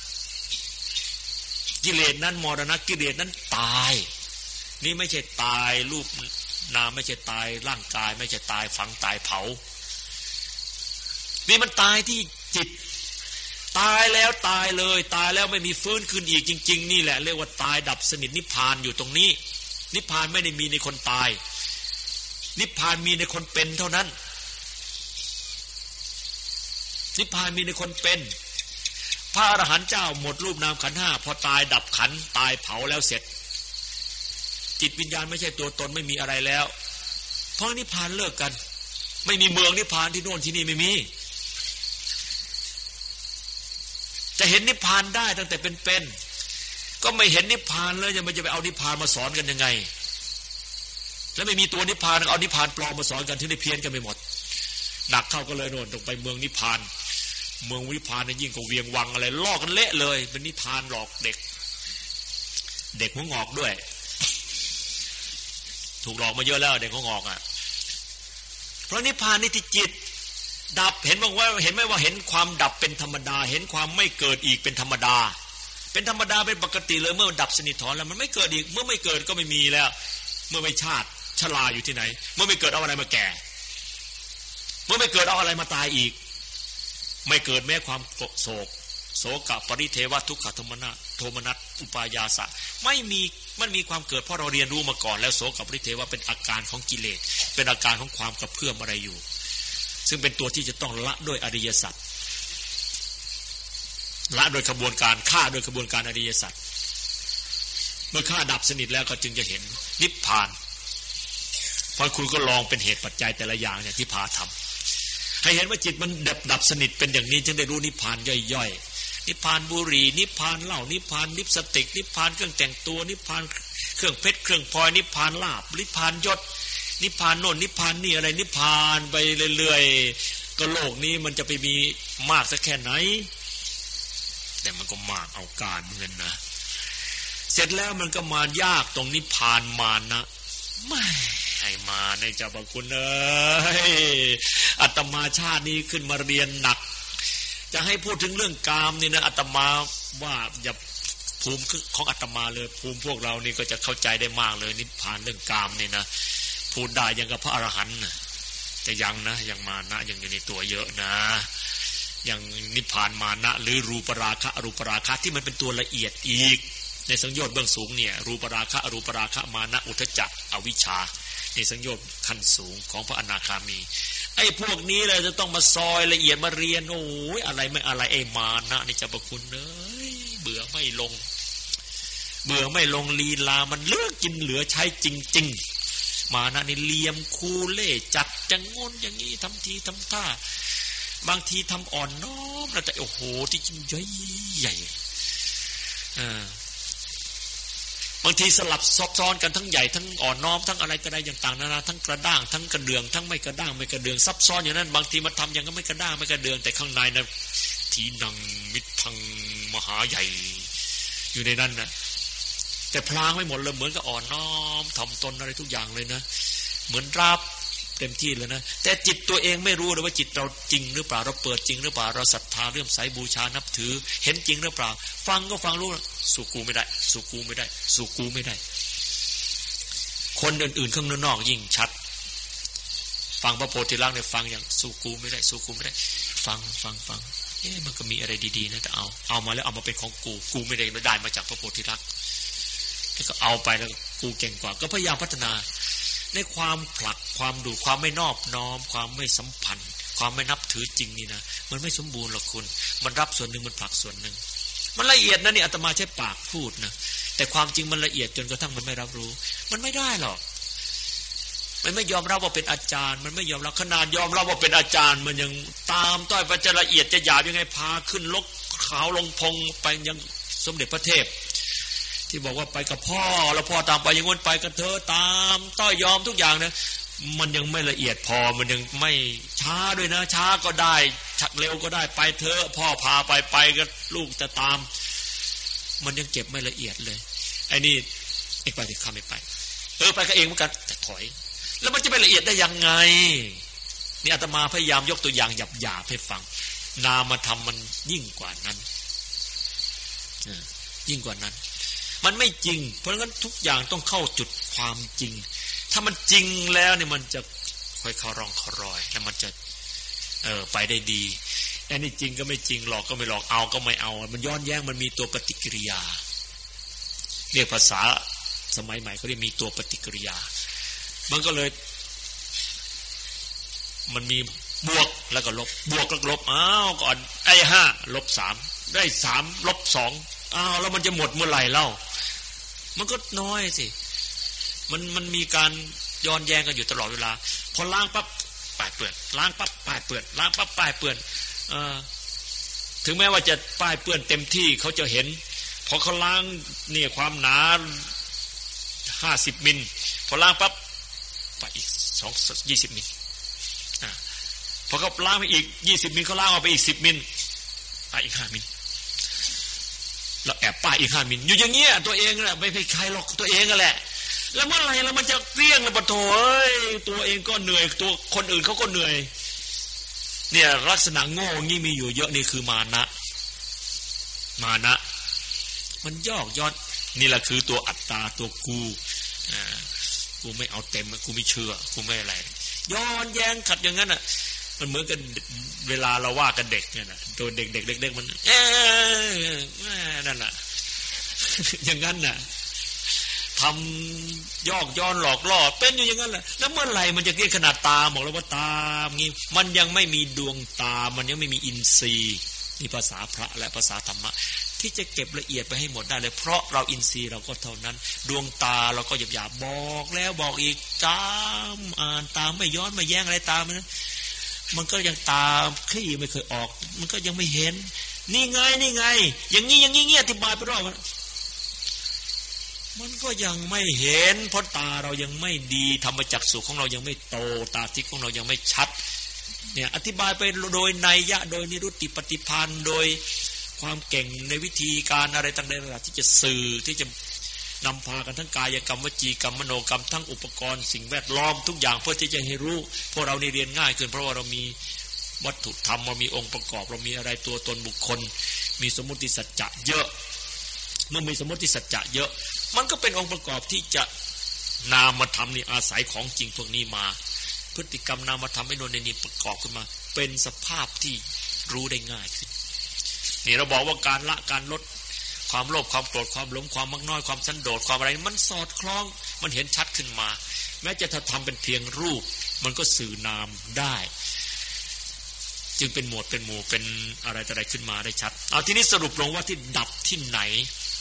กิเลสนั้นมรณะกิเลสนั้นตายนี่ไม่ใช่ตายรูปนามไม่ใช่ตายร่างกายไม่ใช่ตายฝังตายเผานี่มันตายที่จิตตายแล้วตายเลยตายแล้วไม่มีฟื้นคืนอีกจริงๆนี่แหละเรียกว่าตายดับสนิทนิพพานอยู่ตรงนี้นิพพานไม่ได้มีในคนตายนิพพานมีในคนเป็นเท่านั้นนิพพานมีในคนเป็นพระอรหันต์เจ้าหมดรูปนามขันธ์ห้าพอตายดับขันธ์ตายเผาแล้วเสร็จจิตวิญญาณไม่ใช่ตัวตนไม่มีอะไรแล้วเพราะนิพพานเลิกกันไม่มีเมืองนิพพานที่โน่นที่นี่ไม่มีจะเห็นนิพพานได้ตั้งแต่เป็นๆก็ไม่เห็นนิพพานเลยจะมันจะไปเอานิพพานมาสอนกันยังไงแล้วไม่มีตัวนิพพานเอานิพพานปลอมมาสอนกันที่ได้เพี้ยนกันไปหมดหนักเข้าก็เลยโน่นตรงไปเมืองนิพพานเมืองนิพพานนี่ยิ่งกว่าเวียงวังอะไรลอกกันเละเลยเป็นนิพพานหลอกเด็กเด็กหัวงอกด้วยถูกหลอกมาเยอะแล้วเด็กหัวงอกอ่ะเพราะนิพพานนี่ที่จิตดับเห็นบอกว่าเห็นไหมว่าเห็นความดับเป็นธรรมดาเห็นความไม่เกิดอีกเป็นธรรมดาเป็นธรรมดาเป็นปกติเลยเมื่อมันดับสนิทถอนแล้วมันไม่เกิดอีกเมื่อไม่เกิดก็ไม่มีแล้วเมื่อไม่ชาติชราอยู่ที่ไหนเมื่อไม่เกิดเอาอะไรมาแก่เมื่อไม่เกิดเอาอะไรมาตายอีกไม่เกิดแม้ความโศกโศกปริเทวทุกขโทมนัสโทมนัสอุปายาสะไม่มีมันมีความเกิดเพราะเราเรียนรู้มาก่อนแล้วโศกปริเทวเป็นอาการของกิเลสเป็นอาการของความกระเพื่อมอะไรอยู่ซึ่งเป็นตัวที่จะต้องละด้วยอริยสัจละโดยกระบวนการฆ่าโดยกระบวนการอริยสัจเมื่อฆ่าดับสนิทแล้วก็จึงจะเห็นนิพพานเพราะคุณก็ลองเป็นเหตุปัจจัยแต่ละอย่างเนี่ยที่พาทำให้เห็นว่าจิตมันดับดับสนิทเป็นอย่างนี้จึงได้รู้นิพพานย่อยๆนิพพานบุหรี่นิพพานเหล้านิพพานลิปสติกนิพพานเครื่องแต่งตัวนิพพานเครื่องเพชรเครื่องพลอยนิพพานลาภนิพพานยศนิพพานโน่นนิพพานนี่อะไรนิพพานไปเรื่อยๆก็โลกนี้มันจะไปมีมากสักแค่ไหนแต่มันก็มากเอาการเหมือนนะเสร็จแล้วมันก็มายากตรงนิพพานมานะไม่ให้มาในเจ้าพระคุณเอ้ยอาตมาชาตินี้ขึ้นมาเรียนหนักจะให้พูดถึงเรื่องกามนี่นะอาตมาว่าอย่าภูมิของอาตมาเลยภูมิพวกเรานี่ก็จะเข้าใจได้มากเลยนิพพานเรื่องกามนี่นะพูดได้ยังกับพระอรหันต์นะแต่ยังนะยังมานะยังอยู่ในตัวเยอะนะยังนิพพานมานะหรือรูปราคะอรูปราคะที่มันเป็นตัวละเอียดอีกในสังโยชน์เบื้องสูงเนี่ยรูปราคะอรูปราคะมานะอุทธัจจะอวิชชาในสังโยชน์ขั้นสูงของพระอนาคามีไอ้พวกนี้เลยจะต้องมาซอยละเอียดมาเรียนโอ้ยอะไรไม่อะไรไอ้มานะนี่เจ้าพระคุณเอ้ยเบื่อไม่ลงเบื่อไม่ลงลีลามันเหลือกินเหลือใช้จริงๆมานะนี่เหลี่ยมคูเล่จัดจังงนอย่างนี้ทำทีทำท่าบางทีทำอ่อนน้อมแล้วแต่โอ้โหที่จริงใหญ่ใหญ่อ่าบางทีสลับซับซ้อนกันทั้งใหญ่ทั้งอ่อนน้อมทั้งอะไรก็ได้อย่างต่างนานาทั้งกระด้างทั้งกระเดื่องทั้งไม่กระด้างไม่กระเดื่องซับซ้อนอย่างนั้นบางทีมันทำอย่างก็ไม่กระด้างไม่กระเดื่องแต่ข้างในนะทีนังมิทังมหาใหญ่อยู่ในนั้นนะแต่พลางไม่หมดเลยเหมือนกับอ่อนน้อมถ่อมตนอะไรทุกอย่างเลยนะเหมือนรับเต็มที่เลยนะแต่จิตตัวเองไม่รู้เลยว่าจิตเราจริงหรือเปล่าเราเปิดจริงหรือเปล่าเราศรัทธาเลื่อมใสบูชานับถือเห็นจริงหรือเปล่าฟังก็ฟังรู้สู่กูไม่ได้สู่กูไม่ได้สู่กูไม่ได้คนอื่นๆข้างนอกยิ่งชัดฟังพระโพธิลักษณ์เนี่ยฟังอย่างสู่กูไม่ได้สู่กูไม่ได้ฟังฟังฟังเอ๊ะมันก็มีอะไรดีๆนะแต่เอาเอามาแล้วเอามาเป็นของกูกูไม่ได้ไม่ได้มาจากพระโพธิลักษณ์แล้วก็เอาไปแล้วกูเก่งกว่าก็พยายามพัฒนาในความผลักความดูความไม่นอบน้อมความไม่สัมพันธ์ความไม่นับถือจริงนี่นะมันไม่สมบูรณ์หรอกคุณมันรับส่วนหนึ่งมันผลักส่วนหนึ่งมันละเอียดนะนี่อาตมาใช้ปากพูดนะแต่ความจริงมันละเอียดจนกระทั่งมันไม่รับรู้มันไม่ได้หรอกมันไม่ยอมรับว่าเป็นอาจารย์มันไม่ยอมรับขนาดยอมรับว่าเป็นอาจารย์มันยังตามต้อยไปจะละเอียดจะหยาบยังไงพาขึ้นลกขาวลงพงไปยังสมเด็จพระเทพที่บอกว่าไปกับพ่อแล้วพ่อตามไปยังวนไปกับเธอตามต้อยยอมทุกอย่างนะมันยังไม่ละเอียดพอมันยังไม่ช้าด้วยนะช้าก็ได้ชักเร็วก็ได้ไปเธอพ่อพาไปไปก็ลูกจะตามมันยังเก็บไม่ละเอียดเลยไอ้นี่เองไปแต่ข้าไม่ไปเออไปกับเองเหมือนกันแต่ถอยแล้วมันจะไปละเอียดได้ยังไงนี่อาตมาพยายามยกตัวอย่างหยาบๆให้ฟังนามธรรมมันยิ่งกว่านั้นยิ่งกว่านั้นมันไม่จริงเพราะงั้นทุกอย่างต้องเข้าจุดความจริงถ้ามันจริงแล้วเนี่ยมันจะค่อยเข้ารองเข้ารอยแล้วมันจะเออไปได้ดีอันนี้จริงก็ไม่จริงหลอกก็ไม่หลอกเอาก็ไม่เอามันย้อนแย้งมันมีตัวปฏิกิริยาเรียกภาษาสมัยใหม่เขาเรียกมีตัวปฏิกิริยามันก็เลยมันมีบวกแล้วก็ลบบวกแล้วลบอ้าวก่อนไอ้ห้าลบสามได้สามลบสองอ้าวแล้วมันจะหมดเมื่อไหร่เล่ามันก็น้อยสิมันมันมีการย้อนแย้งกันอยู่ตลอดเวลาพอล้างปั๊บป้ายเปื้อนล้างปั๊บป้ายเปื้อนล้างปั๊บป้ายเปื้อนเออถึงแม้ว่าจะป้ายเปื้อนเต็มที่เขาจะเห็นพอเขาล้างเนี่ยความหนาห้าสิบมิลพอล้างปั๊บไปอีกสองยี่สิบมิลอ่าพอเขาล้างไปอีกยี่สิบมิลเขาล้างออกไปอีกสิบมิลไปอีกห้ามิลแล้วแอบป้ายอีกห้ามิลอยู่อย่างเงี้ยตัวเองแหละไม่เป็นใครหรอกตัวเองแหละแล้วเมื่อไหร่แล้วมันจะเกลี้ยงแล้วปะโถเอ้ยตัวเองก็เหนื่อยตัวคนอื่นเขาก็เหนื่อยเนี่ยลักษณะโง่งี้มีอยู่เยอะนี่คือมานะมานะมันยอกย้อนนี่แหละคือตัวอัตตาตัวกูอ่ากูไม่เอาเต็มกูไม่เชื่อกูไม่อะไรย้อนแย้งขัดอย่างนั้นอ่ะมันเหมือนกันเวลาเราว่ากันเด็กเนี่ยนะตัวเด็กเด็กเด็กๆมันเอ๊ะนั่นแหละอย่างนั้นน่ะทำยอกย้อนหลอกล่อเป็นอยู่อย่างนั้นแหละแล้วเมื่อไหร่มันจะเรียกขนาดตาบอกแล้วว่าตางี้มันยังไม่มีดวงตามันยังไม่มีอินทรีย์นี่ภาษาพระและภาษาธรรมะที่จะเก็บละเอียดไปให้หมดได้เลยเพราะเราอินทรีย์เราก็เท่านั้นดวงตาเราก็หยาบๆบอกแล้วบอกอีกตามอ่านตามไม่ย้อนไม่แย้งอะไรตามมันมันก็ยังตามคลี่ไม่เคยออกมันก็ยังไม่เห็นนี่ไงนี่ไงอย่างนี้อย่างนี้เงี้ยอธิบายไปรอบมันก็ยังไม่เห็นเพราะตาเรายังไม่ดีธรรมจักษุของเรายังไม่โตตาทิพย์ของเรายังไม่ชัดเนี่ยอธิบายไปโดยนัยยะโดยนิรุตติปฏิพันธ์โดยความเก่งในวิธีการอะไรต่างๆที่จะสื่อที่จะนำพากันทั้งกายกรรมวจีกรรมมโนกรรมทั้งอุปกรณ์สิ่งแวดล้อมทุกอย่างเพื่อที่จะให้รู้พวกเรานี่เรียนง่ายขึ้นเพราะว่าเรามีวัตถุธรรมเรามีองค์ประกอบเรามีอะไรตัวตนบุคคลมีสมมุติสัจจะเยอะเมื่อมีสมมุติสัจจะเยอะมันก็เป็นองค์ประกอบที่จะนามธรรมนี่อาศัยของจริงพวกนี้มาพฤติกรรมนามธรรมไอ้นนนี่ประกอบขึ้นมาเป็นสภาพที่รู้ได้ง่ายขึ้นนี่เราบอกว่าการละการลดความโลภความโกรธความหลงความมักน้อยความสันโดษความอะไรมันสอดคล้องมันเห็นชัดขึ้นมาแม้จะทำเป็นเพียงรูปมันก็สื่อนามได้จึงเป็นหมวดเป็นหมู่เป็นอะไรต่ออะไรขึ้นมาได้ชัดเอาทีนี้สรุปลงว่าที่ดับที่ไหน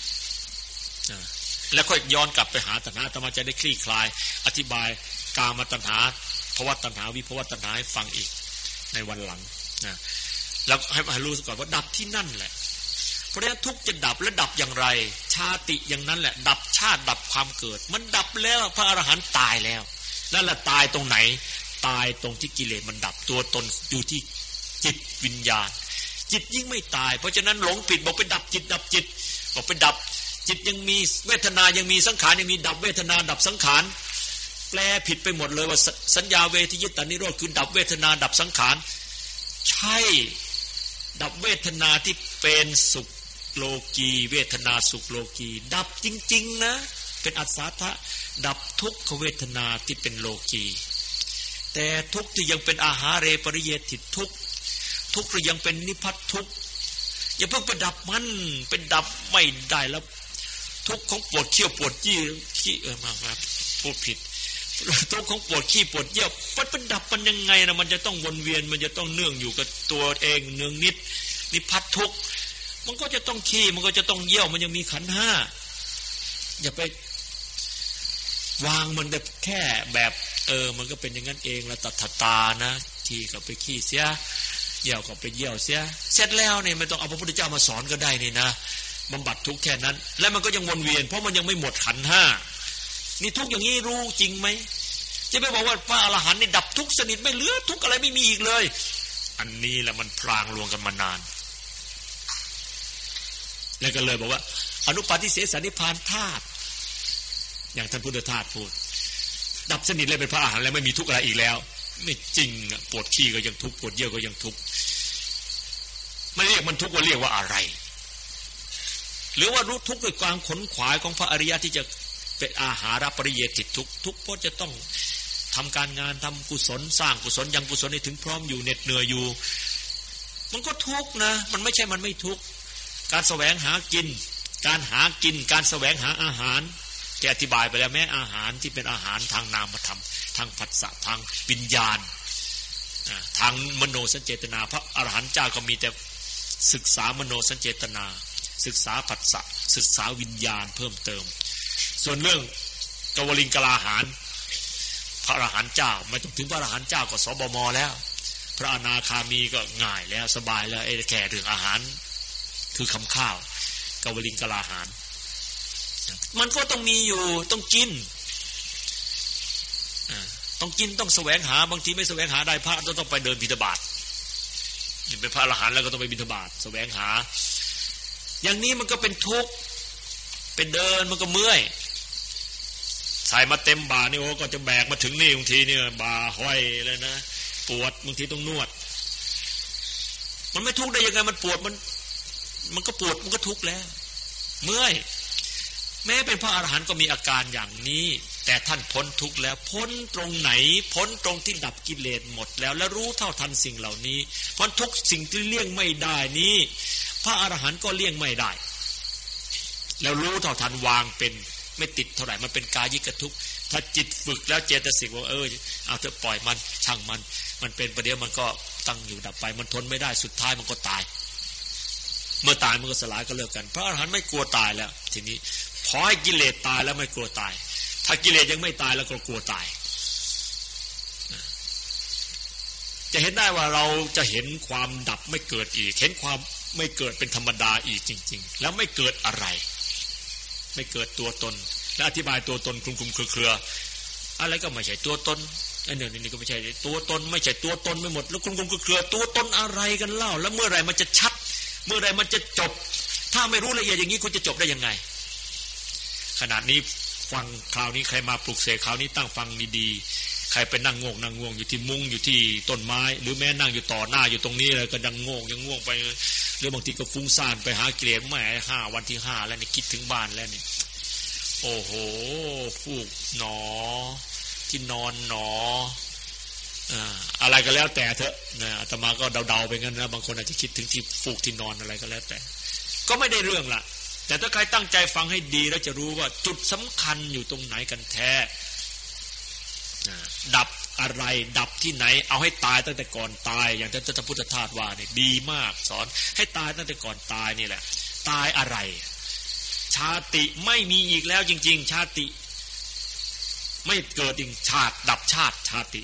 แล้วค่อยย้อนกลับไปหาตัณหาอาตมาจะได้คลี่คลายอธิบายกามตัณหาภวตัณหาวิภวตัณหาให้ฟังอีกในวันหลังนะแล้วให้ให้รู้ก่อนว่าดับที่นั่นแหละเพราะฉะนั้นทุกจะดับและดับอย่างไรชาติอย่างนั้นแหละดับชาติดับความเกิดมันดับแล้วพระอรหันต์ตายแล้วนั่นแหละตายตรงไหนตายตรงที่กิเลสมันดับตัวตนอยู่ที่จิตวิญญาณจิตยิ่งไม่ตายเพราะฉะนั้นหลงผิดบอกไปดับจิตดับจิตบอกไปดับจิตยังมีเวทนายังมีสังขารยังมีดับเวทนาดับสังขารแปลผิดไปหมดเลยว่าสัญญาเวทิยิตานิโรธคือดับเวทนาดับสังขารใช่ดับเวทนาที่เป็นสุขโลกีเวทนาสุขโลกีดับจริงๆนะเป็นอัศทะดับทุกขเวทนาที่เป็นโลกีแต่ทุกที่ยังเป็นอาหาเรปริเยติทุกทุกที่ยังเป็นนิพพัททุกอย่าเพิ่งไปดับมันเป็นดับไม่ได้แล้วทุกของปวดเขี้ยวปวดยี่ขี้เออมามาพูดผิดทุกของปวดขี้ปวดเยี่ยวมันเป็นดับมันยังไงนะมันจะต้องวนเวียนมันจะต้องเนื่องอยู่กับตัวเองเนืองนิดนิพพัททุกมันก็จะต้องขี้มันก็จะต้องเยี่ยวมันยังมีขันธ์ห้าอย่าไปวางมันแบบแค่แบบเออมันก็เป็นอย่างนั้นเองละตัทตานะขี้ก็ไปขี้เสียเยี่ยวก็ไปเยี่ยวเสียเสร็จแล้วเนี่ยไม่ต้องเอาพระพุทธเจ้ามาสอนก็ได้นี่นะบำบัดทุกข์แค่นั้นแล้วมันก็ยังวนเวียนเพราะมันยังไม่หมดขันธ์ห้านี่ทุกข์อย่างนี้รู้จริงไหมจะไม่บอกว่าพระอรหันต์นี่ดับทุกข์สนิทไม่เหลือทุกข์อะไรไม่มีอีกเลยอันนี้แหละมันพลางลวงกันมานานแล้วก็เลยบอกว่าอนุปาทิเสสนิพพานธาตุอย่างท่านพุทธทาสพูดดับสนิทเลยเป็นพระอรหันต์แล้วไม่มีทุกข์อะไรอีกแล้วไม่จริงอ่ะปวดขี้ก็ยังทุกข์ปวดเยี่ยวก็ยังทุกข์ไม่เรียกมันทุกข์ว่าเรียกว่าอะไรหรือว่ารู้ทุกข์ด้วยความขนขวายของพระอริยะที่จะเป็นอาหารปริเยติทุกข์ทุกข์เพราะจะต้องทำการงานทำกุศลสร้างกุศลยังกุศลให้ถึงพร้อมอยู่เหน็ดเหนื่อยอยู่มันก็ทุกข์นะมันไม่ใช่มันไม่ทุกข์การแสวงหากินการหากินการแสวงหาอาหารแกอธิบายไปแล้วแม้อาหารที่เป็นอาหารทางนามธรรมทางผัสสะทางวิญญาณทางมโนสัญเจตนาพระอรหันต์เจ้าก็มีแต่ศึกษามโนสัญเจตนาศึกษาผัสสะศึกษาวิญญาณเพิ่มเติมส่วนเรื่องกวลิงกลาหารพระอรหันต์เจ้าไม่ต้องถึงพระอรหันต์เจ้าก็สบมแล้วพระอนาคามีก็ง่ายแล้วสบายแล้วไอ้แค่เรื่องอาหารคือคำข้าวกวลิงกลาหารมันก็ต้องมีอยู่ต้องกินต้องกินต้องแสวงหาบางทีไม่แสวงหาได้พระต้องต้องไปเดินบิณฑบาตเป็นพระอรหันต์แล้วก็ต้องไปบิณฑบาตแสวงหาอย่างนี้มันก็เป็นทุกข์เป็นเดินมันก็เมื่อยใส่มาเต็มบ่านี่โอ้ก็จะแบกมาถึงนี่บางทีเนี่ยบ่าห้อยเลยนะปวดบางทีต้องนวดมันไม่ทุกข์ได้ยังไงมันปวดมันมันก็ปวดมันก็ทุกข์แล้วเมื่อยแม้เป็นพระอรหันต์ก็มีอาการอย่างนี้แต่ท่านพ้นทุกข์แล้วพ้นตรงไหนพ้นตรงที่ดับกิเลสหมดแล้วและรู้เท่าทันสิ่งเหล่านี้พ้นทุกสิ่งที่เลี่ยงไม่ได้นี้พระอรหันต์ก็เลี่ยงไม่ได้แล้วรู้เท่าทันวางเป็นไม่ติดเท่าไหร่มันเป็นกายิกทุกข์ถ้าจิตฝึกแล้วเจตสิกว่าเออเอาเถอะปล่อยมันช่างมันมันเป็นประเดี๋ยวมันก็ตั้งอยู่ดับไปมันทนไม่ได้สุดท้ายมันก็ตายเมื่อตายมันก็สลายก็เลิกกันพระอรหันต์ไม่กลัวตายแล้วทีนี้พอให้กิเลสตายแล้วไม่กลัวตายถ้ากิเลสยังไม่ตายแล้วก็กลัวตายจะเห็นได้ว่าเราจะเห็นความดับไม่เกิดอีกเห็นความไม่เกิดเป็นธรรมดาอีกจริงๆแล้วไม่เกิดอะไรไม่เกิดตัวตนและอธิบายตัวตนคลุมๆเครือๆอะไรก็ไม่ใช่ตัวตนอันนี้นี่ก็ไม่ใช่ตัวตนไม่ใช่ตัวตนไม่หมดแล้วคลุมๆเครือๆตัวตนอะไรกันเล่าแล้วเมื่อไหร่มันจะชัดเมื่อไหร่มันจะจบถ้าไม่รู้ละเอียดอย่างนี้คุณจะจบได้ยังไงขนาดนี้ฟังคราวนี้ใครมาปลุกเสกคราวนี้ตั้งฟังดีๆใครไปนั่งง่วงนั่งง่วงอยู่ที่มุ้งอยู่ที่ต้นไม้หรือแม้นั่งอยู่ต่อหน้าอยู่ตรงนี้เลยก็ดังง่วงยังง่วงไปหรือบางทีก็ฟุ้งซ่านไปหากิเลสแหมห้าวันที่ห้าแล้วนี่คิดถึงบ้านแล้วนี่โอ้โหฟูกหนอที่นอนหนออ่าอะไรก็แล้วแต่เถอะนะอาตมาก็เดาๆไปงั้นนะบางคนอาจจะคิดถึงที่ฟูกที่นอนอะไรก็แล้วแต่ก็ไม่ได้เรื่องละแต่ถ้าใครตั้งใจฟังให้ดีแล้วจะรู้ว่าจุดสำคัญอยู่ตรงไหนกันแท้ดับอะไรดับที่ไหนเอาให้ตายตั้งแต่ก่อนตายอย่างที่พระพุทธทาสว่าเนี่ยดีมากสอนให้ตายตั้งแต่ก่อนตายนี่แหละตายอะไรชาติไม่มีอีกแล้วจริงๆชาติไม่เกิดอีกชาติดับชาติชาติ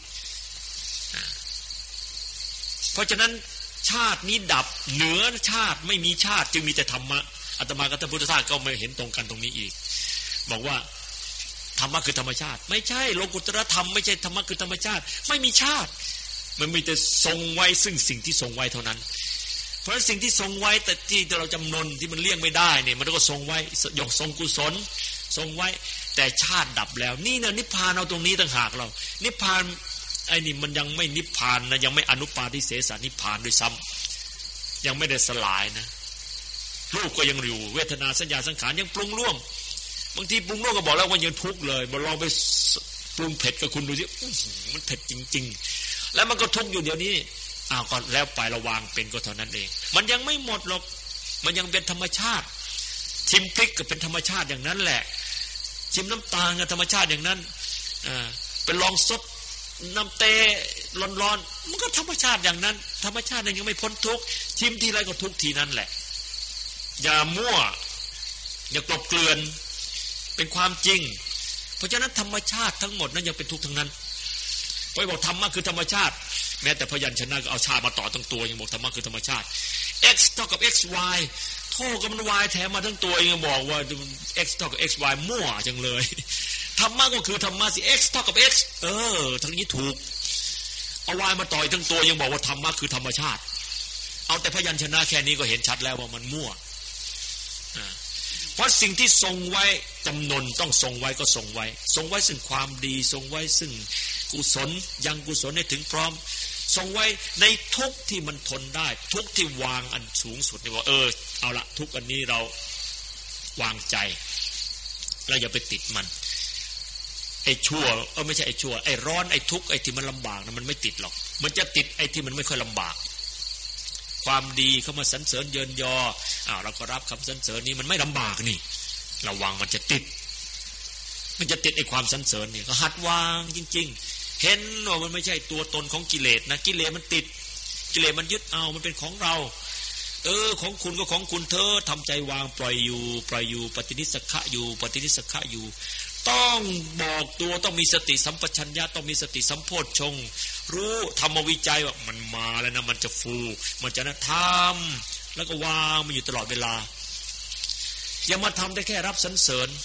เพราะฉะนั้นชาตินี้ดับเหนือชาติไม่มีชาติจึงมีแต่ธรรมะอาตมากับท่านพุทธทาสก็ไม่เห็นตรงกันตรงนี้อีกบอกว่าธรรมะคือธรรมชาติไม่ใช่โลกุตตรธรรมไม่ใช่ธรรมะคือธรรมชาติไม่มีชาติมันมีแต่ทรงไว้ซึ่งสิ่งที่ทรงไว้เท่านั้นเพราะสิ่งที่ทรงไว้แต่ที่เราจำนนที่มันเลี่ยงไม่ได้เนี่ยมันก็ทรงไว้ยกทรงกุศลทรงไว้แต่ชาติดับแล้วนี่เนี่ยนิพพานเอาตรงนี้ต่างหากเรานิพพานไอ้นี่มันยังไม่นิพพานนะยังไม่อนุปาทิเสสนิพพานด้วยซ้ำยังไม่ได้สลายนะรูปก็ยังอยู่เวทนาสัญญาสังขารยังปรุงร่วมบางทีปรุงร่วมก็บอกแล้วว่ายังทุกข์เลยมาลองไปปรุงเผ็ดกับคุณดูสิมันเผ็ดจริงๆแล้วมันก็ทุกข์อยู่เดี๋ยวนี้อ้าวก็แล้วไประวางเป็นก็เท่านั้นเองมันยังไม่หมดหรอกมันยังเป็นธรรมชาติชิมพริกก็เป็นธรรมชาติอย่างนั้นแหละชิมน้ำตาลก็ธรรมชาติอย่างนั้นอ่าเป็นลองซดน้ำเต้ร้อนๆมันก็ธรรมชาติอย่างนั้นธรรมชาติยังไม่พ้นทุกข์ชิมทีไรก็ทุกข์ทีนั้นแหละอย่ามั่วอย่ากลบเกลื่อนเป็นความจริงเพราะฉะนั้นธรรมชาติทั้งหมดนั้นยังเป็นทุกข์ทั้งนั้นไว้บอกธรรมะคือธรรมชาติแม้แต่พยัญชนะก็เอาชาติมาต่อทั้งตัวยังบอกธรรมะคือธรรมชาติ x เท่ากับ x y โทษกับมัน y แถมมาทั้งตัวยังบอกว่า x เท่ากับ x y มั่วจังเลยธรรมะก็คือธรรมะสิ x เท่ากับ x เออทั้งนี้ถูกเอา y มาต่อยทั้งตัวยังบอกว่าธรรมะคือธรรมชาติเอาแต่พยัญชนะแค่นี้ก็เห็นชัดแล้วว่ามันมั่วเพราะสิ่งที่ทรงไว้จำนนต้องทรงไว้ก็ทรงไว้ทรงไว้ซึ่งความดีทรงไว้ซึ่งกุศลยังกุศลให้ถึงพร้อมทรงไว้ในทุกที่มันทนได้ทุกที่วางอันสูงสุดนี่ว่าเออเอาละทุกอันนี้เราวางใจเราอย่าไปติดมันไอ้ชั่วเออไม่ใช่ไอ้ชั่วไอ้ร้อนไอ้ทุกข์ไอ้ที่มันลำบากนะมันไม่ติดหรอกมันจะติดไอ้ที่มันไม่ค่อยลำบากความดีเข้ามาสรรเสริญเยินยออ้าวเราก็รับคำสรรเสริญนี้มันไม่ลำบากนี่ระวังมันจะติดมันจะติดไอ้ความสรรเสริญนี่ก็หัดวางจริงๆเห็นว่ามันไม่ใช่ตัวตนของกิเลสนะกิเลสมันติดกิเลสมันยึดเอามันเป็นของเราเออของคุณก็ของคุณเธอทำใจวางปล่อยอยู่ปล่อยอยู่ปฏินิสสขะอยู่ปฏินิสสขะอยู่ต้องบอกตัวต้องมีสติสัมปชัญญะต้องมีสติสัมโพชฌงค์รู้ธรรมวิจัยว่ามันมาแล้วนะมันจะฟูมันจะนะทำแล้วก็วางมันอยู่ตลอดเวลาอย่ามาทำได้แค่รับสรรเสริญ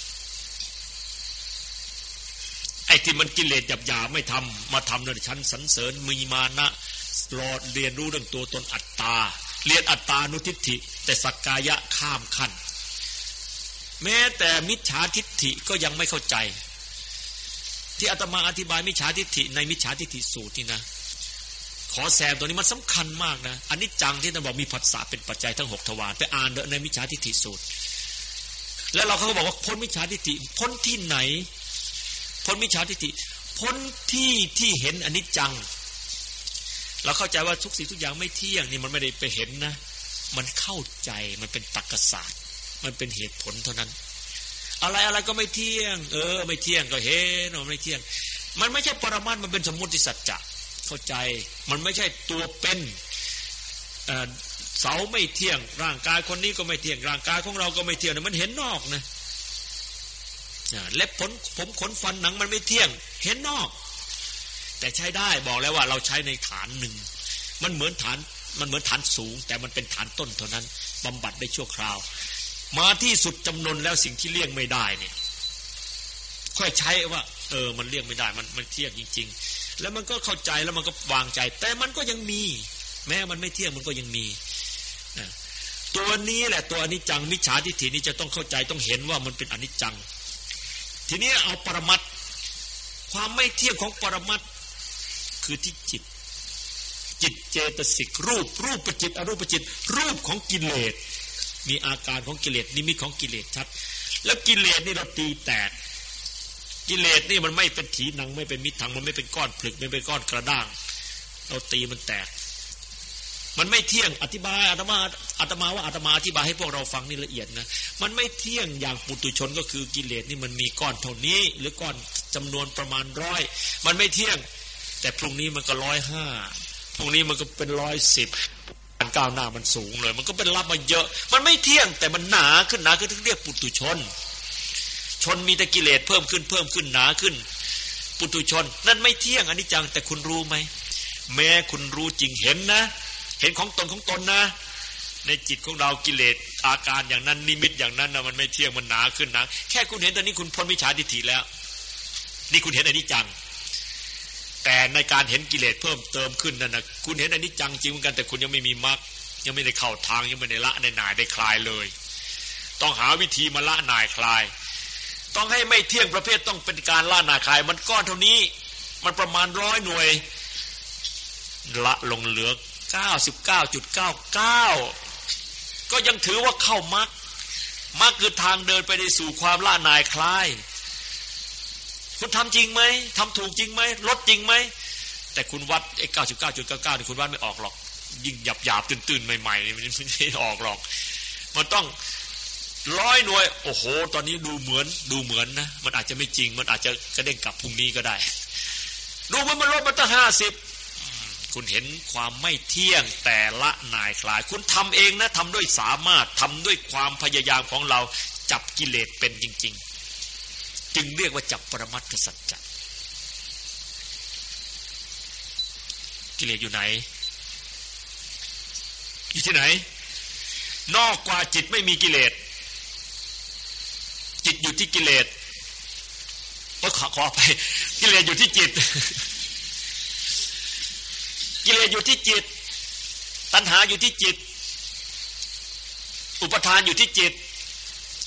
ไอ้ที่มันกิเลสหยาบๆไม่ทำมาทำในชั้นสรรเสริญมีมานะรอเรียนรู้เรื่องตัวตนอัตตาเรียนอัตตานุทิฏฐิแต่สักกายะข้ามขั้นแม้แต่มิจฉาทิฏฐิก็ยังไม่เข้าใจที่อาตมาอธิบายมิจฉาทิฏฐิในมิจฉาทิฏฐิสูตรนี่นะขอแซมตัวนี้มันสำคัญมากนะอนิจจังที่ท่านบอกมีผัสสะเป็นปัจจัยทั้งหกทวารไปอ่านเด้อในมิจฉาทิฏฐิสูตรแล้วเราเขาก็บอกว่าพ้นมิจฉาทิฏฐิพ้นที่ไหนพ้นมิจฉาทิฏฐิพ้นที่ที่เห็นอนิจจังเราเข้าใจว่าทุกสิ่งทุกอย่างไม่เที่ยงนี่มันไม่ได้ไปเห็นนะมันเข้าใจมันเป็นตรรกศาสตร์มันเป็นเหตุผลเท่านั้นอะไรอะไรก็ไม่เที่ยงเออไม่เที่ยงก็เห็นว่าไม่เที่ยงมันไม่ใช่ปรมัตถ์มันเป็นสมมุติสัจจะเข้าใจมันไม่ใช่ตัวเป็นเอ่อเสาไม่เที่ยงร่างกายคนนี้ก็ไม่เที่ยงร่างกายของเราก็ไม่เที่ยงนะมันเห็นนอกนะเล็บขนผมขนฟันหนังมันไม่เที่ยงเห็นนอกแต่ใช้ได้บอกแล้วว่าเราใช้ในฐานหนึ่งมันเหมือนฐานมันเหมือนฐานสูงแต่มันเป็นฐานต้นเท่านั้นบำบัดได้ชั่วคราวมาที่สุดจำนวนแล้วสิ่งที่เลี่ยงไม่ได้เนี่ยค่อยใช้ว่าเออมันเลี่ยงไม่ได้มันมันเที่ยงจริงๆแล้วมันก็เข้าใจแล้วมันก็วางใจแต่มันก็ยังมีแม้มันไม่เที่ยงมันก็ยังมีตัวนี้แหละตัวอนิจจังมิจฉาทิฏฐินี้จะต้องเข้าใจต้องเห็นว่ามันเป็นอนิจจังทีนี้เอาปรมัตถ์ความไม่เที่ยงของปรมัตถ์คือที่จิตจิตเจตสิกรูปรูปประจิตอรูปจิตรูปของกิเลสมีอาการของกิเลสนิมิตของกิเลสชัดแล้วกิเลสนี่เราตีแตกกิเลสนี่มันไม่เป็นถีหนังไม่เป็นมิตรถังมันไม่เป็นก้อนผลึกไม่เป็นก้อนกระด้างเราตีมันแตกมันไม่เที่ยงอธิบายอาตมาอาตมาว่าอาตมาอธิบายให้พวกเราฟังนี่ละเอียดนะมันไม่เที่ยงอย่างปุถุชนก็คือกิเลสนี่มันมีก้อนเท่านี้หรือก้อนจำนวนประมาณร้อยมันไม่เที่ยงแต่พรุ่งนี้มันก็ร้อยห้าพรุ่งนี้มันก็เป็นร้อยสิบการก้าวหน้ามันสูงเลยมันก็เป็นรับมาเยอะมันไม่เที่ยงแต่มันหนาขึ้นหนาขึ้นถึงเรียกปุถุชนชนมีแต่กิเลสเพิ่มขึ้นเพิ่มขึ้นหนาขึ้นปุถุชนนั่นไม่เที่ยงอนิจจังแต่คุณรู้ไหมแม้คุณรู้จริงเห็นนะเห็นของตนของตนนะในจิตของเรากิเลสอาการอย่างนั้นนิมิตอย่างนั้นนะมันไม่เที่ยงมันหนาขึ้นหนาแค่คุณเห็นตอนนี้คุณพ้นมิจฉาทิฏฐิแล้วนี่คุณเห็นอนิจจังแต่ในการเห็นกิเลสเพิ่มเติมขึ้นนั่นนะคุณเห็นอนิจจังจริงเหมือนกันแต่คุณยังไม่มีมรรคยังไม่ได้เข้าทางยังไม่ได้ละในหน่ายได้คลายเลยต้องหาวิธีมาละหน่ายคลายต้องให้ไม่เที่ยงประเภทต้องเป็นการละหน่ายคลายมันก้อนเท่านี้มันประมาณร้อยหน่วยละลงเหลือ เก้าสิบเก้าจุดเก้าเก้า ก็ยังถือว่าเข้ามรรคมรรคคือทางเดินไปในสู่ความละหน่ายคลายคุณทำจริงไหมทำถูกจริงไหมลดจริงไหมแต่คุณวัดไอ้ เก้าสิบเก้าจุดเก้าเก้า นี่คุณวัดไม่ออกหรอกยิ่งหยาบหยาบตื่นๆใหม่ๆมันไม่ออกหรอกมันต้องร้อยหน่วยโอ้โหตอนนี้ดูเหมือนดูเหมือนนะมันอาจจะไม่จริงมันอาจจะกระเด้งกลับพรุ่งนี้ก็ได้ดูมันมันลดมาตั้งห้าสิบคุณเห็นความไม่เที่ยงแต่ละนายคลายคุณทำเองนะทำด้วยสามารถทำด้วยความพยายามของเราจับกิเลสเป็นจริงๆจึงเรียกว่าจับปรมัตถสัจจะกิเลสอยู่ไหนอยู่ที่ไหนนอกกว่าจิตไม่มีกิเลสจิตอยู่ที่กิเลสก็ขอขอไปกิเลสอยู่ที่จิตกิเลสอยู่ที่จิตตัณหาอยู่ที่จิตอุปทานอยู่ที่จิต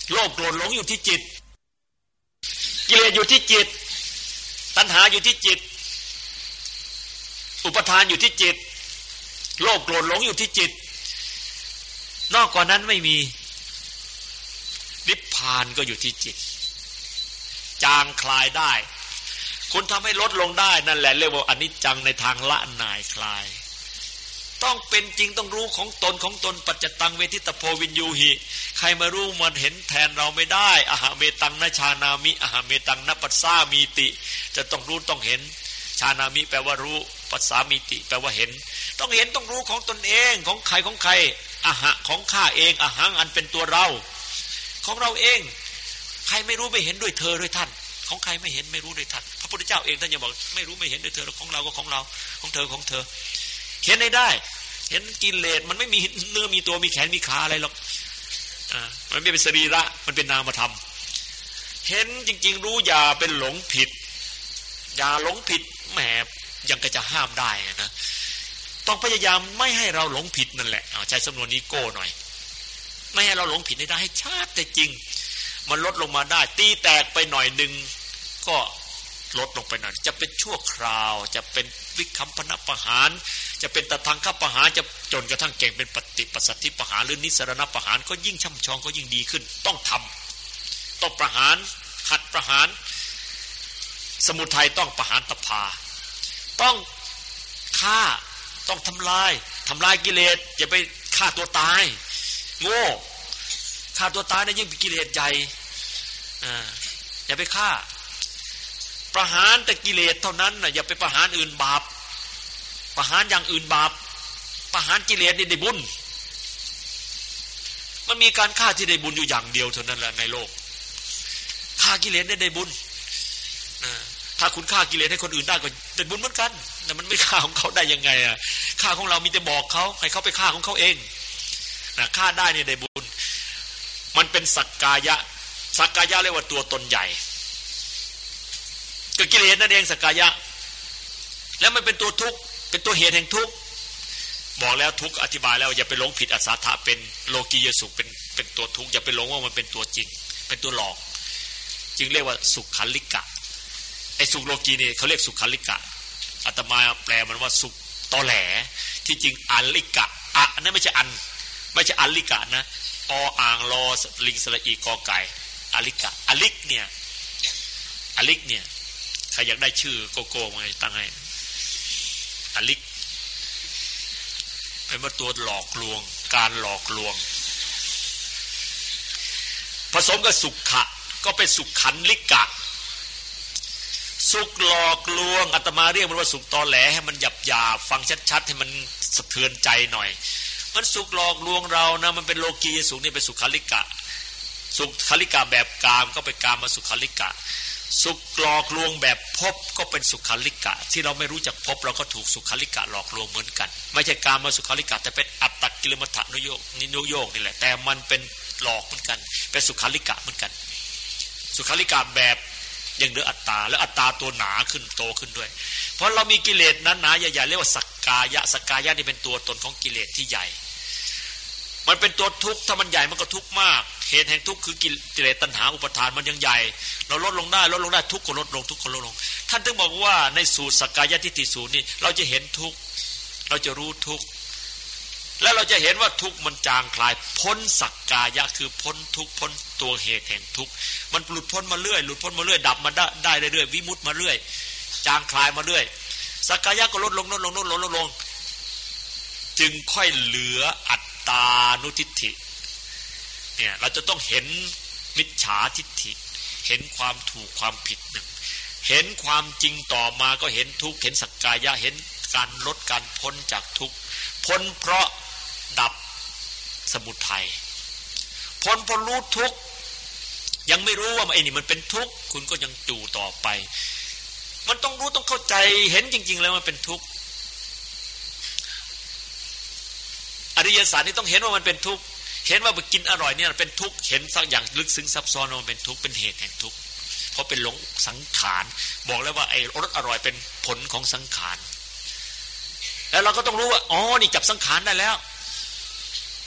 โลภโกรธหลงอยู่ที่จิตกิเลสอยู่ที่จิตตัณหาอยู่ที่จิตอุปทานอยู่ที่จิตโลภโกรธหลงอยู่ที่จิตนอกกว่านั้นไม่มีนิพพานก็อยู่ที่จิตจางคลายได้คุณทำให้ลดลงได้นั่นแหละเรียกว่าอนิจจังในทางละน่ายคลายต้องเป็นจริงต้องรู้ของตนของตนปัจจตังเวทิตโพวินยูหิใครมารู้มันเห็นแทนเราไม่ได้อหะเมตังนชานามิอหะเมตังนปัสสามีติจะต้องรู้ต้องเห็นชานามิแปลว่ารู้ปัสสามีติแปลว่าเห็นต้องเห็นต้องรู้ของตนเองของใครของใครอหะของข้าเองอหังอันเป็นตัวเราของเราเองใครไม่รู้ไม่เห็นด้วยเธอด้วยท่านของใครไม่เห็นไม่รู้ด้วยท่านพระพุทธเจ้าเองท่านยังบอกไม่รู้ไม่เห็นด้วยเธอของเราก็ของเราของเธอของเธอเห็นได้ได้เห็นกิเลสมันไม่มีเนื้อมีตัวมีแขนมีขาอะไรหรอกอ่ามันไม่เป็นสรีระมันเป็นนามธรรมเห็นจริงๆรู้อย่าเป็นหลงผิดอย่าหลงผิดแหมยังก็จะห้ามได้นะต้องพยายามไม่ให้เราหลงผิดนั่นแหละเอาใช้สำนวนนี้โก้หน่อยไม่ให้เราหลงผิดได้ให้ชัดแต่จริงมันลดลงมาได้ตีแตกไปหน่อยนึงก็ลดลงไปหน่อยจะเป็นชั่วคราวจะเป็นวิคัมปนประหารจะเป็นตะทังคประหารจะจนกระทั่งเก่งเป็นปฏิปัสสัทธิประหารหรือนิสรณประหารก็ยิ่งช่ำชองก็ยิ่งดีขึ้นต้องทำต้องประหารหัดประหารสมุทัยต้องประหารตภาต้องฆ่าต้องทำลายทำลายกิเลสอย่าไปฆ่าตัวตายโง่ฆ่าตัวตายนะยิ่งเป็นกิเลสใหญ่อ่าอย่าไปฆ่าประหารแต่กิเลสเท่านั้นนะอย่าไปประหารอื่นบาปประหารอย่างอื่นบาปประหารกิเลสนี่ได้บุญมันมีการฆ่าที่ได้บุญอยู่อย่างเดียวเท่านั้นแหละในโลกฆ่ากิเลสได้ได้บุญถ้าคุณฆ่ากิเลสให้คนอื่นได้ก็ได้บุญเหมือนกันแต่มันไม่ฆ่าของเขาได้ยังไงอ่ะฆ่าของเรามีแต่บอกเขาให้เขาไปฆ่าของเขาเองนะฆ่าได้เนี่ยได้บุญมันเป็นสักกายะสักกายะเรียกว่าตัวตนใหญ่ก็กิเลสนั่นเองสักกายะแล้วมันเป็นตัวทุกข์เป็นตัวเหตุแห่งทุกข์บอกแล้วทุกข์อธิบายแล้วอย่าไปหลงผิดอัศทะเป็นโลกียสุขเป็นเป็นตัวทุกข์อย่าไปหลงว่ามันเป็นตัวจริงเป็นตัวหลอกจึงเรียกว่าสุขขันลิกะไอ้สุขโลกีนี่เขาเรียกสุขขันลิกะอาตมาแปลมันว่าสุขตอแหลที่จริงอัลลิกะอะนั่นไม่ใช่อันไม่ใช่อัลลิกะนะออ่างรอลิงสระอีกอไก่อัลลิกะอัลลิกเนี่ยอัลลิกเนี่ยใครอยากได้ชื่อโกโก้มาตั้งให้อลิกเป็นว่าตัวหลอกลวงการหลอกลวงผสมกับสุขะก็เป็นสุขขันลิกะสุขหลอกลวงอาตมาเรียกมันว่าสุขตอแหลให้มันหยับหยาบฟังชัดๆให้มันสะเทือนใจหน่อยมันสุขหลอกลวงเรานะมันเป็นโลกียสุขนี่เป็นสุขขันลิกะสุขขันลิกะแบบกามก็เป็นกามมาสุขขันลิกะสุขหลอกลวงแบบภพก็เป็นสุขขันลิกะที่เราไม่รู้จักภพเราก็ถูกสุขขันลิกะหลอกลวงเหมือนกันไม่ใช่กามมาสุขขันลิกะแต่เป็นอัตตกิลมัฏฐนุโยกนิโนโยกนี่แหละแต่มันเป็นหลอกเหมือนกันเป็นสุขขันลิกะเหมือนกันสุขขันลิกะแบบยังเหลืออัตตาแล้วอัตตาตัวหนาขึ้นโตขึ้นด้วยเพราะเรามีกิเลสนั้นหนาใหญ่ๆเรียกว่าสักกายะสักกายะนี่เป็นตัวตนของกิเลสที่ใหญ่มันเป็นตัวทุกข์ถ้ามันใหญ่มันก็ทุกข์มากเหตุแห่งทุกข์คือกิเลสตัณหาอุปทานมันยังใหญ่เราลดลงได้ลดลงได้ทุกข์ก็ลดลงทุกข์ก็ลดลงท่านถึงบอกว่าในสูตรสักกายทิฏฐิสูตรนี่เราจะเห็นทุกข์เราจะรู้ทุกข์และเราจะเห็นว่าทุกข์มันจางคลายพ้นสักกายะคือพ้นทุกข์พ้นตัวเหตุแห่งทุกข์มันหลุดพ้นมาเรื่อยหลุดพ้นมาเรื่อยดับมาได้ได้เรื่อยๆวิมุตติมาเรื่อยจางคลายมาเรื่อยสักกายะก็ลดลงลดลงลดลงลดลงจึงค่อยเหลืออัตตานุทิฏฐิเนี่ยเราจะต้องเห็นมิจฉาทิฏฐิเห็นความถูกความผิดหนึ่งเห็นความจริงต่อมาก็เห็นทุกข์เห็นสักกายะเห็นการลดการพ้นจากทุกข์พ้นเพราะดับสมุทัยพ้นเพราะรู้ทุกข์ยังไม่รู้ว่าไอ้นี่มันเป็นทุกข์คุณก็ยังจู่ต่อไปมันต้องรู้ต้องเข้าใจเห็นจริงๆแล้วมันเป็นทุกข์อริยสัจนี่ต้องเห็นว่ามันเป็นทุกข์เห็นว่าไปกินอร่อยเนี่ยเป็นทุกข์เห็นสักอย่างลึกซึ้งซับซ้อนว่ามันเป็นทุกข์เป็นเหตุแห่งทุกข์เพราะเป็นหลงสังขารบอกแล้วว่าไอ้รสอร่อยเป็นผลของสังขารแล้วเราก็ต้องรู้ว่าอ๋อนี่จับสังขารได้แล้ว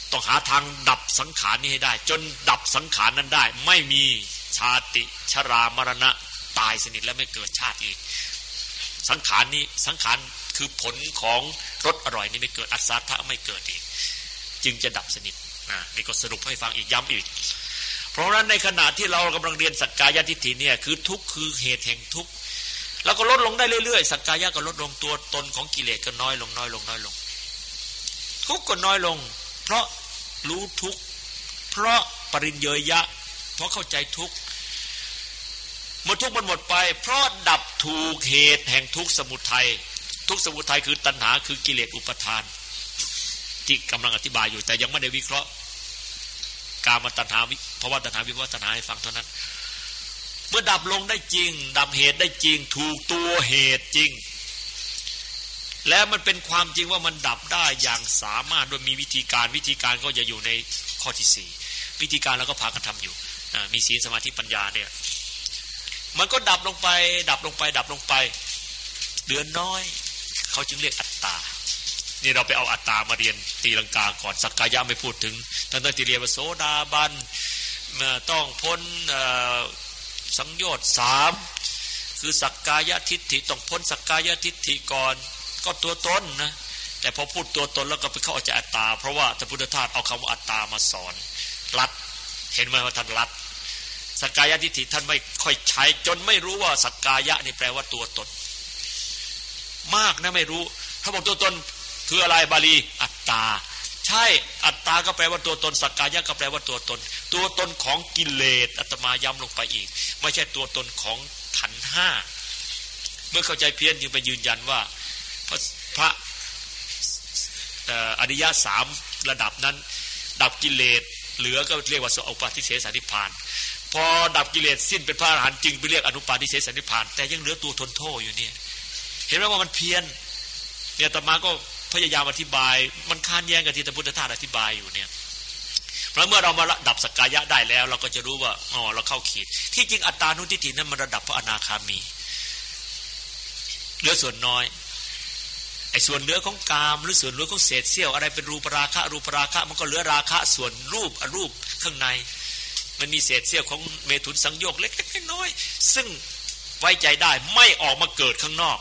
ต้องหาทางดับสังขารนี้ให้ได้จนดับสังขารนั้นได้ไม่มีชาติชรามรณะตายสนิทและไม่เกิดชาติอีกสังขารนี้สังขารคือผลของรสอร่อยนี้ไม่เกิดอัศทะไม่เกิดอีกจึงจะดับสนิทนะนี่ก็สรุปให้ฟังอีกย้ำอีกเพราะฉะนั้นในขณะที่เรากำลังเรียนสักกายทิฏฐิเนี่ยคือทุกข์คือเหตุแห่งทุกข์แล้วก็ลดลงได้เรื่อยๆสักกายะก็ลดลงตัวตนของกิเลสก็น้อยลงน้อยลงน้อยลงทุกข์ก็น้อยลงเพราะรู้ทุกข์เพราะปริญเยยะเพราะเข้าใจทุกข์เมื่อทุกข์มันหมดไปเพราะดับถูกเหตุแห่งทุกข์สมุทัยทุกข์สมุทัยคือตัณหาคือกิเลสอุปทานที่กำลังอธิบายอยู่แต่ยังไม่ได้วิเคราะห์กามตัณหาภวตัณหาวิภวตัณหาให้ฟังเท่านั้นเมื่อดับลงได้จริงดับเหตุได้จริงถูกตัวเหตุจริงแล้วมันเป็นความจริงว่ามันดับได้อย่างสามารถโดยมีวิธีการวิธีการก็จะอยู่ในข้อที่สี่วิธีการเราก็พากันทำอยู่มีศีลสมาธิปัญญาเนี่ยมันก็ดับลงไปดับลงไปดับลงไปเหลือน้อยเขาจึงเรียกอัตตานี่เราไปเอาอัตตามาเรียนตีลังกาก่อนสักกายะไม่พูดถึงตั้งแต่ที่เรียนว่าโสดาบันต้องพ้นสังโยชน์สามคือสักกายทิฏฐิต้องพ้นสักกายทิฏฐิก่อนก็ตัวตนนะแต่พอพูดตัวตนแล้วก็ไปเข้าใจอัตตาเพราะว่าพระพุทธทาสเอาคำว่าอัตตามาสอนลัดเห็นไหมว่าท่านลัดสักกายทิฏฐิท่านไม่ค่อยใช้จนไม่รู้ว่าสักกายะนี่แปลว่าตัวตนมากนะไม่รู้ถ้าบอกตัวตนคืออะไรบาลีอัตตาใช่อัตตาก็แปลว่าตัวตนสักกายะก็แปลว่าตัวตนตัวตนของกิเลสอาตมาย้ำลงไปอีกไม่ใช่ตัวตนของขันธ์ห้าเมื่อเข้าใจเพี้ยนจึงไปยืนยันว่าพระพระอริยสามระดับนั้นดับกิเลสเหลือก็เรียกว่าอุปาทิเสสนิพพานพอดับกิเลสสิ้นเป็นพระอรหันต์จึงไปเรียกอนุปาทิเสสนิพพานแต่ยังเหลือตัวทนโทษอยู่เนี่ยเห็นไหมว่ามันเพี้ยนเนี่ยอาตมาก็พยายามอธิบายมันค้านแย้งกับที่พระพุทธทาสอธิบายอยู่เนี่ยเพราะเมื่อเรามาดับสักกายะได้แล้วเราก็จะรู้ว่าอ๋อเราเข้าขีดที่จริงอัตตานุทิฏฐินั้นมันระดับพระอนาคามีเหลือส่วนน้อยไอ้ส่วนเหลือของกามหรือส่วนเหลือของเศษเสี้ยวอะไรเป็นรูปราคะรูปราคะมันก็เหลือราคะส่วนรูปอรูปข้างในมันมีเศษเสี้ยวของเมถุนสังโยคเล็กๆน้อยๆซึ่งไว้ใจได้ไม่ออกมาเกิดข้างนอก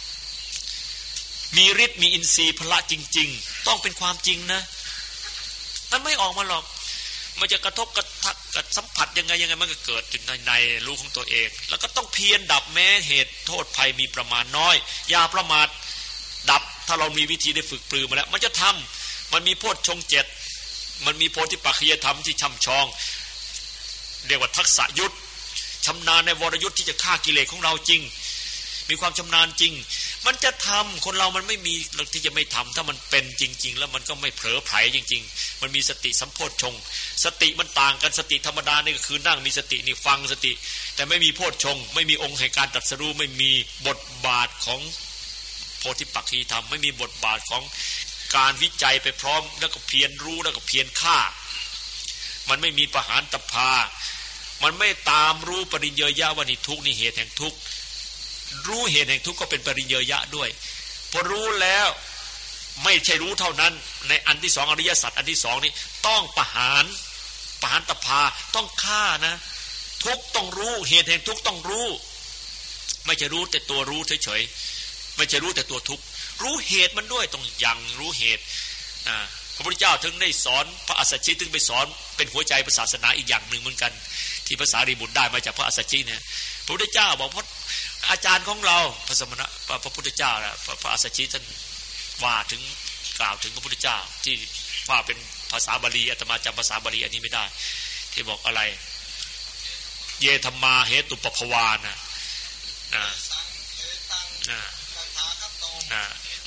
มีฤทธิ์มีอินทรีย์พละจริงๆต้องเป็นความจริงนะมันไม่ออกมาหรอกมันจะกระทบกระทบกระสัมผัสยังไงยังไงมันก็เกิดอยู่ในในรู้ของตัวเองแล้วก็ต้องเพียรดับแม้เหตุโทษภัยมีประมาณน้อยอย่าประมาทดับถ้าเรามีวิธีได้ฝึกปรือมาแล้วมันจะทำมันมีโพชฌงค์เจ็ดมันมีโพธิปัจจะธรรมที่ช่ำชองเรียกว่าทักษะยุทธชำนาญในวรยุทธที่จะฆ่ากิเลสของเราจริงมีความชำนาญจริงมันจะทำคนเรามันไม่มีหลักที่จะไม่ทำถ้ามันเป็นจริงๆแล้วมันก็ไม่เผลอไผลจริงๆมันมีสติสัมโพชฌงค์สติมันต่างกันสติธรรมดานี่ก็คือนั่งมีสตินี่ฟังสติแต่ไม่มีโพชฌงค์ไม่มีองค์แห่งการตรัสรู้ไม่มีบทบาทของโพธิปัจจะธรรมไม่มีบทบาทของการวิจัยไปพร้อมแล้วก็เพียรรู้แล้วก็เพียรฆ่ามันไม่มีปหานตภามันไม่ตามรู้ปริญเยยะว่านี่ทุกข์นี่เหตุแห่งทุกข์รู้เหตุแห่งทุกข์ก็เป็นปริญเยยะด้วยพอรู้แล้วไม่ใช่รู้เท่านั้นในอันที่สองอริยสัจอันที่สองนี้ต้องปหานปหานตภาต้องฆ่านะทุกข์ต้องรู้เหตุแห่งทุกข์ต้องรู้ไม่ใช่รู้แต่ตัวรู้เฉยๆไม่ใช่รู้แต่ตัวทุกข์รู้เหตุมันด้วยต้องยังรู้เหตุอ่าพระพุทธเจ้าถึงได้สอนพระอัสสชิถึงไปสอนเป็นหัวใจศาสนาอีกอย่างหนึ่งเหมือนกันที่ภาษารีบุตรได้มาจากพระอัสสชิเนี่ยพระพุทธเจ้าบอกพระอาจารย์ของเราพระสมณะพระพุทธเจ้านะพระอัสสชิท่านว่าถึงกล่าวถึงพระพุทธเจ้าที่ว่าเป็นภาษาบาลีอาตมาจำภาษาบาลีอันนี้ไม่ได้ที่บอกอะไรเยธรรมาเหตุปปภวานะนะนะนะ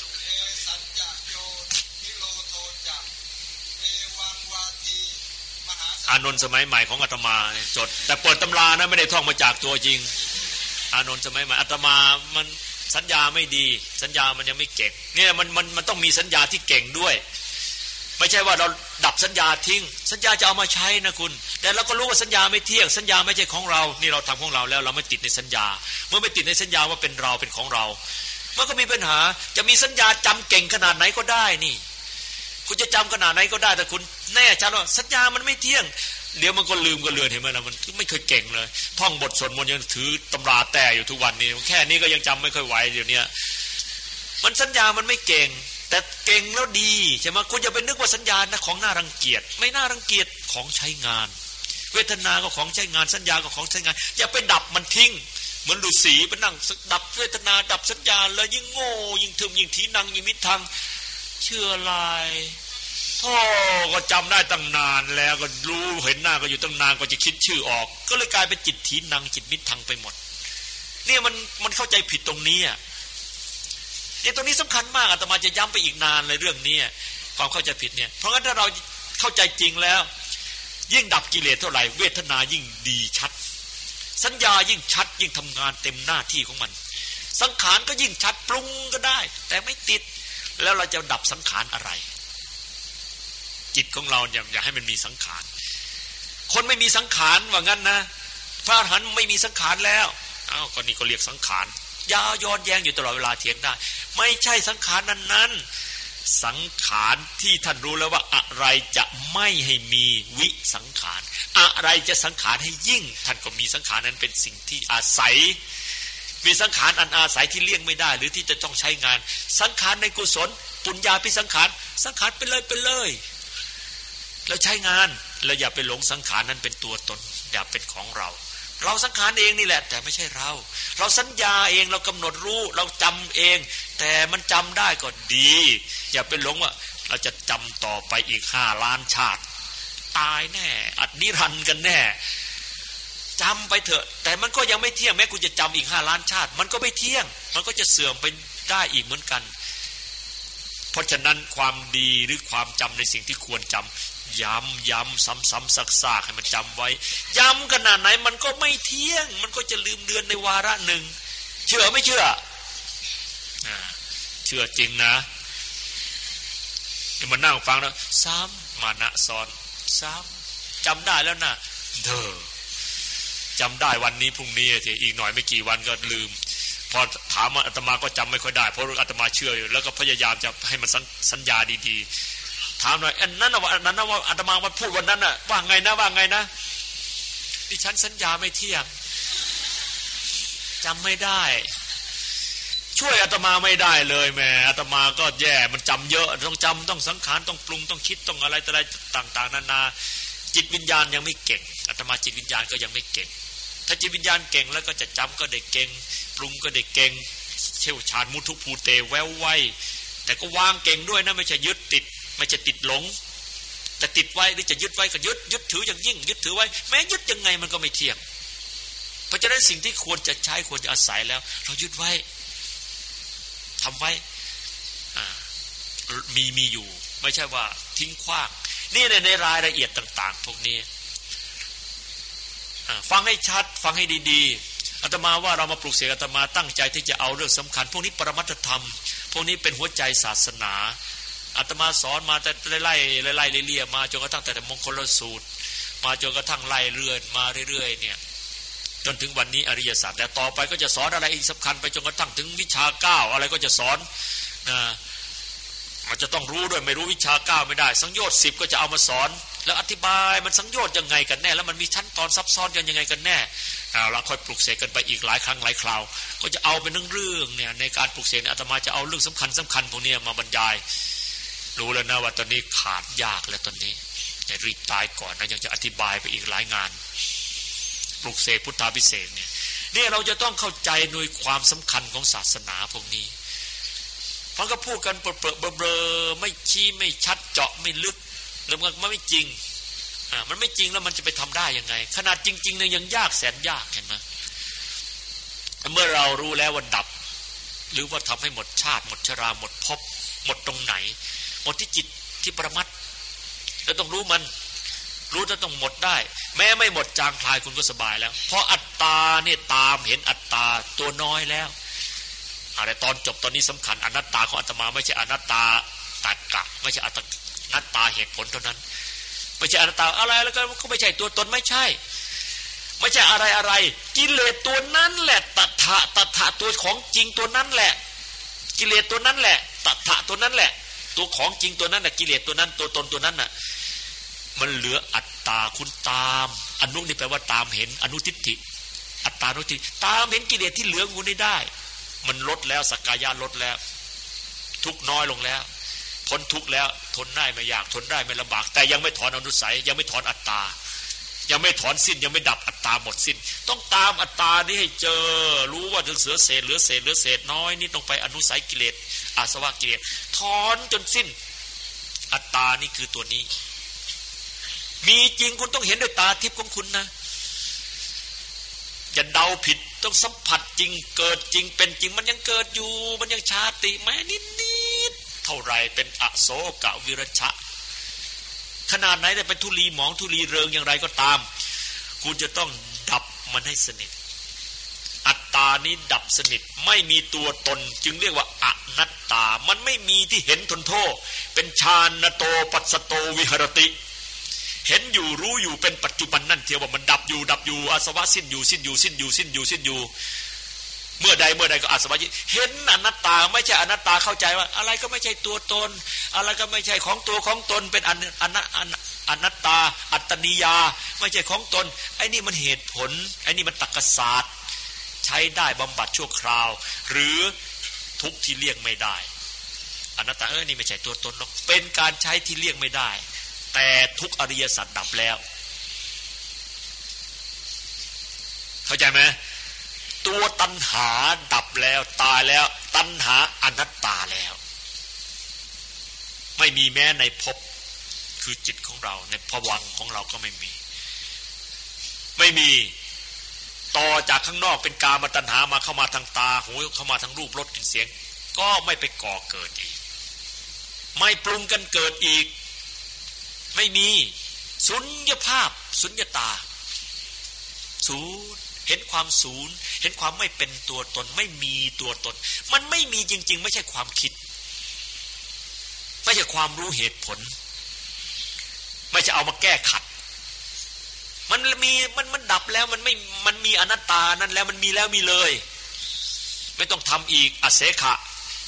อานนท์สมัยใหม่ของอาตมาจดแต่เปิดตำรานะไม่ได้ท่องมาจากตัวจริงอานนท์สมัยใหม่อาตมามันสัญญาไม่ดีสัญญามันยังไม่เก่งเนี่ยมันมันมันต้องมีสัญญาที่เก่งด้วยไม่ใช่ว่าเราดับสัญญาทิ้งสัญญาจะเอามาใช้นะคุณแต่เราก็รู้ว่าสัญญาไม่เที่ยงสัญญาไม่ใช่ของเรานี่เราทำของเราแล้วเราไม่ติดในสัญญาเมื่อไม่ติดในสัญญาว่าเป็นเราเป็นของเรามันก็มีปัญหาจะมีสัญญาจำเก่งขนาดไหนก็ได้นี่คุณจะจำขนาดไหนก็ได้แต่คุณแน่ใจว่าสัญญามันไม่เที่ยงเดี๋ยวมันก็ลืมก็เลือนเห็นไหมล่ะมันไม่เคยเก่งเลยท่องบทสวดมนต์ยังถือตำราแต่อยู่ทุกวันนี้แค่นี้ก็ยังจำไม่ค่อยไหวเดี๋ยวนี้มันสัญญามันไม่เก่งแต่เก่งแล้วดีใช่ไหมคุณอย่าไปนึกว่าสัญญานะของน่ารังเกียจไม่น่ารังเกียจของใช้งานเวทนาก็ของใช้งานสัญญาก็ของใช้งานอย่าไปดับมันทิ้งเหมือนฤาษีไปนั่งดับเวทนาดับสัญญาแล้วยิ่งโง่ยิ่งทึมยิ่งทีนังยิ่งมิดทังเชื่อลายพ่อก็จำได้ตั้งนานแล้วก็รู้เห็นหน้าก็อยู่ตั้งนานก็จะคิดชื่อออกก็เลยกลายเป็นจิตทีนังจิตมิดทังไปหมดเนี่ยมันมันเข้าใจผิดตรงนี้อ่ะเนี่ยตรงนี้สำคัญมากอาตมาจะย้ำไปอีกนานเลยเรื่องนี้ความเข้าใจผิดเนี่ยเพราะงั้นถ้าเราเข้าใจจริงแล้วยิ่งดับกิเลสเท่าไหร่เวทนายิ่งดีชัดสัญญายิ่งชัดยิ่งทำงานเต็มหน้าที่ของมันสังขารก็ยิ่งชัดปรุงก็ได้แต่ไม่ติดแล้วเราจะดับสังขารอะไรจิตของเราอย่าอย่าให้มันมีสังขารคนไม่มีสังขารว่างั้นนะพระอรหันต์ไม่มีสังขารแล้วอ้าวก็นี่ก็เรียกสังขารยาวย้อนแย้งอยู่ตลอดเวลาเถียงได้ไม่ใช่สังขารนั้นนั้นสังขารที่ท่านรู้แล้วว่าอะไรจะไม่ให้มีวิสังขารอะไรจะสังขารให้ยิ่งท่านก็มีสังขารนั้นเป็นสิ่งที่อาศัยมีสังขารอันอาศัยที่เลี่ยงไม่ได้หรือที่จะต้องใช้งานสังขารในกุศลปุญญาภิสังขารสังขารไปเลยไปเลยแล้วใช้งานแล้วอย่าไปหลงสังขารนั้นเป็นตัวตนอย่าเป็นของเราเราสังขารเองนี่แหละแต่ไม่ใช่เราเราสัญญาเองเรากำหนดรู้เราจำเองแต่มันจำได้ก็ดีอย่าไปหลงว่าเราจะจำต่อไปอีกห้าล้านชาติตายแน่อัดนิรันดร์กันแน่จำไปเถอะแต่มันก็ยังไม่เที่ยงแม้คุณจะจำอีกห้าล้านชาติมันก็ไม่เที่ยงมันก็จะเสื่อมไปได้อีกเหมือนกันเพราะฉะนั้นความดีหรือความจำในสิ่งที่ควรจำย้ำย้ำซ้ำๆซักๆให้มันจำไว้ย้ำขนาดไหนมันก็ไม่เที่ยงมันก็จะลืมเลือนในวาระหนึ่งเชื่อไม่เชื่อเชื่อจริงนะเดี๋ยวมานั่งฟังแล้วซ้ำมานะสอนซ้ำจำได้แล้วนะเด้อจำได้วันนี้พรุ่งนี้ทีอีกหน่อยไม่กี่วันก็ลืมพอถามอาตมาก็จำไม่ค่อยได้เพราะอาตมาเชื่ออยู่แล้วก็พยายามจะให้มันสัญญาดีๆถามหน่อยอันนั้นว่าอันนั้นว่าอาตมามาพูดวันนั้นน่ะว่าไงนะว่าไงนะดิฉันสัญญาไม่เที่ยงจำไม่ได้ช่วยอาตมาไม่ได้เลยแม่อาตมาก็แย่มันจำเยอะต้องจำต้องสังขารต้องปรุงต้องคิดต้องอะไรอะไรต่างๆนานาจิตวิญญาณยังไม่เก่งอาตมาจิตวิญญาณก็ยังไม่เก่งถ้าจิตวิญญาณเก่งแล้วก็จะจำก็ได้เก่งปรุงก็ได้เก่งเชี่ยวชาญมุทุภูเตแววไวแต่ก็วางเก่งด้วยนะไม่ใช่ยึดติดไม่ใช่ติดหลงแต่ติดไว้หรือจะยึดไว้ก็ยึดยึดถืออย่างยิ่งยึดถือไว้แม้ยึดยังไงมันก็ไม่เที่ยงเพราะฉะนั้นสิ่งที่ควรจะใช้ควรจะอาศัยแล้วเรายึดไว้ทำไว้มีมีอยู่ไม่ใช่ว่าทิ้งขว้างนี่ในในรายละเอียดต่างๆพวกนี้ฟังให้ชัดฟังให้ดีๆอาตมาว่าเรามาปลุกเสกอาตมาตั้งใจที่จะเอาเรื่องสำคัญพวกนี้ปรมัตถธรรมพวกนี้เป็นหัวใจศาสนาอาตมาสอนมาแต่ไล่ไล่ไล่เลี่ยมาจนกระทั่งแต่มงคลสูตรมาจนกระทั่งไล่เรื่อยมาเรื่อยๆเนี่ยจนถึงวันนี้อริยสัจแต่ต่อไปก็จะสอนอะไรอีกสำคัญไปจนกระทั่งถึงวิชาเก้าอะไรก็จะสอนนะมันจะต้องรู้ด้วยไม่รู้วิชาเก้าไม่ได้สังโยชน์สิบก็จะเอามาสอนแล้วอธิบายมันสังโยชน์ยังไงกันแน่แล้วมันมีชั้นตอนซับซ้อนกันยังไงกันแน่เอาละค่อยปลุกเสกกันไปอีกหลายครั้งหลายคราวก็จะเอาเป็นเรื่องๆเนี่ยในการปลุกเสกอาตมาจะเอาเรื่องสำคัญสำคัญพวกนี้มาบรรยายรู้แล้วนะว่าตอนนี้ขาดยากแล้วตอนนี้อย่ารีบตายก่อนนะยังจะอธิบายไปอีกหลายงานปลุกเสกพุทธาภิเษกเนี่ยนี่เราจะต้องเข้าใจในความสำคัญของศาสนาพวกนี้เพราะก็พูดกันเปรอะๆเบลอๆไม่ชี้ไม่ชัดเจาะไม่ลึกแล้วมันไม่จริงอ่ามันไม่จริงแล้วมันจะไปทำได้ยังไงขนาดจริงๆเนี่ยยังยากแสนยากเห็นไหมเมื่อเรารู้แล้วว่าดับหรือว่าทำให้หมดชาติหมดชราหมดภพหมดตรงไหนหมดที่จิตที่ปรมัตถ์เราต้องรู้มันรู้จะต้องหมดได้แม้ไม่หมดจางคลายคุณก็สบายแล้วเพราะอัตตาเนี่ยตามเห็นอัตตาตัวน้อยแล้วอะไรตอนจบตอนนี้สำคัญอนัตตาของอาตมาไม่ใช่อนัตตาตัดกะไม่ใช่อนัตตาเหตุผลเท่านั้นไม่ใช่อนัตตาอะไรแล้วก็ไม่ใช่ตัวตนไม่ใช่ไม่ใช่อะไรอะไรกิเลสตัวนั้นแหละตัทธะตัทธะตัวของจริงตัวนั้นแหละกิเลสตัวนั้นแหละตัทธะตัวนั้นแหละตัวของจริงตัวนั้นน่ะกิเลสตัวนั้นตัวตนตัวนั้นน่ะมันเหลืออัตตาคุณตามอนุนี่แปลว่าตามเห็นอนุทิฏฐิอัตตานุทิฏฐิตามเห็นกิเลสที่เหลืออยู่นี่ได้มันลดแล้วสักกายะลดแล้วทุกน้อยลงแล้วพ้นทุกข์แล้วทนได้ไม่ยากทนได้ไม่ลำบากแต่ยังไม่ถอนอนุสัยยังไม่ถอนอัตตายังไม่ถอนสิ้นยังไม่ดับอัตตาหมดสิ้นต้องตามอัตตานี้ให้เจอรู้ว่าถึงเสือเศษเหลือเศษเหลือเศษน้อยนี่ต้องไปอนุสัยกิเลสอาสวะกิเลสถอนจนสิ้นอัตตานี่คือตัวนี้มีจริงคุณต้องเห็นด้วยตาทิพย์ของคุณนะอย่าเดาผิดต้องสัมผัสจริงเกิดจริงเป็นจริงมันยังเกิดอยู่มันยังชาติแม้นิดๆเท่าไรเป็นอโศกวิรชะขนาดไหนได้เป็นทุลีหมองทุลีเริงอย่างไรก็ตามคุณจะต้องดับมันให้สนิทอัตตานี้ดับสนิทไม่มีตัวตนจึงเรียกว่าอนัตตามันไม่มีที่เห็นทนโทษเป็นฌานโตปัสสโตวิหรติเห็นอยู่รู้อยู่เป็นปัจจุบันนั่นเทียวว่ามันดับอยู่ดับอยู่อาสวะสิ้นอยู่สิ้นอยู่สิ้นอยู่สิ้นอยู่สิ้นอยู่เมื่อใดเมื่อใดก็อาสวะเห็นอนัตตาไม่ใช่อนัตตาเข้าใจว่าอะไรก็ไม่ใช่ตัวตนอะไรก็ไม่ใช่ของตัวของตนเป็นอนัตอนัตตาอัตตนิยาไม่ใช่ของตนไอ้นี่มันเหตุผลไอ้นี่มันตรรกศาสตร์ใช้ได้บำบัดชั่วคราวหรือทุกที่เลี่ยงไม่ได้อนัตตาเออนี่ไม่ใช่ตัวตนหรอกเป็นการใช้ที่เลี่ยงไม่ได้แต่ทุกอริยสัจดับแล้วเข้าใจไหมตัวตัณหาดับแล้วตายแล้วตัณหาอนัตตาแล้วไม่มีแม้ในภพคือจิตของเราในภวังค์ของเราก็ไม่มีไม่มีต่อจากข้างนอกเป็นกามตัณหามาเข้ามาทางตาหูเข้ามาทางรูปรสกลิ่นเสียงก็ไม่ไปก่อเกิดอีกไม่ปรุงกันเกิดอีกไม่มีสุญญภาพสุญญตาศูนย์เห็นความศูนย์เห็นความไม่เป็นตัวตนไม่มีตัวตนมันไม่มีจริงๆไม่ใช่ความคิดไม่ใช่ความรู้เหตุผลไม่ใช่เอามาแก้ขัดมันมีมันมันดับแล้วมันไม่มันมีอนัตตานั่นแล้วมันมีแล้วมีเลยไม่ต้องทำอีกอเสขะ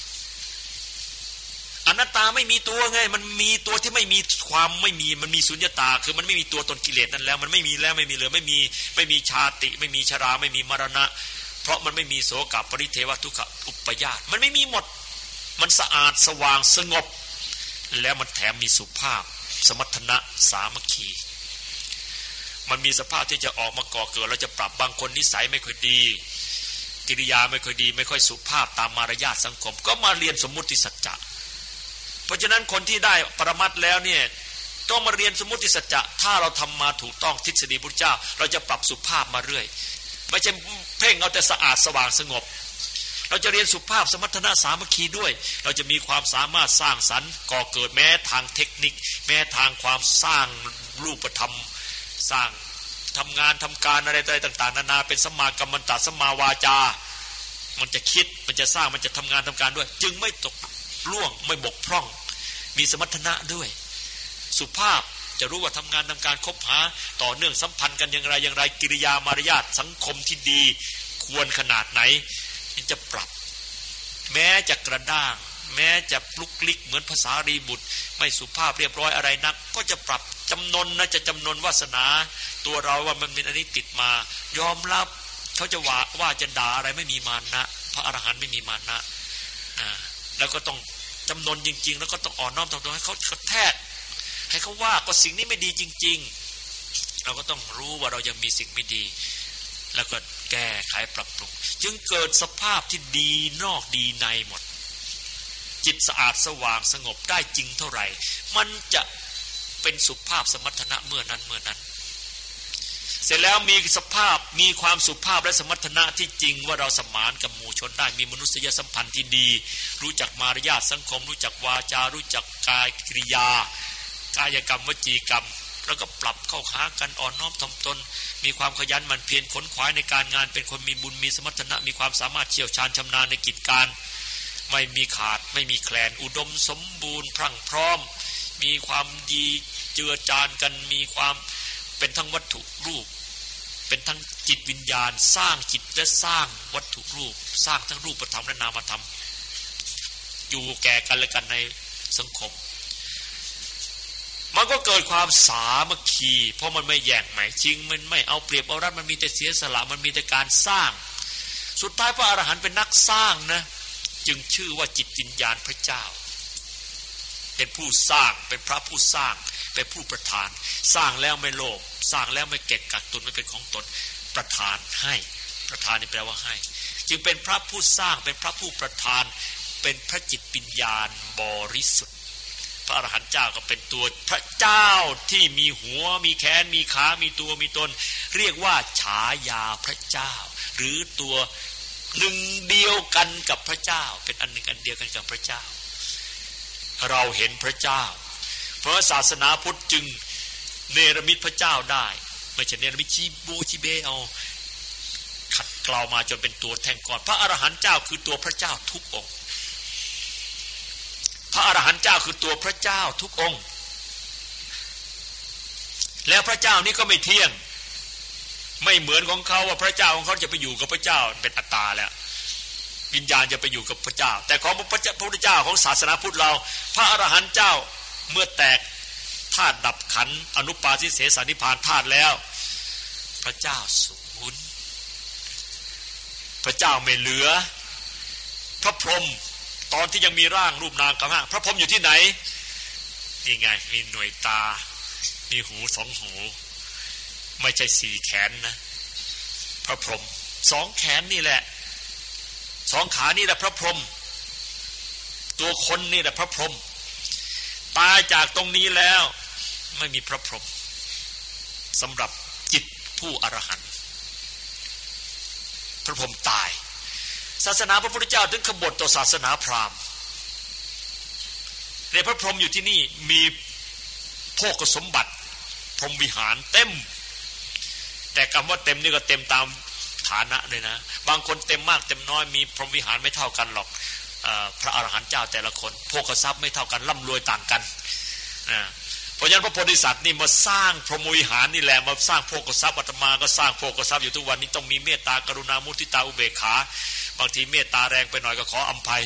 อนัตตาไม่มีตัวไงมันมีตัวที่ไม่มีความไม่มีมันมีสุญญตาคือมันไม่มีตัวตนกิเลสนั่นแล้วมันไม่มีแล้วไม่มีเหลือไม่มีไม่มีชาติไม่มีชราไม่มีมรณะเพราะมันไม่มีโสกปริเทวทุกขอุปยาตมันไม่มีหมดมันสะอาดสว่างสงบแล้วมันแถมมีสุภาพสมรรถนะสามัคคีมันมีสภาพที่จะออกมาก่อเกิดแล้วจะปรับบางคนนิสัยไม่ค่อยดีกิริยาไม่ค่อยดีไม่ค่อยสุภาพตามมารยาทสังคมก็มาเรียนสมมุติสัจจะเพราะฉะนั้นคนที่ได้ปรมัตถ์แล้วเนี่ยต้องมาเรียนสมมุติสัจจะถ้าเราทำมาถูกต้องทฤษฎีพุทธเจ้าเราจะปรับสุภาพมาเรื่อยไม่ใช่เพ่งเอาแต่สะอาดสว่างสงบเราจะเรียนสุภาพสมรรถนะสามัคคีด้วยเราจะมีความสามารถสร้างสรรค์ก่อเกิดแม้ทางเทคนิคแม้ทางความสร้างรูปธรรมสร้างทำงานทำการอะไรต่างๆนานาเป็นสัมมากัมมันตะสัมมาวาจามันจะคิดมันจะสร้างมันจะทำงานทำการด้วยจึงไม่ตกล่วงไม่บกพร่องมีสมรรถนะด้วยสุภาพจะรู้ว่าทำงานทำการคบหาต่อเนื่องสัมพันธ์กันอย่างไรอย่างไรกิริยามารยาทสังคมที่ดีควรขนาดไหนจะปรับแม้จะกระด้างแม้จะปลุกลิกเหมือนภาษารีบุตรไม่สุภาพเรียบร้อยอะไรนักก็จะปรับจำนนนะจะจำนนวาสนาตัวเราว่ามันเป็นอันนี้ติดมายอมรับเขาจะว่าว่าจะด่าอะไรไม่มีมานะพระอรหันต์ไม่มีมานะอ่าแล้วก็ต้องจำนนจริงๆแล้วก็ต้องอ่อนน้อมถ่อมตนให้เขาเขาแทกให้เขาว่าก็สิ่งนี้ไม่ดีจริงๆเราก็ต้องรู้ว่าเรายังมีสิ่งไม่ดีแล้วก็แก้ไขปรับปรุงจึงเกิดสภาพที่ดีนอกดีในหมดจิตสะอาดสว่างสงบได้จริงเท่าไหร่มันจะเป็นสุภาพสมรรถนะเมื่อนั้นเมื่อนั้นเสร็จแล้วมีสภาพมีความสุภาพและสมรรถนะที่จริงว่าเราสมานกับหมู่ชนได้มีมนุษยสัมพันธ์ที่ดีรู้จักมารยาทสังคมรู้จักวาจารู้จักกายกริยากายกรรมวจีกรรมแล้วก็ปรับเข้าหากันอ่อนน้อมถ่อมตนมีความขยันหมั่นเพียรขนขวายในการงานเป็นคนมีบุญมีสมรรถนะมีความสามารถเชี่ยวชาญชำนาญในกิจการไม่มีขาดไม่มีแคลนอุดมสมบูรณ์พรั่งพร้อมมีความดีเจือจานกันมีความเป็นทั้งวัตถุรูปเป็นทั้งจิตวิญญาณสร้างจิตและสร้างวัตถุรูปสร้างทั้งรูปธรรมและนามธรรมอยู่แก่กันและกันในสังคมมันก็เกิดความสามัคคีเพราะมันไม่แย่งไม่ชิงมันไม่เอาเปรียบเอารัดมันมีแต่เสียสละมันมีแต่การสร้างสุดท้ายพระอรหันต์เป็นนักสร้างนะจึงชื่อว่าจิตวิญญาณพระเจ้าเป็นผู้สร้างเป็นพระผู้สร้างเป็นผู้ประทานสร้างแล้วไม่โลภสร้างแล้วไม่เก็บกักตุนไม่เป็นของตนประทานให้ประทานนี่แปลว่าให้จึงเป็นพระผู้สร้างเป็นพระผู้ประทานเป็นพระจิตวิญญาณบริสุทธิ์พระอรหันต์เจ้าก็เป็นตัวพระเจ้าที่มีหัวมีแขนมีขามีตัวมีตนเรียกว่าฉายาพระเจ้าหรือตัวหนึ่งเดียวกันกับพระเจ้าเป็นอันหนึ่งอันเดียวกันกับพระเจ้าเราเห็นพระเจ้าเพราะศาสนาพุทธจึงเนรมิตพระเจ้าได้ไม่ใช่เนรมิตชีโบชีเบเอาขัดเกลามาจนเป็นตัวแท่งก้อนพระอรหันต์เจ้าคือตัวพระเจ้าทุกองค์พระอรหันต์เจ้าคือตัวพระเจ้าทุกองค์แล้วพระเจ้านี้ก็ไม่เที่ยงไม่เหมือนของเขาว่าพระเจ้าของเขาจะไปอยู่กับพระเจ้าเป็นอัตตาแล้ววิญญาณจะไปอยู่กับพระเจ้าแต่ของพระพุทธเจ้าของศาสนาพุทธเราพระอรหันต์เจ้าเมื่อแตกธาตุดับขันธ์อนุปาทิเสสนิพพานธาตุแล้วพระเจ้าสูญพระเจ้าไม่เหลือพระพรหมตอนที่ยังมีร่างรูปนามกำห้าพระพรหมอยู่ที่ไหนนี่ไงมีหน่วยตามีหูสองหูไม่ใช่สี่แขนนะพระพรหมสองแขนนี่แหละสองขานี่แหละพระพรหมตัวคนนี่แหละพระพรหมตายจากตรงนี้แล้วไม่มีพระพรหมสำหรับจิตผู้อรหันต์พระพรหมตายศาสนาพระพุทธเจ้าถึงขบฏต่อศาสนาพราหมณ์ในพระพรหมอยู่ที่นี่มีโภคสมบัติพรหมวิหารเต็มแต่คำว่าเต็มนี่ก็เต็มตามฐานะเลยนะบางคนเต็มมากเต็มน้อยมีพรหมวิหารไม่เท่ากันหรอกพระอรหันต์เจ้าแต่ละคนโภคทรัพย์ไม่เท่ากันร่ำรวยต่างกันเพราะฉะนั้นพระโพธิสัตว์นี่มาสร้างพรหมวิหารนี่แหละมาสร้างโภคทรัพย์อาตมาก็สร้างโภคทรัพย์อยู่ทุกวันนี้ต้องมีเมตตากรุณามุทิตาอุเบกขาบางทีเมตตาแรงไปหน่อยก็ขออภัย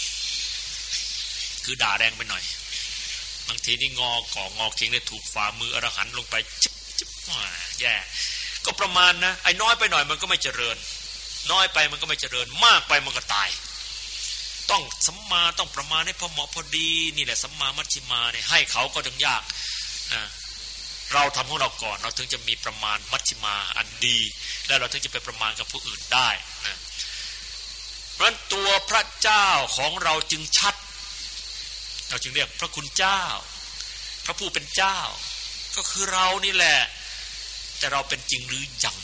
คือด่าแรงไปหน่อยบางทีนี่งอก่องอคิงเนี่ยถูกฝ่ามืออรหันต์ลงไปจิ๊บจิ๊บแย่ก็ประมาณนะไอ้น้อยไปหน่อยมันก็ไม่เจริญน้อยไปมันก็ไม่เจริญมากไปมันก็ตายต้องสัมมาต้องประมาณให้พอเหมาะพอดีนี่แหละสัมมามัชฌิมาเนี่ยให้เขาก็ยังยากนะเราทำของเราก่อนเราถึงจะมีประมาณมัชฌิมาอันดีแล้วเราถึงจะไปประมาณกับผู้อื่นได้นะเพราะฉะนั้นตัวพระเจ้าของเราจึงชัดเราจึงเรียกพระคุณเจ้าพระผู้เป็นเจ้าก็คือเรานี่แหละแต่เราเป็นจริงหรือยัง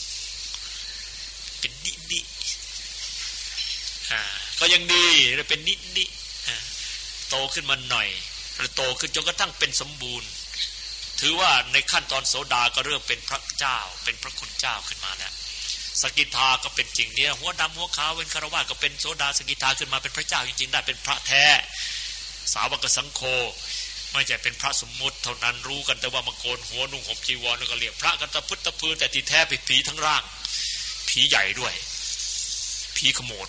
เป็นนินิอ่าก็ยังดีเราเป็นนินิอ่าโตขึ้นมาหน่อยเราโตขึ้นจนกระทั่งเป็นสมบูรณ์ถือว่าในขั้นตอนโสดาก็เริ่มเป็นพระเจ้าเป็นพระคุณเจ้าขึ้นมาแล้วสกิทาก็เป็นจริงเนี่ยหัวดำหัวขาวเป็นคารวะก็เป็นโสดาสกิทาขึ้นมาเป็นพระเจ้าจริงๆได้เป็นพระแท้สาวกสังโฆไม่ใช่เป็นพระสมมุติเท่านั้นรู้กันแต่ว่ามาโกนหัวนุ่งห่มจีวรแล้วก็เรียกพระกันตะพุทธะพื้นแต่ที่แท้เป็นผีทั้งร่างผีใหญ่ด้วยผีขโมด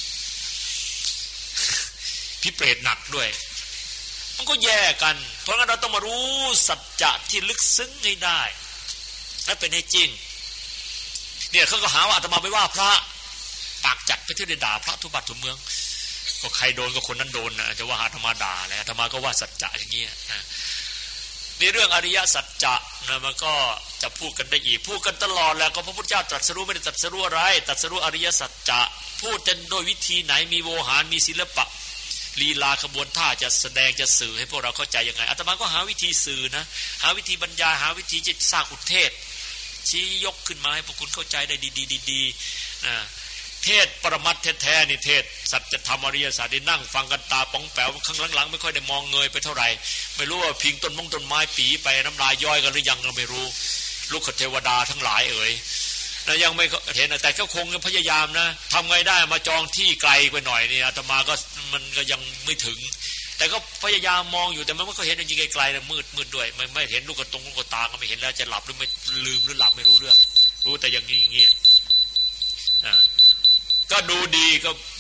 ผีเปรตหนักด้วยมันก็แย่กันเพราะงั้นเราต้องมารู้สัจจะที่ลึกซึ้งให้ได้และเป็นให้จริงเนี่ยเขาก็หาว่าอาตมาไม่ว่าพระปากจัดไปเที่ยวด่าพระทุกบัดทุกเมืองก็ใครโดนก็คนนั้นโดนนะจะว่าอาตมาด่าแหละอาตมาก็ว่าสัจจะอย่างเงี้ยนะในเรื่องอริยสัจจะนะมันก็จะพูดกันได้อีกพูดกันตลอดแล้วก็พระพุทธเจ้าตรัสรู้ไม่ได้ตรัสรู้อะไรตรัสรู้อริยสัจจะพูดกันโดยวิธีไหนมีโวหารมีศิลปะลีลาขบวนท่าจะแสดงจะสื่อให้พวกเราเข้าใจยังไงอาตมาก็หาวิธีสื่อนะหาวิธีบรรยายหาวิธีจะสร้างอุเทศชี้ยกขึ้นมาให้พวกคุณเข้าใจได้ดีๆๆนะเทศปรมัตถ์แท้ๆนี่เทศสัจธรรมอริยสัจได้นั่งฟังกันตาป๋องแป๋วข้างหลังๆไม่ค่อยได้มองเงยไปเท่าไหร่ไม่รู้ว่าพิงต้นมงต้นไม้ปีไปน้ำลายย่อยกันหรือยังเราไม่รู้ลูกเทวดาทั้งหลายเอ๋ยนะยังไม่เห็นแต่ก็คงพยายามนะทำไงได้มาจองที่ไกลไปหน่อยนี่อาตมาก็มันก็ยังไม่ถึงแต่ก็พยายามมองอยู่แต่มันไม่ก็เห็นจริงๆไกลๆนะมืดมืดด้วยไม่ไม่เห็นลูกกระตงลูกกระตาก็ไม่เห็นแล้วจะหลับหรือไม่ลืมหรือหลับไม่รู้เรื่องรู้แต่อย่างนี้อย่างเงี้ยอ่าก็ดูดีก็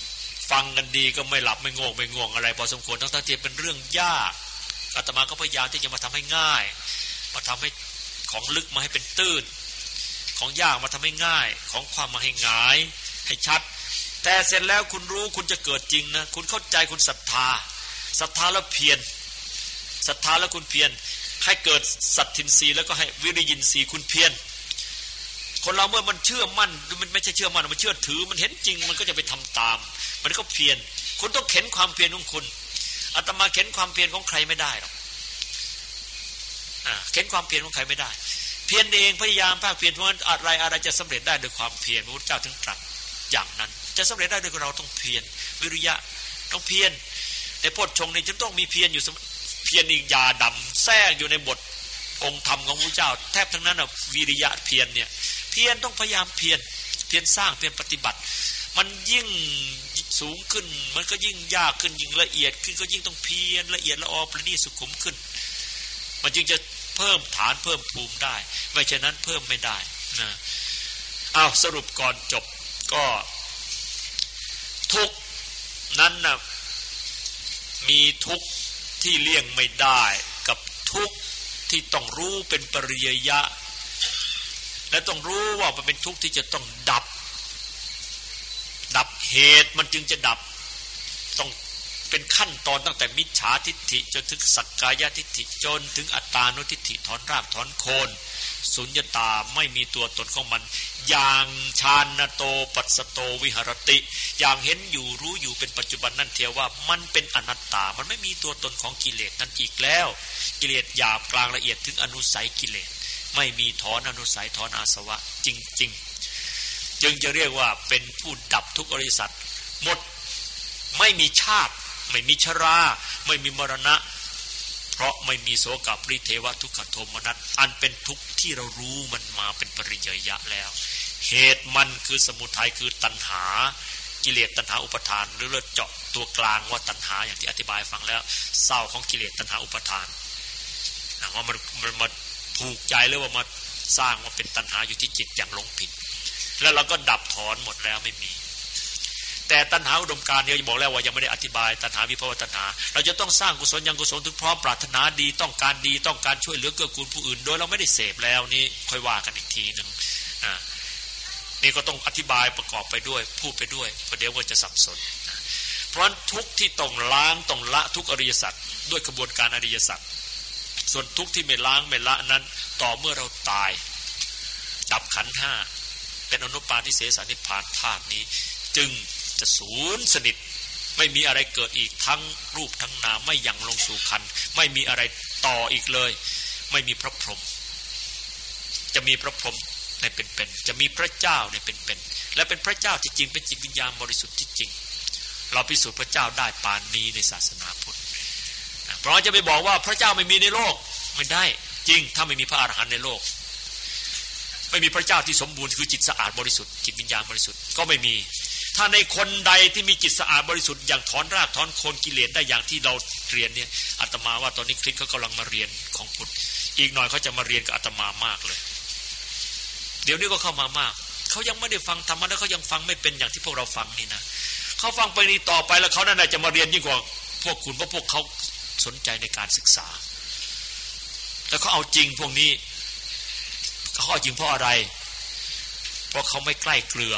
ฟังกันดีก็ไม่หลับไม่ง่วงไม่ง่วงอะไรพอสมควรทั้งๆที่เป็นเรื่องยากอาตมาก็พยายามที่จะมาทำให้ง่ายมาทำให้ของลึกมาให้เป็นตื้นของยากมาทำให้ง่ายของความมาให้หงายให้ชัดแต่เสร็จแล้วคุณรู้คุณจะเกิดจริงนะคุณเข้าใจคุณศรัทธาศรัทธาแล้วเพียรศรัทธาแล้วคุณเพียรให้เกิดสัตทินทรีย์แล้วก็ให้วิริยินทรีย์คุณเพียรคนเราเมื่อมันเชื่อมั่นมันไม่ใช่เชื่อมั่นมันเชื่อถือมันเห็นจริงมันก็จะไปทำตามมันก็เพียรคุณต้องเข็นความเพียรของคุณอาตมาเข็นความเพียรของใครไม่ได้หรอกอ่าเข็นความเพียรของใครไม่ได้เพียรเองพยายามภาคเพียรเพราะอะไรอะไรจะสำเร็จได้ด้วยความเพียรพระพุทธเจ้าถึงตรัสอย่างนั้นจะสำเร็จได้ด้วยเราต้องเพียรวิริยะต้องเพียรในโพชฌงค์นี่จึงต้องมีเพียรอยู่เพียรอีกยาดำแทรกอยู่ในบทองค์ธรรมของพระพุทธเจ้าแทบทั้งนั้นน่ะวิริยะเพียรเนี่ยเพียรต้องพยายามเพียรเพียรสร้างเพียรปฏิบัติมันยิ่งสูงขึ้นมันก็ยิ่งยากขึ้นยิ่งละเอียดขึ้นก็ยิ่งต้องเพียรละเอียดละออประณีตสุขุมขึ้นมันจึงจะเพิ่มฐานเพิ่มภูมิได้ไม่เช่นนั้นเพิ่มไม่ได้นะเอาสรุปก่อนจบก็ทุกนั้นนะมีทุกที่เลี่ยงไม่ได้กับทุกที่ต้องรู้เป็นปริยยะและต้องรู้ว่ามันเป็นทุกข์ที่จะต้องดับดับเหตุมันจึงจะดับต้องเป็นขั้นตอนตั้งแต่มิจฉาทิฏฐิจนถึงสักกายทิฏฐิจนถึงอัตตานุทิฏฐิถอนรากถอนโคนสุญญตาไม่มีตัวตนของมันอย่างฌานโตปัสสโตวิหรติอย่างเห็นอยู่รู้อยู่เป็นปัจจุบันนั่นเทียวว่ามันเป็นอนัตตามันไม่มีตัวตนของกิเลสนั่นอีกแล้วกิเลสหยาบกลางละเอียดถึงอนุสัยกิเลสไม่มีถอนอนุสัยถอนอาสวะจริงๆจึงจะเรียกว่าเป็นผู้ดับทุกอริยสัจหมดไม่มีชาติไม่มีชราไม่มีมรณะเพราะไม่มีโสกปริเทวทุกขโทมนัสอันเป็นทุกข์ที่เรารู้มันมาเป็นปริยยะแล้วเหตุมันคือสมุทัยคือตัณหากิเลสตัณหาอุปทานหรือเราเจาะตัวกลางว่าตัณหาอย่างที่อธิบายฟังแล้วเศร้าของกิเลสตัณหาอุปทานนะว่ามันมันมาผูกใจหรือว่ามาสร้างว่าเป็นตัณหาอยู่ที่จิตอย่างหลงผิดแล้วเราก็ดับถอนหมดแล้วไม่มีแต่ตัณหาอุดมการณ์เนี่ยบอกแล้วว่ายังไม่ได้อธิบายตัณหาวิภวตัณหาเราจะต้องสร้างกุศลยังกุศลถึงพร้อมปรารถนาดีต้องการดีต้องการช่วยเหลือเกื้อกูลผู้อื่นโดยเราไม่ได้เสพแล้วนี่ค่อยว่ากันอีกทีนึงอ่านี่ก็ต้องอธิบายประกอบไปด้วยพูดไปด้วยประเดี๋ยวว่าจะสับสนเพราะทุกที่ต้องล้างต้องละทุกอริยสัจด้วยกระบวนการอริยสัจส่วนทุกที่ไม่ล้างไม่ละนั้นต่อเมื่อเราตายดับขันธ์ห้าเป็นอนุปาทิเสสนิพพานธาตุนี้จึงจะศูนย์สนิทไม่มีอะไรเกิดอีกทั้งรูปทั้งนามไม่ยั่งลงสู่ขันธ์ไม่มีอะไรต่ออีกเลยไม่มีพระพรหมจะมีพระพรหมในเป็นๆจะมีพระเจ้าในเป็นๆและเป็นพระเจ้าที่จริงเป็นจิตวิญญาณบริสุทธิ์ที่จริงเราพิสูจน์พระเจ้าได้ปานนี้ในศาสนาพุทธเพราะจะไปบอกว่าพระเจ้าไม่มีในโลกไม่ได้จริงถ้าไม่มีพระอรหันต์ในโลกไม่มีพระเจ้าที่สมบูรณ์คือจิตสะอาดบริสุทธิ์จิตวิญญาณบริสุทธิ์ก็ไม่มีถ้าในคนใดที่มีจิตสะอาดบริสุทธิ์อย่างถอนรากถอนโคนกิเลสได้อย่างที่เราเรียนเนี่ยอาตมาว่าตอนนี้คริสเขากำลังมาเรียนของพุทธอีกหน่อยเขาจะมาเรียนกับอาตมามากเลยเดี๋ยวนี้ก็เข้ามามากเขายังไม่ได้ฟังธรรมะแล้วเขายังฟังไม่เป็นอย่างที่พวกเราฟังนี่นะเขาฟังไปนี้ต่อไปแล้วเขานั่นแหละจะมาเรียนยิ่งกว่าพวกคุณเพราะพวกเขาสนใจในการศึกษาแล้วเขาเอาจริงพวกนี้เขาเอาจริงเพราะอะไรเพราะเขาไม่ใกล้เกลือ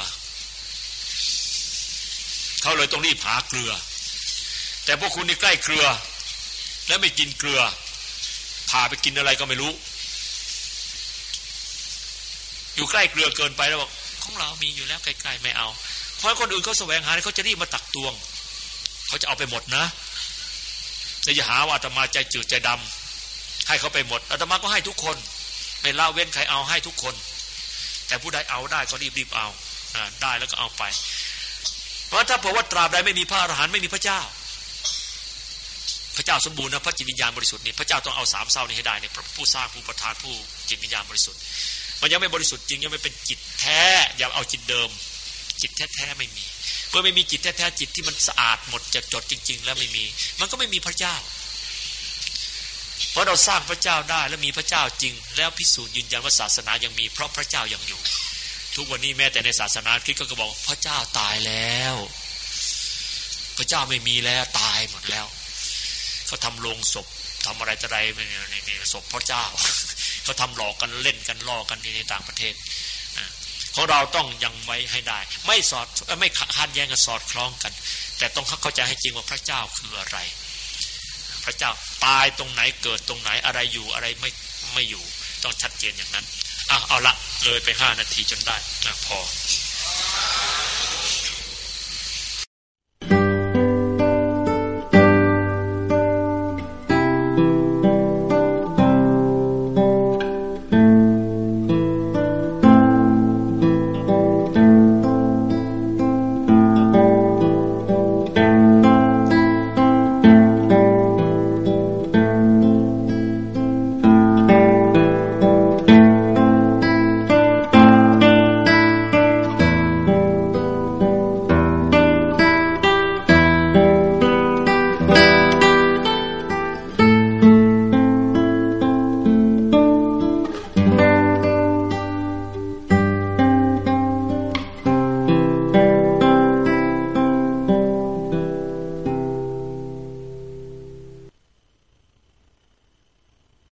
เขาเลยต้องรีบหาเกลือแต่พวกคุณนี่ใกล้เกลือแล้วไม่กินเกลือพาไปกินอะไรก็ไม่รู้อยู่ใกล้เกลือเกินไปแล้วบอกของเรามีอยู่แล้วใกล้ๆไม่เอาเพราะคนอื่นเขาแสวงหาเขาจะรีบมาตักตวงเขาจะเอาไปหมดนะจะหาว่าอาตมาใจจืดใจดำให้เขาไปหมดอาตมาก็ให้ทุกคนไม่ละเว้นใครเอาให้ทุกคนแต่ผู้ใดเอาได้ก็รีบๆเอาได้แล้วก็เอาไปเพราะถ้าบอกว่าตราบใดไม่มีพระอรหันต์ไม่มีพระเจ้าพระเจ้าสมบูรณ์นะพระจิตวิญญาณบริสุทธิ์นี่พระเจ้าต้องเอาสามเศร้านี้ให้ได้เนี่ยผู้สร้างผู้ประทานผู้จิตวิญญาณบริสุทธิ์มันยังไม่บริสุทธิ์จริงยังไม่เป็นจิตแท้อย่าเอาจิตเดิมจิตแท้ๆไม่มีเมื่อไม่มีจิตแท้ๆจิตที่มันสะอาดหมดจะจดจริงๆแล้วไม่มีมันก็ไม่มีพระเจ้าเพราะเราสร้างพระเจ้าได้แล้วมีพระเจ้าจริงแล้วพิสูจน์ยืนยันว่าศาสนายังมีเพราะพระเจ้ายังอยู่ทุกวันนี้แม้แต่ในศาสนาคริสต์ก็บอกพระเจ้าตายแล้วพระเจ้าไม่มีแล้วตายหมดแล้วเขาทำโลงศพทำอะไรต่ออะไรในในศพพระเจ้าเขาทำหลอกกันเล่นกันล่อกันในต่างประเทศของเราต้องยังไว้ให้ได้ไม่สอดไม่ขัดแย้งกันสอดคล้องกันแต่ต้องเข้าใจให้จริงว่าพระเจ้าคืออะไรพระเจ้าตายตรงไหนเกิดตรงไหนอะไรอยู่อะไรไม่ไม่อยู่ต้องชัดเจนอย่างนั้นอ่ะเอาละเลยไปห้านาทีจนได้อ่ะพอ